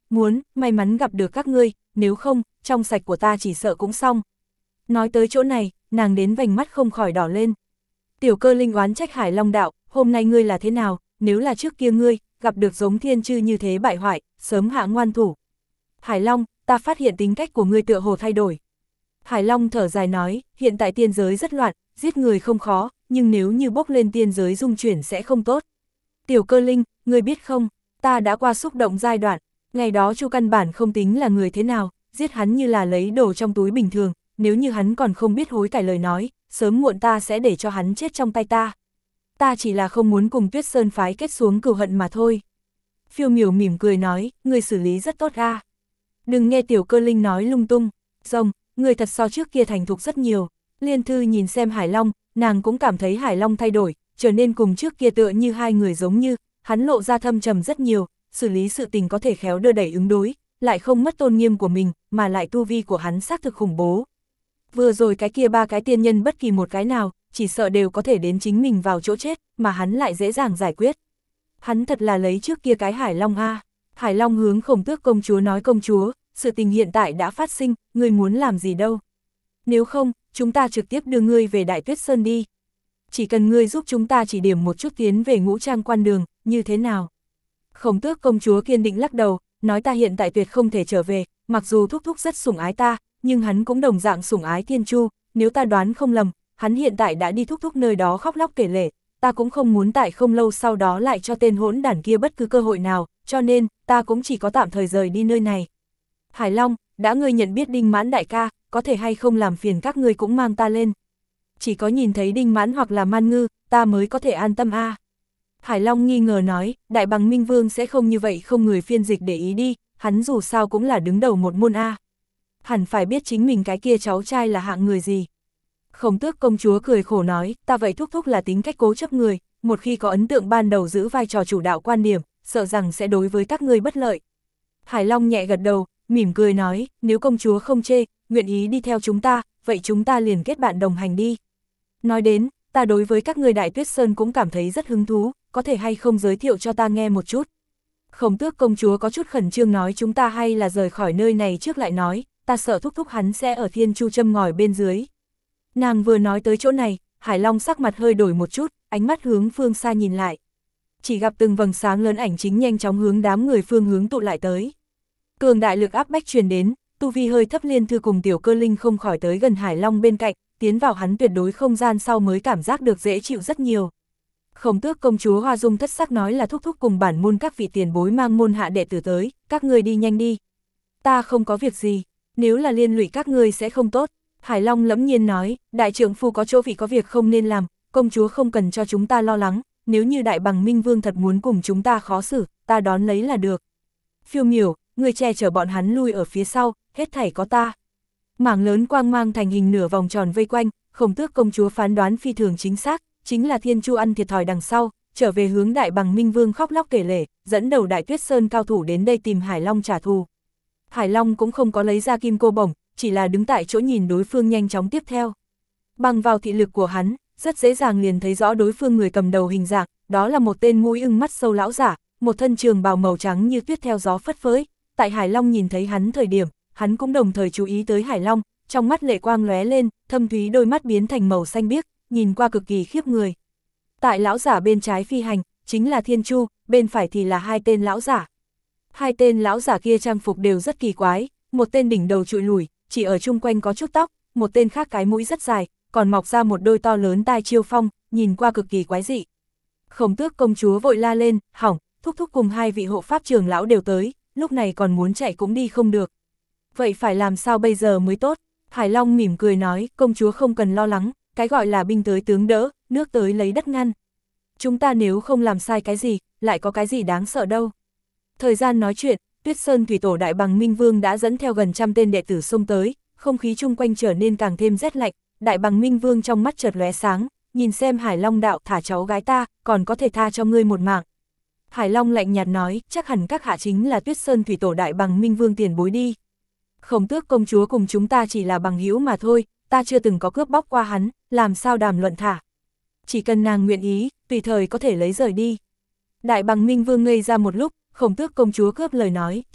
may mắn gặp được các ngươi, nếu không, trong sạch của ta chỉ sợ cũng xong. Nói tới chỗ này, nàng đến vành mắt không khỏi đỏ lên. Tiểu Cơ Linh oán trách Hải Long đạo, hôm nay ngươi là thế nào, nếu là trước kia ngươi, gặp được giống thiên chư như thế bại hoại, sớm hạ ngoan thủ. Hải Long, ta phát hiện tính cách của ngươi tựa hồ thay đổi. Hải Long thở dài nói, hiện tại tiên giới rất loạn, giết người không khó, nhưng nếu như bốc lên tiên giới dung chuyển sẽ không tốt. Tiểu Cơ Linh, ngươi biết không, ta đã qua xúc động giai đoạn, ngày đó Chu căn bản không tính là người thế nào, giết hắn như là lấy đồ trong túi bình thường, nếu như hắn còn không biết hối cải lời nói, sớm muộn ta sẽ để cho hắn chết trong tay ta. Ta chỉ là không muốn cùng Tuyết Sơn phái kết xuống cừu hận mà thôi. Phiêu Miểu mỉm cười nói, ngươi xử lý rất tốt a. Đừng nghe Tiểu Cơ Linh nói lung tung, rồng, người thật so trước kia thành thục rất nhiều. Liên Thư nhìn xem Hải Long, nàng cũng cảm thấy Hải Long thay đổi, trở nên cùng trước kia tựa như hai người giống như, hắn lộ ra thâm trầm rất nhiều, xử lý sự tình có thể khéo đưa đẩy ứng đối, lại không mất tôn nghiêm của mình, mà lại tu vi của hắn xác thực khủng bố. Vừa rồi cái kia ba cái tiên nhân bất kỳ một cái nào, chỉ sợ đều có thể đến chính mình vào chỗ chết, mà hắn lại dễ dàng giải quyết. Hắn thật là lấy trước kia cái Hải Long a. Hải Long hướng Khổng Tước công chúa nói, công chúa, sự tình hiện tại đã phát sinh, ngươi muốn làm gì đâu. Nếu không, chúng ta trực tiếp đưa ngươi về Đại Tuyết Sơn đi. Chỉ cần ngươi giúp chúng ta chỉ điểm một chút tiến về Ngũ Trang quan đường, như thế nào? Khổng Tước công chúa kiên định lắc đầu, nói ta hiện tại tuyệt không thể trở về, mặc dù thúc thúc rất sủng ái ta, nhưng hắn cũng đồng dạng sủng ái Thiên Chu, nếu ta đoán không lầm, hắn hiện tại đã đi thúc thúc nơi đó khóc lóc kể lể, ta cũng không muốn tại không lâu sau đó lại cho tên hỗn đản kia bất cứ cơ hội nào, cho nên, ta cũng chỉ có tạm thời rời đi nơi này. Hải Long, đã ngươi nhận biết Đinh Mãn đại ca, có thể hay không làm phiền các ngươi cũng mang ta lên. Chỉ có nhìn thấy Đinh Mãn hoặc là Man Ngư, ta mới có thể an tâm a. Hải Long nghi ngờ nói, Đại Bằng Minh Vương sẽ không như vậy không người phiên dịch để ý đi, hắn dù sao cũng là đứng đầu một môn a. Hẳn phải biết chính mình cái kia cháu trai là hạng người gì. Khổng Tước công chúa cười khổ nói, ta vậy thúc thúc là tính cách cố chấp người, một khi có ấn tượng ban đầu giữ vai trò chủ đạo quan điểm, sợ rằng sẽ đối với các ngươi bất lợi. Hải Long nhẹ gật đầu, mỉm cười nói, nếu công chúa không chê, nguyện ý đi theo chúng ta, vậy chúng ta liền kết bạn đồng hành đi. Nói đến, ta đối với các ngươi Đại Tuyết Sơn cũng cảm thấy rất hứng thú, có thể hay không giới thiệu cho ta nghe một chút. Khổng Tước công chúa có chút khẩn trương nói, chúng ta hay là rời khỏi nơi này trước lại nói, ta sợ thúc thúc hắn sẽ ở Thiên Chu châm ngòi bên dưới. Nàng vừa nói tới chỗ này, Hải Long sắc mặt hơi đổi một chút, ánh mắt hướng phương xa nhìn lại. Chỉ gặp từng vầng sáng lớn ảnh chính nhanh chóng hướng đám người phương hướng tụ lại tới. Cường đại lực áp bách truyền đến, tu vi hơi thấp Liên Thư cùng Tiểu Cơ Linh không khỏi tới gần Hải Long bên cạnh, tiến vào hắn tuyệt đối không gian sau mới cảm giác được dễ chịu rất nhiều. Khổng Tước công chúa Hoa Dung thất sắc nói là thúc thúc cùng bản môn các vị tiền bối mang môn hạ đệ tử tới, các ngươi đi nhanh đi. Ta không có việc gì, nếu là liên lụy các ngươi sẽ không tốt. Hải Long lẫm nhiên nói, đại trượng phu có chỗ vị có việc không nên làm, công chúa không cần cho chúng ta lo lắng, nếu như Đại Bằng Minh Vương thật muốn cùng chúng ta khó xử, ta đón lấy là được. Phiêu Miểu, người che chở bọn hắn lui ở phía sau, hết thảy có ta. Mảng lớn quang mang thành hình nửa vòng tròn vây quanh, Khổng Tước công chúa phán đoán phi thường chính xác, chính là Thiên Chu ăn thiệt thòi đằng sau, trở về hướng Đại Bằng Minh Vương khóc lóc kể lể, dẫn đầu Đại Tuyết Sơn cao thủ đến đây tìm Hải Long trả thù. Hải Long cũng không có lấy ra kim cô bổng, chỉ là đứng tại chỗ nhìn đối phương nhanh chóng tiếp theo. Bằng vào thị lực của hắn, rất dễ dàng liền thấy rõ đối phương người cầm đầu hình dạng, đó là một tên mũi ưng mắt sâu lão giả, một thân trường bào màu trắng như tuyết theo gió phất phới. Tại Hải Long nhìn thấy hắn thời điểm, hắn cũng đồng thời chú ý tới Hải Long, trong mắt lệ quang lóe lên, thâm thúy đôi mắt biến thành màu xanh biếc, nhìn qua cực kỳ khiếp người. Tại lão giả bên trái phi hành, chính là Thiên Chu, bên phải thì là hai tên lão giả. Hai tên lão giả kia trang phục đều rất kỳ quái, một tên đỉnh đầu trụi lùi, chỉ ở chung quanh có chút tóc, một tên khác cái mũi rất dài, còn mọc ra một đôi to lớn tai chiêu phong, nhìn qua cực kỳ quái dị. Khổng Tước công chúa vội la lên, hỏng, thúc thúc cùng hai vị hộ pháp trưởng lão đều tới, lúc này còn muốn chạy cũng đi không được. Vậy phải làm sao bây giờ mới tốt? Hải Long mỉm cười nói, công chúa không cần lo lắng, cái gọi là binh tới tướng đỡ, nước tới lấy đất ngăn. Chúng ta nếu không làm sai cái gì, lại có cái gì đáng sợ đâu. Thời gian nói chuyện, Tuyết Sơn thủy tổ Đại Bằng Minh Vương đã dẫn theo gần trăm tên đệ tử xông tới, không khí chung quanh trở nên càng thêm rét lạnh. Đại Bằng Minh Vương trong mắt chợt lóe sáng, nhìn xem Hải Long đạo, thả cháu gái ta, còn có thể tha cho ngươi một mạng. Hải Long lạnh nhạt nói, chắc hẳn các hạ chính là Tuyết Sơn thủy tổ Đại Bằng Minh Vương tiền bối đi. Khổng Tước công chúa cùng chúng ta chỉ là bằng hữu mà thôi, ta chưa từng có cướp bóc qua hắn, làm sao đàm luận thả. Chỉ cần nàng nguyện ý, tùy thời có thể lấy rời đi. Đại Bằng Minh Vương ngây ra một lúc, Khổng Tước công chúa cướp lời nói, thúc thúc,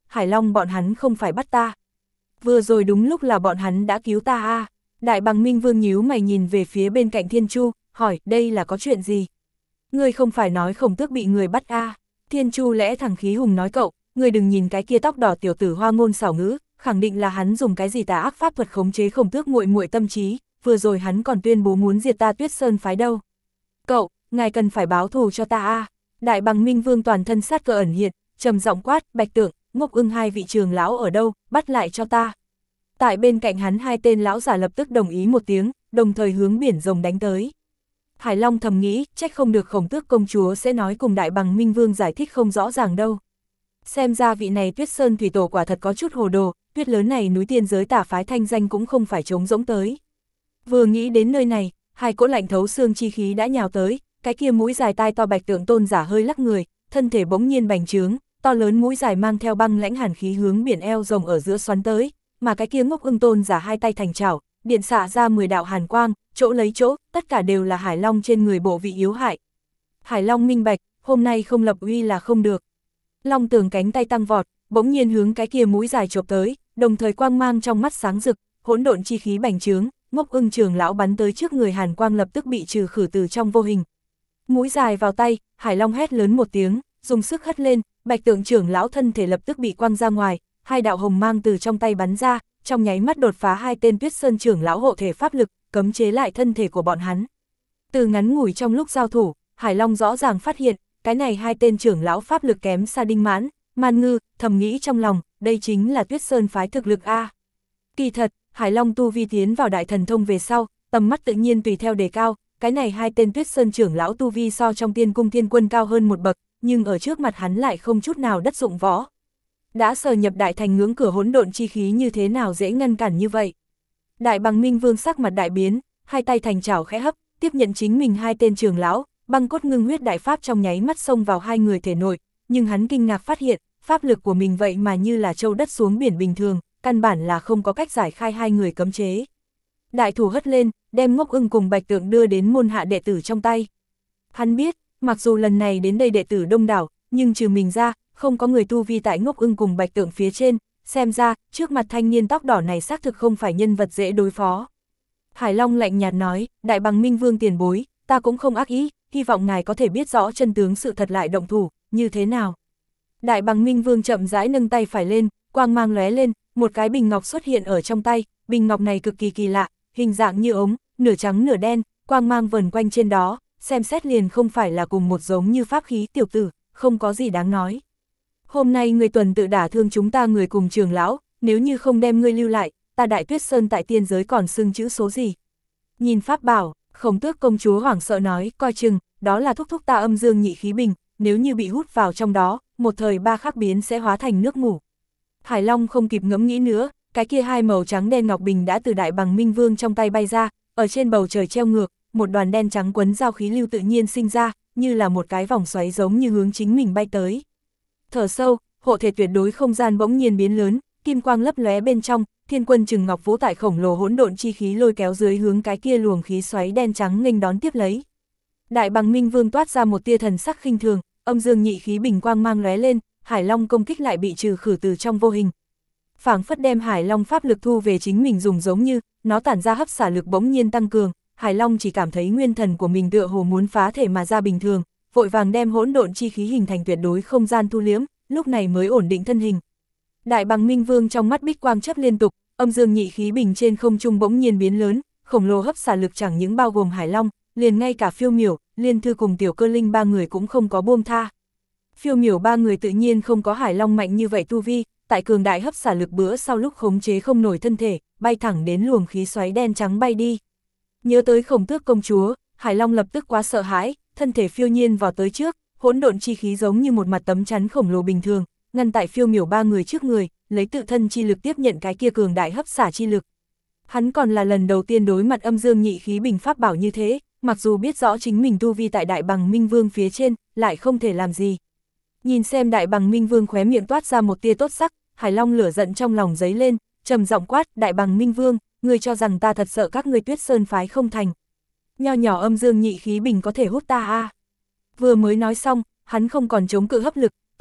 Hải Long bọn hắn không phải bắt ta. Vừa rồi đúng lúc là bọn hắn đã cứu ta a. Đại Bằng Minh Vương nhíu mày nhìn về phía bên cạnh Thiên Chu, hỏi đây là có chuyện gì? Ngươi không phải nói Khổng Tước bị người bắt a? Thiên Chu lẽ thẳng khí hùng nói cậu, ngươi đừng nhìn cái kia tóc đỏ tiểu tử hoa ngôn xảo ngữ, khẳng định là hắn dùng cái gì tà ác pháp thuật khống chế Khổng Tước muội muội tâm trí, vừa rồi hắn còn tuyên bố muốn diệt ta Tuyết Sơn phái đâu. Cậu, ngài cần phải báo thù cho ta a. Đại Bằng Minh Vương toàn thân sát cơ ẩn hiện, trầm giọng quát, Bạch Tượng, Ngốc Ưng hai vị trường lão ở đâu, bắt lại cho ta. Tại bên cạnh hắn hai tên lão giả lập tức đồng ý một tiếng, đồng thời hướng biển rồng đánh tới. Hải Long thầm nghĩ, trách không được Khổng Tước công chúa sẽ nói cùng Đại Bằng Minh Vương giải thích không rõ ràng đâu. Xem ra vị này Tuyết Sơn thủy tổ quả thật có chút hồ đồ, tuyết lớn này núi tiên giới tà phái thanh danh cũng không phải trống rỗng tới. Vừa nghĩ đến nơi này, hai cỗ lạnh thấu xương chi khí đã nhào tới, cái kia mũi dài tai to Bạch Tượng tôn giả hơi lắc người, thân thể bỗng nhiên bành trướng, to lớn mũi dài mang theo băng lãnh hàn khí hướng biển eo rồng ở giữa xoắn tới, mà cái kia Ngốc Ưng tôn giả hai tay thành chảo, điện xạ ra 10 đạo hàn quang, chỗ lấy chỗ, tất cả đều là Hải Long trên người bộ vị yếu hại. Hải Long minh bạch, hôm nay không lập uy là không được. Long Tường cánh tay tăng vọt, bỗng nhiên hướng cái kia mũi dài chộp tới, đồng thời quang mang trong mắt sáng rực, hỗn độn chi khí bành trướng, Ngốc Ưng trưởng lão bắn tới trước người hàn quang lập tức bị trừ khử từ trong vô hình. Mũi dài vào tay, Hải Long hét lớn một tiếng, dùng sức hất lên, Bạch Tượng trưởng lão thân thể lập tức bị quăng ra ngoài, hai đạo hồng mang từ trong tay bắn ra, trong nháy mắt đột phá hai tên Tuyết Sơn trưởng lão hộ thể pháp lực, cấm chế lại thân thể của bọn hắn. Từ ngắn ngủi trong lúc giao thủ, Hải Long rõ ràng phát hiện, cái này hai tên trưởng lão pháp lực kém xa Đinh Mãn, Man Ngư, thầm nghĩ trong lòng, đây chính là Tuyết Sơn phái thực lực a. Kỳ thật, Hải Long tu vi tiến vào đại thần thông về sau, tầm mắt tự nhiên tùy theo đề cao, cái này hai tên Tuyết Sơn trưởng lão tu vi so trong Tiên Cung Thiên Quân cao hơn một bậc, nhưng ở trước mặt hắn lại không chút nào đất dụng võ. Đã sờ nhập đại thành ngưỡng cửa hỗn độn chi khí như thế nào dễ ngăn cản như vậy. Đại Bằng Minh Vương sắc mặt đại biến, hai tay thành chảo khẽ hấp, tiếp nhận chính mình hai tên trưởng lão, băng cốt ngưng huyết đại pháp trong nháy mắt xông vào hai người thể nội, nhưng hắn kinh ngạc phát hiện, pháp lực của mình vậy mà như là châu đất xuống biển bình thường, căn bản là không có cách giải khai hai người cấm chế. Đại thủ hất lên, đem Ngốc Ưng cùng Bạch Tượng đưa đến môn hạ đệ tử trong tay. Hắn biết, mặc dù lần này đến đây đệ tử đông đảo, nhưng trừ mình ra, không có người tu vi tại Ngốc Ưng cùng Bạch Tượng phía trên, xem ra, trước mặt thanh niên tóc đỏ này xác thực không phải nhân vật dễ đối phó. Hải Long lạnh nhạt nói, Đại Bằng Minh Vương tiền bối, ta cũng không ác ý, hy vọng ngài có thể biết rõ chân tướng sự thật lại động thủ, như thế nào. Đại Bằng Minh Vương chậm rãi nâng tay phải lên, quang mang lóe lên, một cái bình ngọc xuất hiện ở trong tay, bình ngọc này cực kỳ kỳ lạ, hình dạng như ống, nửa trắng nửa đen, quang mang vần quanh trên đó, xem xét liền không phải là cùng một giống như pháp khí tiểu tử, không có gì đáng nói. Hôm nay người tuần tự đả thương chúng ta người cùng trường lão, nếu như không đem ngươi lưu lại, ta Đại Tuyết Sơn tại tiên giới còn xưng chữ số gì. Nhìn pháp bảo, Khổng Tước công chúa hoảng sợ nói, coi chừng, đó là thúc thúc ta âm dương nhị khí bình, nếu như bị hút vào trong đó, một thời ba khắc biến sẽ hóa thành nước ngủ. Hải Long không kịp ngẫm nghĩ nữa, cái kia hai màu trắng đen ngọc bình đã từ Đại Bằng Minh Vương trong tay bay ra, ở trên bầu trời treo ngược, một đoàn đen trắng quấn giao khí lưu tự nhiên sinh ra, như là một cái vòng xoáy giống như hướng chính mình bay tới. Thở sâu, hộ thể tuyệt đối không gian bỗng nhiên biến lớn, kim quang lấp lóe bên trong, Thiên Quân Trừng Ngọc Vũ tại khổng lồ hỗn độn chi khí lôi kéo dưới hướng cái kia luồng khí xoáy đen trắng nghênh đón tiếp lấy. Đại Bằng Minh Vương toát ra một tia thần sắc khinh thường, âm dương nhị khí bình quang mang lóe lên, Hải Long công kích lại bị trừ khử từ trong vô hình. Phảng phất đem Hải Long pháp lực thu về chính mình dùng giống như, nó tản ra hấp xả lực bỗng nhiên tăng cường, Hải Long chỉ cảm thấy nguyên thần của mình tựa hồ muốn phá thể mà ra bình thường, vội vàng đem hỗn độn chi khí hình thành tuyệt đối không gian thu liếm, lúc này mới ổn định thân hình. Đại Bằng Minh Vương trong mắt bích quang chớp liên tục, âm dương nhị khí bình trên không trung bỗng nhiên biến lớn, khổng lồ hấp xả lực chẳng những bao gồm Hải Long, liền ngay cả Phiêu Miểu, Liên Thư cùng Tiểu Cơ Linh ba người cũng không có buông tha. Phiêu Miểu ba người tự nhiên không có Hải Long mạnh như vậy tu vi, tại cường đại hấp xả lực bữa sau lúc khống chế không nổi thân thể, bay thẳng đến luồng khí xoáy đen trắng bay đi. Nhớ tới Khổng Tước công chúa, Hải Long lập tức quá sợ hãi, thân thể phiêu nhiên vào tới trước, hỗn độn chi khí giống như một mặt tấm chắn khổng lồ bình thường, ngăn tại Phiêu Miểu ba người trước người, lấy tự thân chi lực tiếp nhận cái kia cường đại hấp xả chi lực. Hắn còn là lần đầu tiên đối mặt âm dương nhị khí bình pháp bảo như thế, mặc dù biết rõ chính mình tu vi tại Đại Bằng Minh Vương phía trên, lại không thể làm gì. Nhìn xem Đại Bằng Minh Vương khóe miệng toát ra một tia tốt sắc, Hải Long lửa giận trong lòng dấy lên, trầm giọng quát, Đại Bằng Minh Vương, ngươi cho rằng ta thật sợ các ngươi Tuyết Sơn phái không thành. Nho nhỏ âm dương nhị khí bình có thể hút ta a. Vừa mới nói xong, hắn không còn chống cự hấp lực,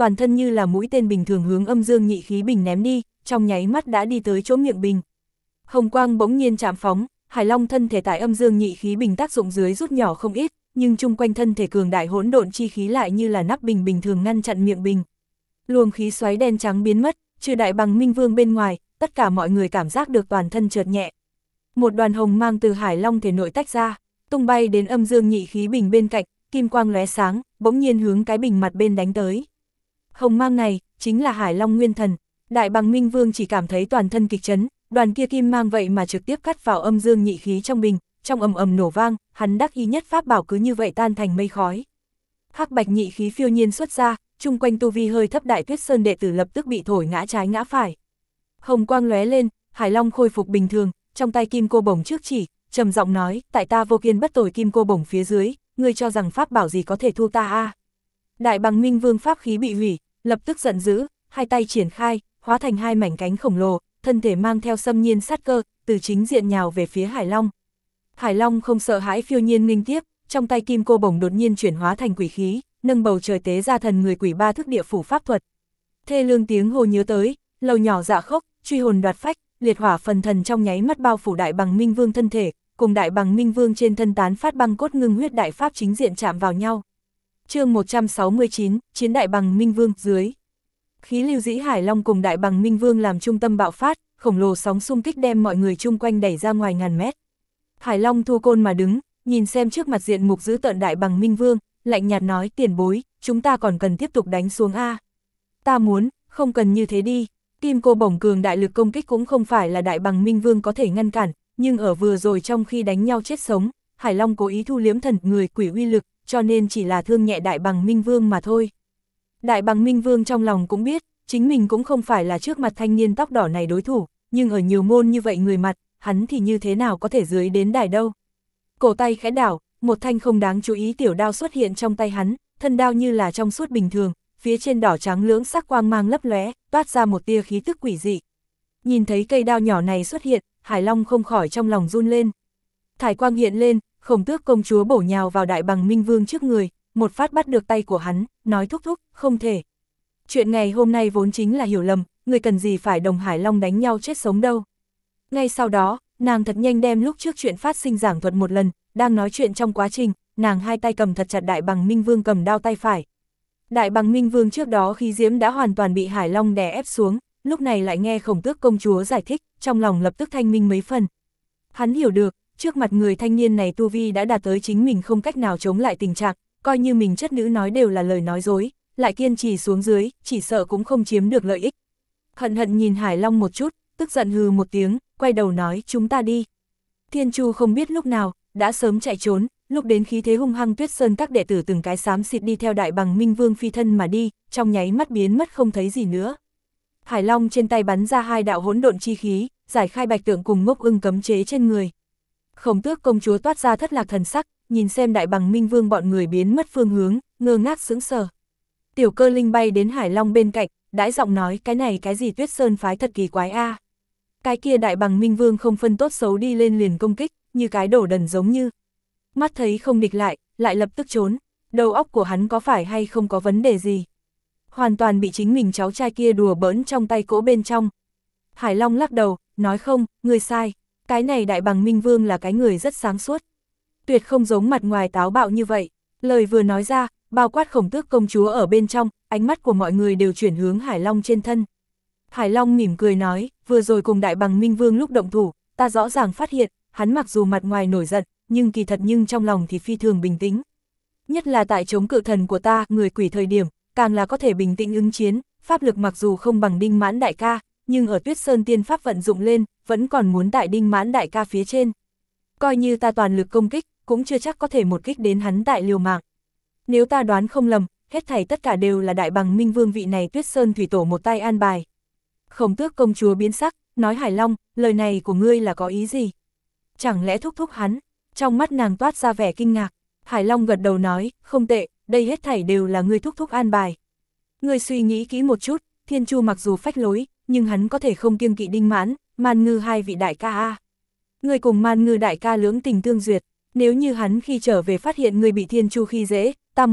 toàn thân như là mũi tên bình thường hướng âm dương nhị khí bình ném đi, trong nháy mắt đã đi tới chỗ miệng bình. Hồng quang bỗng nhiên chạm phóng, Hải Long thân thể tại âm dương nhị khí bình tác dụng dưới rút nhỏ không ít, nhưng chung quanh thân thể cường đại hỗn độn chi khí lại như là nắp bình bình thường ngăn chặn miệng bình. Luồng khí xoáy đen trắng biến mất, trừ Đại Bằng Minh Vương bên ngoài, tất cả mọi người cảm giác được toàn thân chợt nhẹ. Một đoàn hồng mang từ Hải Long thể nội tách ra, tung bay đến âm dương nhị khí bình bên cạnh, kim quang lóe sáng, bỗng nhiên hướng cái bình mặt bên đánh tới. Hồng mang này chính là Hải Long Nguyên Thần. Đại Bằng Minh Vương chỉ cảm thấy toàn thân kịch chấn, đoàn kia kim mang vậy mà trực tiếp cắt vào âm dương nhị khí trong bình, trong ầm ầm nổ vang, hắn đắc ý nhất pháp bảo cứ như vậy tan thành mây khói. Hắc bạch nhị khí phiêu nhiên xuất ra, chung quanh tu vi hơi thấp Đại Tuyết Sơn đệ tử lập tức bị thổi ngã trái ngã phải. Hồng quang lóe lên, Hải Long khôi phục bình thường, trong tay kim cô bổng trước chỉ, trầm giọng nói, tại ta vô kiên bất tồi kim cô bổng phía dưới, ngươi cho rằng pháp bảo gì có thể thu ta a? Đại Bằng Minh Vương pháp khí bị hủy, lập tức giận dữ, hai tay triển khai, hóa thành hai mảnh cánh khổng lồ, thân thể mang theo xâm nhiên sát cơ, từ chính diện nhào về phía Hải Long. Hải Long không sợ hãi phiêu nhiên nghênh tiếp, trong tay kim cô bổng đột nhiên chuyển hóa thành quỷ khí, nâng bầu trời tế ra thần người quỷ ba thức địa phủ pháp thuật. Thê lương tiếng hồ nhớ tới, lầu nhỏ dạ khốc, truy hồn đoạt phách, liệt hỏa phần thần trong nháy mắt bao phủ Đại Bằng Minh Vương thân thể, cùng Đại Bằng Minh Vương trên thân tán phát băng cốt ngưng huyết đại pháp chính diện chạm vào nhau. Chương 169, Chiến Đại Bằng Minh Vương dưới. Khí lưu dĩ Hải Long cùng Đại Bằng Minh Vương làm trung tâm bạo phát, khổng lồ sóng xung kích đem mọi người chung quanh đẩy ra ngoài ngàn mét. Hải Long thu côn mà đứng, nhìn xem trước mặt diện mục dữ tợn Đại Bằng Minh Vương, lạnh nhạt nói, tiền bối, chúng ta còn cần tiếp tục đánh xuống a. Ta muốn, không cần như thế đi. Kim cô bổng cường đại lực công kích cũng không phải là Đại Bằng Minh Vương có thể ngăn cản, nhưng ở vừa rồi trong khi đánh nhau chết sống, Hải Long cố ý thu liếm thần người quỷ uy lực, cho nên chỉ là thương nhẹ Đại Bằng Minh Vương mà thôi. Đại Bằng Minh Vương trong lòng cũng biết, chính mình cũng không phải là trước mặt thanh niên tóc đỏ này đối thủ, nhưng ở nhiều môn như vậy người mặt, hắn thì như thế nào có thể dưới đến đài đâu. Cổ tay khẽ đảo, một thanh không đáng chú ý tiểu đao xuất hiện trong tay hắn, thân đao như là trong suốt bình thường, phía trên đỏ trắng lưỡng sắc quang mang lấp lóe, toát ra một tia khí tức quỷ dị. Nhìn thấy cây đao nhỏ này xuất hiện, Hải Long không khỏi trong lòng run lên. Thải quang hiện lên, Khổng Tước công chúa bổ nhào vào Đại Bằng Minh Vương trước người, một phát bắt được tay của hắn, nói thúc thúc, không thể. Chuyện ngày hôm nay vốn chính là hiểu lầm, người cần gì phải đồng Hải Long đánh nhau chết sống đâu. Ngay sau đó, nàng thật nhanh đem lúc trước chuyện phát sinh giảng thuật một lần, đang nói chuyện trong quá trình, nàng hai tay cầm thật chặt Đại Bằng Minh Vương cầm đao tay phải. Đại Bằng Minh Vương trước đó khí diễm đã hoàn toàn bị Hải Long đè ép xuống, lúc này lại nghe Khổng Tước công chúa giải thích, trong lòng lập tức thanh minh mấy phần. Hắn hiểu được, trước mặt người thanh niên này tu vi đã đạt tới chính mình không cách nào chống lại tình trạng, coi như mình chất nữ nói đều là lời nói dối, lại kiên trì xuống dưới, chỉ sợ cũng không chiếm được lợi ích. Hận hận nhìn Hải Long một chút, tức giận hừ một tiếng, quay đầu nói, chúng ta đi. Thiên Chu không biết lúc nào, đã sớm chạy trốn, lúc đến khí thế hung hăng Tuyết Sơn các đệ tử từng cái xám xịt đi theo Đại Bằng Minh Vương phi thân mà đi, trong nháy mắt biến mất không thấy gì nữa. Hải Long trên tay bắn ra hai đạo hỗn độn chi khí, giải khai bạch tượng cùng Ngốc Ưng cấm chế trên người. Khổng Tước công chúa toát ra thất lạc thần sắc, nhìn xem Đại Bằng Minh Vương bọn người biến mất phương hướng, ngơ ngác sững sờ. Tiểu Cơ Linh bay đến Hải Long bên cạnh, đãi giọng nói, cái này cái gì Tuyết Sơn phái thật kỳ quái a. Cái kia Đại Bằng Minh Vương không phân tốt xấu đi lên liền công kích, như cái đổ đần giống như. Mắt thấy không địch lại lập tức trốn, đầu óc của hắn có phải hay không có vấn đề gì. Hoàn toàn bị chính mình cháu trai kia đùa bỡn trong tay cỗ bên trong. Hải Long lắc đầu, nói không, ngươi sai, cái này Đại Bằng Minh Vương là cái người rất sáng suốt. Tuyệt không giống mặt ngoài táo bạo như vậy. Lời vừa nói ra, bao quát Khổng Tước công chúa ở bên trong, ánh mắt của mọi người đều chuyển hướng Hải Long trên thân. Hải Long mỉm cười nói, vừa rồi cùng Đại Bằng Minh Vương lúc động thủ, ta rõ ràng phát hiện, hắn mặc dù mặt ngoài nổi giận, nhưng kỳ thật nhưng trong lòng thì phi thường bình tĩnh. Nhất là tại chống cự thần của ta, người quỷ thời điểm, càng là có thể bình tĩnh ứng chiến, pháp lực mặc dù không bằng Đinh Mãn đại ca, nhưng ở Tuyết Sơn tiên pháp vận dụng lên, vẫn còn muốn tại Đinh Mãn đại ca phía trên. Coi như ta toàn lực công kích, cũng chưa chắc có thể một kích đến hắn tại liều mạng. Nếu ta đoán không lầm, hết thảy tất cả đều là Đại Bằng Minh Vương vị này Tuyết Sơn thủy tổ một tay an bài. Khổng Tước công chúa biến sắc, nói Hải Long, lời này của ngươi là có ý gì? Chẳng lẽ thúc thúc hắn? Trong mắt nàng toát ra vẻ kinh ngạc. Hải Long gật đầu nói, không tệ, đây hết thảy đều là ngươi thúc thúc an bài. Ngươi suy nghĩ kỹ một chút, Thiên Chu mặc dù phách lối, nhưng hắn có thể không kiêng kỵ Đinh Mãn, Man Ngư hai vị đại ca a. Ngươi cùng Man Ngư đại ca lưỡng tình tương duyệt, nếu như hắn khi trở về phát hiện ngươi bị Thiên Chu khi dễ, ta muốn,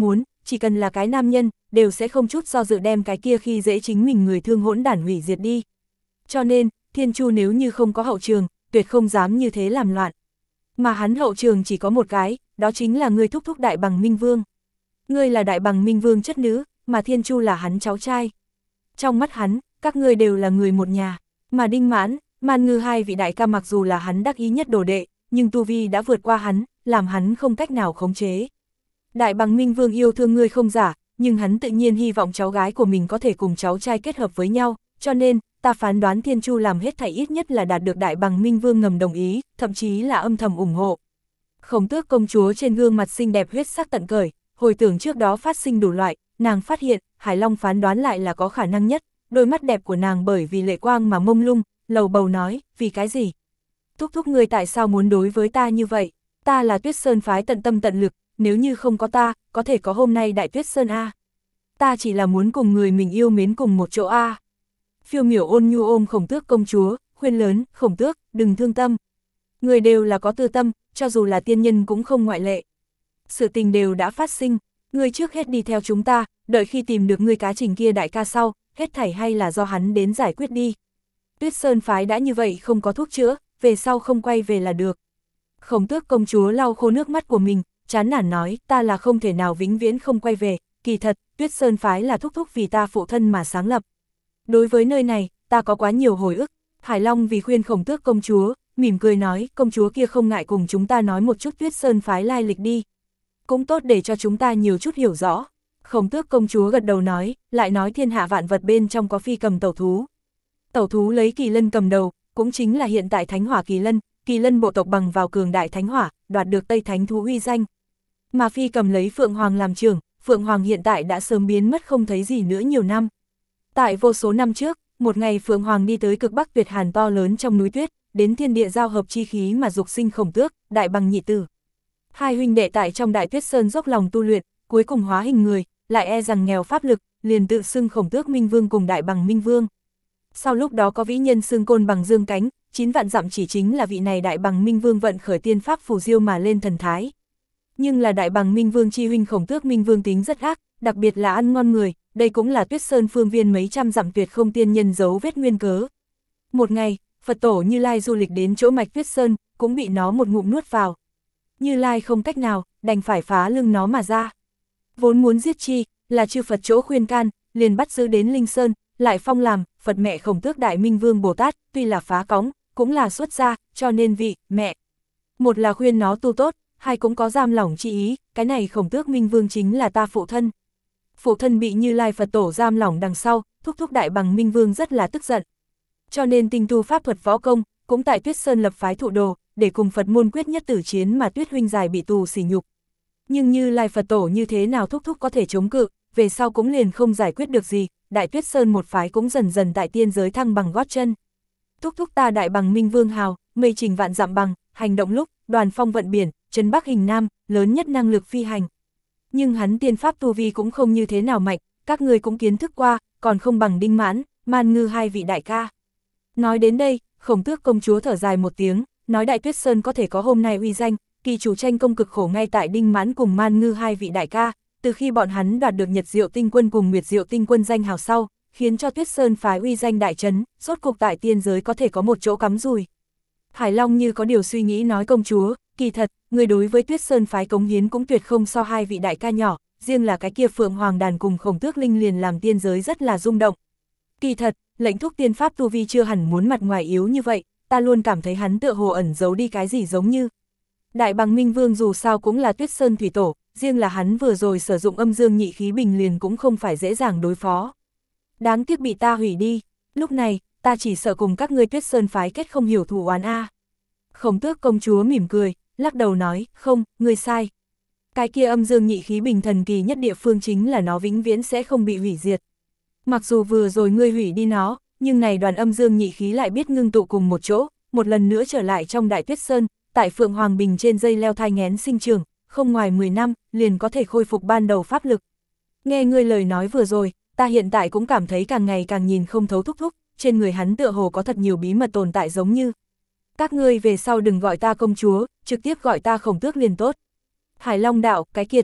chỉ cần là cái nam nhân, đều sẽ không chút do dự đem cái kia khi dễ chính mình người thương hỗn đản hủy diệt đi. Cho nên, Thiên Chu nếu như không có hậu trường, tuyệt không dám như thế làm loạn. Mà hắn hậu trường chỉ có một cái, đó chính là ngươi thúc thúc Đại Bằng Minh Vương. Ngươi là Đại Bằng Minh Vương chất nữ, mà Thiên Chu là hắn cháu trai. Trong mắt hắn, các ngươi đều là người một nhà, mà Đinh Mãn, Man Ngư hai vị đại ca mặc dù là hắn đắc ý nhất đồ đệ, nhưng tu vi đã vượt qua hắn, làm hắn không cách nào khống chế. Đại Bằng Minh Vương yêu thương ngươi không giả, nhưng hắn tự nhiên hy vọng cháu gái của mình có thể cùng cháu trai kết hợp với nhau, cho nên, ta phán đoán Thiên Chu làm hết thảy ít nhất là đạt được Đại Bằng Minh Vương ngầm đồng ý, thậm chí là âm thầm ủng hộ. Khổng Tước công chúa trên gương mặt xinh đẹp huyết sắc tận cởi, hồi tưởng trước đó phát sinh đủ loại, nàng phát hiện, Hải Long phán đoán lại là có khả năng nhất, đôi mắt đẹp của nàng bởi vì lệ quang mà mông lung, lầu bầu nói, vì cái gì? Thúc thúc ngươi tại sao muốn đối với ta như vậy? Ta là Tuyết Sơn phái tận tâm tận lực, nếu như không có ta, có thể có hôm nay Đại Tuyết Sơn A. Ta chỉ là muốn cùng người mình yêu mến cùng một chỗ A. Phiêu Miểu ôn nhu ôm Khổng Tước công chúa, khuyên lớn, Khổng Tước, đừng thương tâm. Người đều là có tư tâm, cho dù là tiên nhân cũng không ngoại lệ. Sự tình đều đã phát sinh, ngươi trước hết đi theo chúng ta, đợi khi tìm được ngươi cá trình kia đại ca sau, hết thảy hay là do hắn đến giải quyết đi. Tuyết Sơn phái đã như vậy không có thuốc chữa, về sau không quay về là được. Khổng Tước công chúa lau khô nước mắt của mình, chán nản nói, ta là không thể nào vĩnh viễn không quay về, kỳ thật, Tuyết Sơn phái là thúc thúc vì ta phụ thân mà sáng lập. Đối với nơi này, ta có quá nhiều hồi ức. Hải Long vì khuyên Khổng Tước công chúa, mỉm cười nói, công chúa kia không ngại cùng chúng ta nói một chút Tuyết Sơn phái lai lịch đi. Cũng tốt để cho chúng ta nhiều chút hiểu rõ. Khổng Tước công chúa gật đầu nói, lại nói thiên hạ vạn vật bên trong có phi cầm tẩu thú. Tẩu thú lấy kỳ lân cầm đầu, cũng chính là hiện tại Thánh Hỏa kỳ lân bộ tộc bằng vào cường đại Thánh Hỏa, đoạt được Tây Thánh thú uy danh. Mà phi cầm lấy Phượng Hoàng làm trưởng, Phượng Hoàng hiện tại đã sớm biến mất không thấy gì nữa nhiều năm. Tại vô số năm trước, một ngày Phượng Hoàng đi tới cực bắc tuyệt hàn to lớn trong núi tuyết, đến thiên địa giao hợp chi khí mà dục sinh Khổng Tước, Đại Bằng nhị tử. Hai huynh đệ tại trong Đại Tuyết Sơn dốc lòng tu luyện, cuối cùng hóa hình người, lại e rằng nghèo pháp lực, liền tự xưng Khổng Tước Minh Vương cùng Đại Bằng Minh Vương. Sau lúc đó có vĩ nhân xương côn bằng dương cánh, 9 vạn dặm chỉ chính là vị này Đại Bằng Minh Vương vận khởi tiên pháp phù diêu mà lên thần thái. Nhưng là Đại Bằng Minh Vương chi huynh Khổng Tước Minh Vương tính rất ác, đặc biệt là ăn ngon người, đây cũng là Tuyết Sơn phương viên mấy trăm dặm tuyệt không tiên nhân dấu vết nguyên cớ. Một ngày, Phật tổ Như Lai du lịch đến chỗ mạch Tuyết Sơn, cũng bị nó một ngụm nuốt vào. Như Lai không cách nào, đành phải phá lưng nó mà ra. Vốn muốn giết chi, là chư Phật chỗ khuyên can, liền bắt giữ đến Linh Sơn, lại phong làm Phật mẹ Khổng Tước Đại Minh Vương Bồ Tát, tuy là phá cóng, cũng là xuất gia, cho nên vị mẹ. Một là khuyên nó tu tốt, hai cũng có giam lỏng chi ý, cái này Khổng Tước Minh Vương chính là ta phụ thân. Phụ thân bị Như Lai Phật tổ giam lỏng đằng sau, thúc thúc Đại Bằng Minh Vương rất là tức giận. Cho nên tinh tu pháp thuật võ công, cũng tại Tuyết Sơn lập phái thụ đồ, để cùng Phật môn quyết nhất tử chiến mà Tuyết huynh dài bị tù sỉ nhục. Nhưng Như Lai Phật tổ như thế nào thúc thúc có thể chống cự, về sau cũng liền không giải quyết được gì, Đại Tuyết Sơn một phái cũng dần dần tại tiên giới thăng bằng gót chân. Thúc thúc ta Đại Bằng Minh Vương hào, mây trình vạn dặm bằng, hành động lúc, đoàn phong vận biển, trấn bắc hình nam, lớn nhất năng lực phi hành. Nhưng hắn tiên pháp tu vi cũng không như thế nào mạnh, các người cũng kiến thức qua, còn không bằng Đinh Mãn, Man Ngư hai vị đại ca. Nói đến đây, Khổng Tước công chúa thở dài một tiếng, nói Đại Tuyết Sơn có thể có hôm nay uy danh, kỳ chủ tranh công cực khổ ngay tại Đinh Mãn cùng Man Ngư hai vị đại ca, từ khi bọn hắn đoạt được Nhật Diệu Tinh Quân cùng Nguyệt Diệu Tinh Quân danh hào sau, khiến cho Tuyết Sơn phái uy danh đại trấn, rốt cục tại tiên giới có thể có một chỗ cắm rùi. Hải Long như có điều suy nghĩ nói công chúa, kỳ thật, người đối với Tuyết Sơn phái cống hiến cũng tuyệt không so hai vị đại ca nhỏ, riêng là cái kia Phượng Hoàng đàn cùng Khổng Tước Linh liền làm tiên giới rất là rung động. Kỳ thật, lệnh thúc tiên pháp tu vi chưa hẳn muốn mặt ngoài yếu như vậy, ta luôn cảm thấy hắn tựa hồ ẩn giấu đi cái gì giống như. Đại Bằng Minh Vương dù sao cũng là Tuyết Sơn thủy tổ, riêng là hắn vừa rồi sử dụng âm dương nhị khí bình liền cũng không phải dễ dàng đối phó. Đáng tiếc bị ta hủy đi, lúc này, ta chỉ sợ cùng các ngươi Tuyết Sơn phái kết không hiểu thù oán a. Khổng Tước công chúa mỉm cười, lắc đầu nói, không, ngươi sai. Cái kia âm dương nhị khí bình thần kỳ nhất địa phương chính là nó vĩnh viễn sẽ không bị hủy diệt. Mặc dù vừa rồi ngươi hủy đi nó, nhưng này đoàn âm dương nhị khí lại biết ngưng tụ cùng một chỗ, một lần nữa trở lại trong Đại Tuyết Sơn, tại Phượng Hoàng Bình trên dây leo thai nghén sinh trưởng, không ngoài 10 năm, liền có thể khôi phục ban đầu pháp lực. Nghe ngươi lời nói vừa rồi, ta hiện tại cũng cảm thấy càng ngày càng nhìn không thấu thúc thúc, trên người hắn tựa hồ có thật nhiều bí mật tồn tại giống như. Các ngươi về sau đừng gọi ta công chúa, trực tiếp gọi ta Khổng Tước liền tốt. Hải Long đạo, cái kia tốt,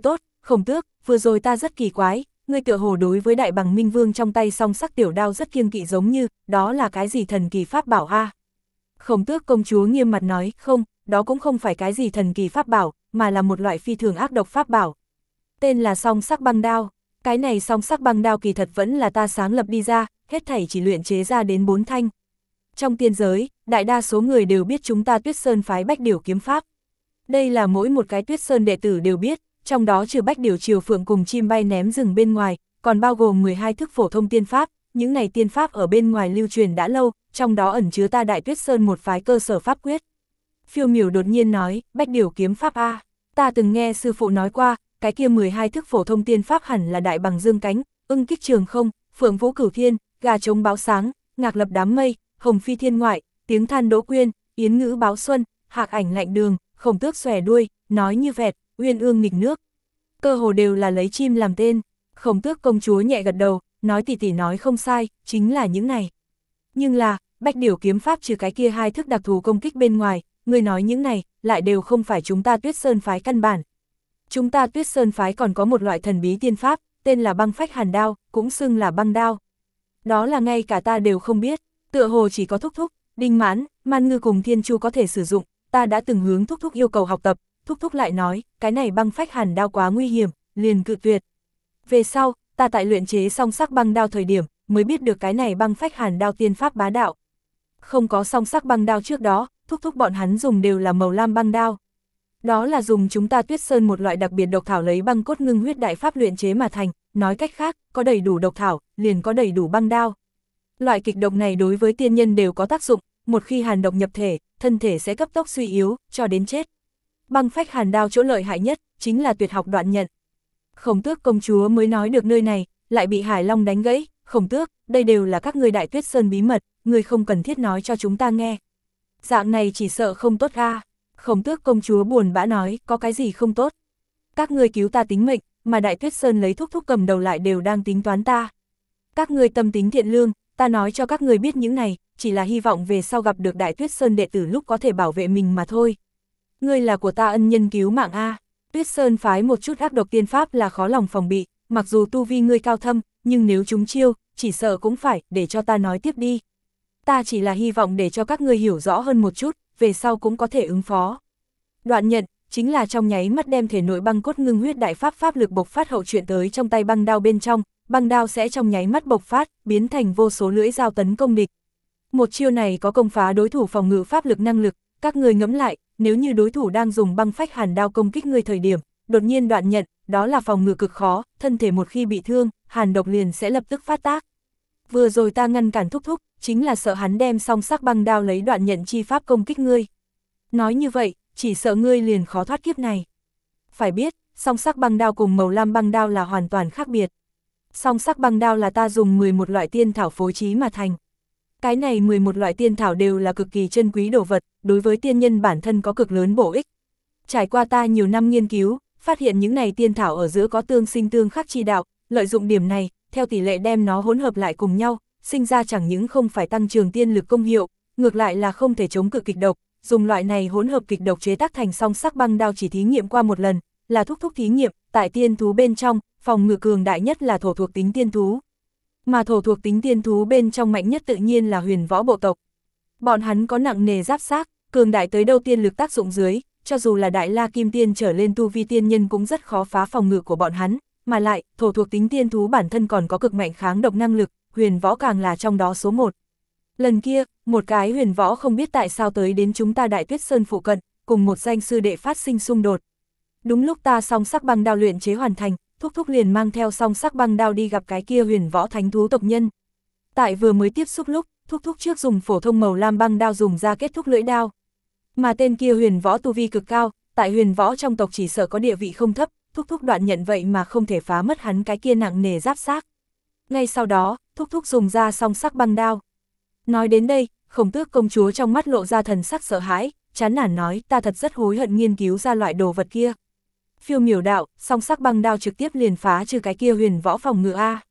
Khổng Tước, vừa rồi ta rất kỳ quái, ngươi tựa hồ đối với đại bằng minh vương trong tay song sắc tiểu đao rất kiêng kỵ giống như, đó là cái gì thần kỳ pháp bảo a? Khổng Tước công chúa nghiêm mặt nói, không, đó cũng không phải cái gì thần kỳ pháp bảo, mà là một loại phi thường ác độc pháp bảo. Tên là song sắc băng đao, cái này song sắc băng đao kỳ thật vẫn là ta sáng lập đi ra, hết thảy chỉ luyện chế ra đến 4 thanh. Trong tiên giới, đại đa số người đều biết chúng ta Tuyết Sơn phái Bách Điểu kiếm pháp. Đây là mỗi một cái Tuyết Sơn đệ tử đều biết, trong đó trừ Bách Điểu Triều Phượng cùng chim bay ném rừng bên ngoài, còn bao gồm 12 thức phổ thông tiên pháp, những này tiên pháp ở bên ngoài lưu truyền đã lâu, trong đó ẩn chứa ta Đại Tuyết Sơn một phái cơ sở pháp quyết. Phiêu Miểu đột nhiên nói, Bách Điểu kiếm pháp a, ta từng nghe sư phụ nói qua, cái kia 12 thức phổ thông tiên pháp hẳn là đại bằng dương cánh, ưng kích trường không, phượng vũ cửu thiên, gà trống báo sáng, ngạc lập đám mây, hồng phi thiên ngoại, tiếng than đỗ quyên, yến ngữ báo xuân, hạc ảnh lạnh đường, Khổng Tước xòe đuôi, nói như vẹt, uyên ương nghịch nước. Cơ hồ đều là lấy chim làm tên. Khổng Tước công chúa nhẹ gật đầu, nói tỷ tỷ nói không sai, chính là những này. Nhưng là, Bách Điểu kiếm pháp trừ cái kia 2 thức đặc thù công kích bên ngoài, người nói những này, lại đều không phải chúng ta Tuyết Sơn phái căn bản. Chúng ta Tuyết Sơn phái còn có một loại thần bí tiên pháp, tên là băng phách hàn đao, cũng xưng là băng đao. Đó là ngay cả ta đều không biết, tựa hồ chỉ có Thúc Thúc, Đinh Mãn, Man Ngư cùng Thiên Chu có thể sử dụng, ta đã từng hướng Thúc Thúc yêu cầu học tập, Thúc Thúc lại nói, cái này băng phách hàn đao quá nguy hiểm, liền cự tuyệt. Về sau, ta tại luyện chế song sắc băng đao thời điểm, mới biết được cái này băng phách hàn đao tiên pháp bá đạo. Không có song sắc băng đao trước đó, Thúc Thúc bọn hắn dùng đều là màu lam băng đao. Đó là dùng chúng ta Tuyết Sơn một loại đặc biệt độc thảo lấy băng cốt ngưng huyết đại pháp luyện chế mà thành, nói cách khác, có đầy đủ độc thảo, liền có đầy đủ băng đao. Loại kịch độc này đối với tiên nhân đều có tác dụng, một khi hàn độc nhập thể, thân thể sẽ cấp tốc suy yếu, cho đến chết. Băng phách hàn đao chỗ lợi hại nhất, chính là tuyệt học đoạn nhận. Khổng Tước công chúa mới nói được nơi này, lại bị Hải Long đánh gãy, Khổng Tước, đây đều là các ngươi Đại Tuyết Sơn bí mật, ngươi không cần thiết nói cho chúng ta nghe. Dạng này chỉ sợ không tốt a. Khổng Tước công chúa buồn bã nói, có cái gì không tốt. Các ngươi cứu ta tính mệnh, mà Đại Tuyết Sơn lấy Thúc Thúc cầm đầu lại đều đang tính toán ta. Các ngươi tâm tính thiện lương, ta nói cho các ngươi biết những này, chỉ là hy vọng về sau gặp được Đại Tuyết Sơn đệ tử lúc có thể bảo vệ mình mà thôi. Ngươi là của ta ân nhân cứu mạng a. Tuyết Sơn phái một chút ác độc tiên pháp là khó lòng phòng bị, mặc dù tu vi ngươi cao thâm, nhưng nếu chúng chiêu, chỉ sợ cũng phải, để cho ta nói tiếp đi. Ta chỉ là hy vọng để cho các ngươi hiểu rõ hơn một chút, về sau cũng có thể ứng phó. Đoạn nhận, chính là trong nháy mắt đem thể nội băng cốt ngưng huyết đại pháp pháp lực bộc phát hậu chuyện tới trong tay băng đao bên trong, băng đao sẽ trong nháy mắt bộc phát, biến thành vô số lưỡi dao tấn công địch. Một chiêu này có công phá đối thủ phòng ngự pháp lực năng lực, các người ngẫm lại, nếu như đối thủ đang dùng băng phách hàn đao công kích người thời điểm, đột nhiên đoạn nhận, đó là phòng ngự cực khó, thân thể một khi bị thương, hàn độc liền sẽ lập tức phát tác. Vừa rồi ta ngăn cản Thúc Thúc, chính là sợ hắn đem song sắc băng đao lấy đoạn nhận chi pháp công kích ngươi. Nói như vậy, chỉ sợ ngươi liền khó thoát kiếp này. Phải biết, song sắc băng đao cùng màu lam băng đao là hoàn toàn khác biệt. Song sắc băng đao là ta dùng 11 loại tiên thảo phối trí mà thành. Cái này 11 loại tiên thảo đều là cực kỳ chân quý đồ vật, đối với tiên nhân bản thân có cực lớn bổ ích. Trải qua ta nhiều năm nghiên cứu, phát hiện những này tiên thảo ở giữa có tương sinh tương khắc chi đạo, lợi dụng điểm này, theo tỷ lệ đem nó hỗn hợp lại cùng nhau, sinh ra chẳng những không phải tăng trưởng tiên lực công hiệu, ngược lại là không thể chống cự kịch độc. Dùng loại này hỗn hợp kịch độc chế tác thành song sắc băng đao chỉ thí nghiệm qua một lần, là Thúc Thúc thí nghiệm, tại tiên thú bên trong, phòng ngự cường đại nhất là thổ thuộc tính tiên thú. Mà thổ thuộc tính tiên thú bên trong mạnh nhất tự nhiên là huyền võ bộ tộc. Bọn hắn có nặng nề giáp xác, cường đại tới đâu tiên lực tác dụng dưới, cho dù là đại la kim tiên trở lên tu vi tiên nhân cũng rất khó phá phòng ngự của bọn hắn, mà lại, thổ thuộc tính tiên thú bản thân còn có cực mạnh kháng độc năng lực, huyền võ càng là trong đó số 1. Lần kia, một cái huyền võ không biết tại sao tới đến chúng ta Đại Tuyết Sơn phụ cận, cùng một danh sư đệ phát sinh xung đột. Đúng lúc ta song sắc băng đao luyện chế hoàn thành, Thúc Thúc liền mang theo song sắc băng đao đi gặp cái kia huyền võ thánh thú tộc nhân. Tại vừa mới tiếp xúc lúc, Thúc Thúc trước dùng phổ thông màu lam băng đao dùng ra kết thúc lưỡi đao. Mà tên kia huyền võ tu vi cực cao, tại huyền võ trong tộc chỉ sợ có địa vị không thấp, Thúc Thúc đoạn nhận vậy mà không thể phá mất hắn cái kia nặng nề giáp xác. Ngay sau đó, Thúc Thúc dùng ra song sắc băng đao. Nói đến đây, Khổng Tước công chúa trong mắt lộ ra thần sắc sợ hãi, chán nản nói, ta thật rất hối hận nghiên cứu ra loại đồ vật kia. Phiêu Miểu đạo, song sắc băng đao trực tiếp liền phá trừ cái kia huyền võ phòng ngự a.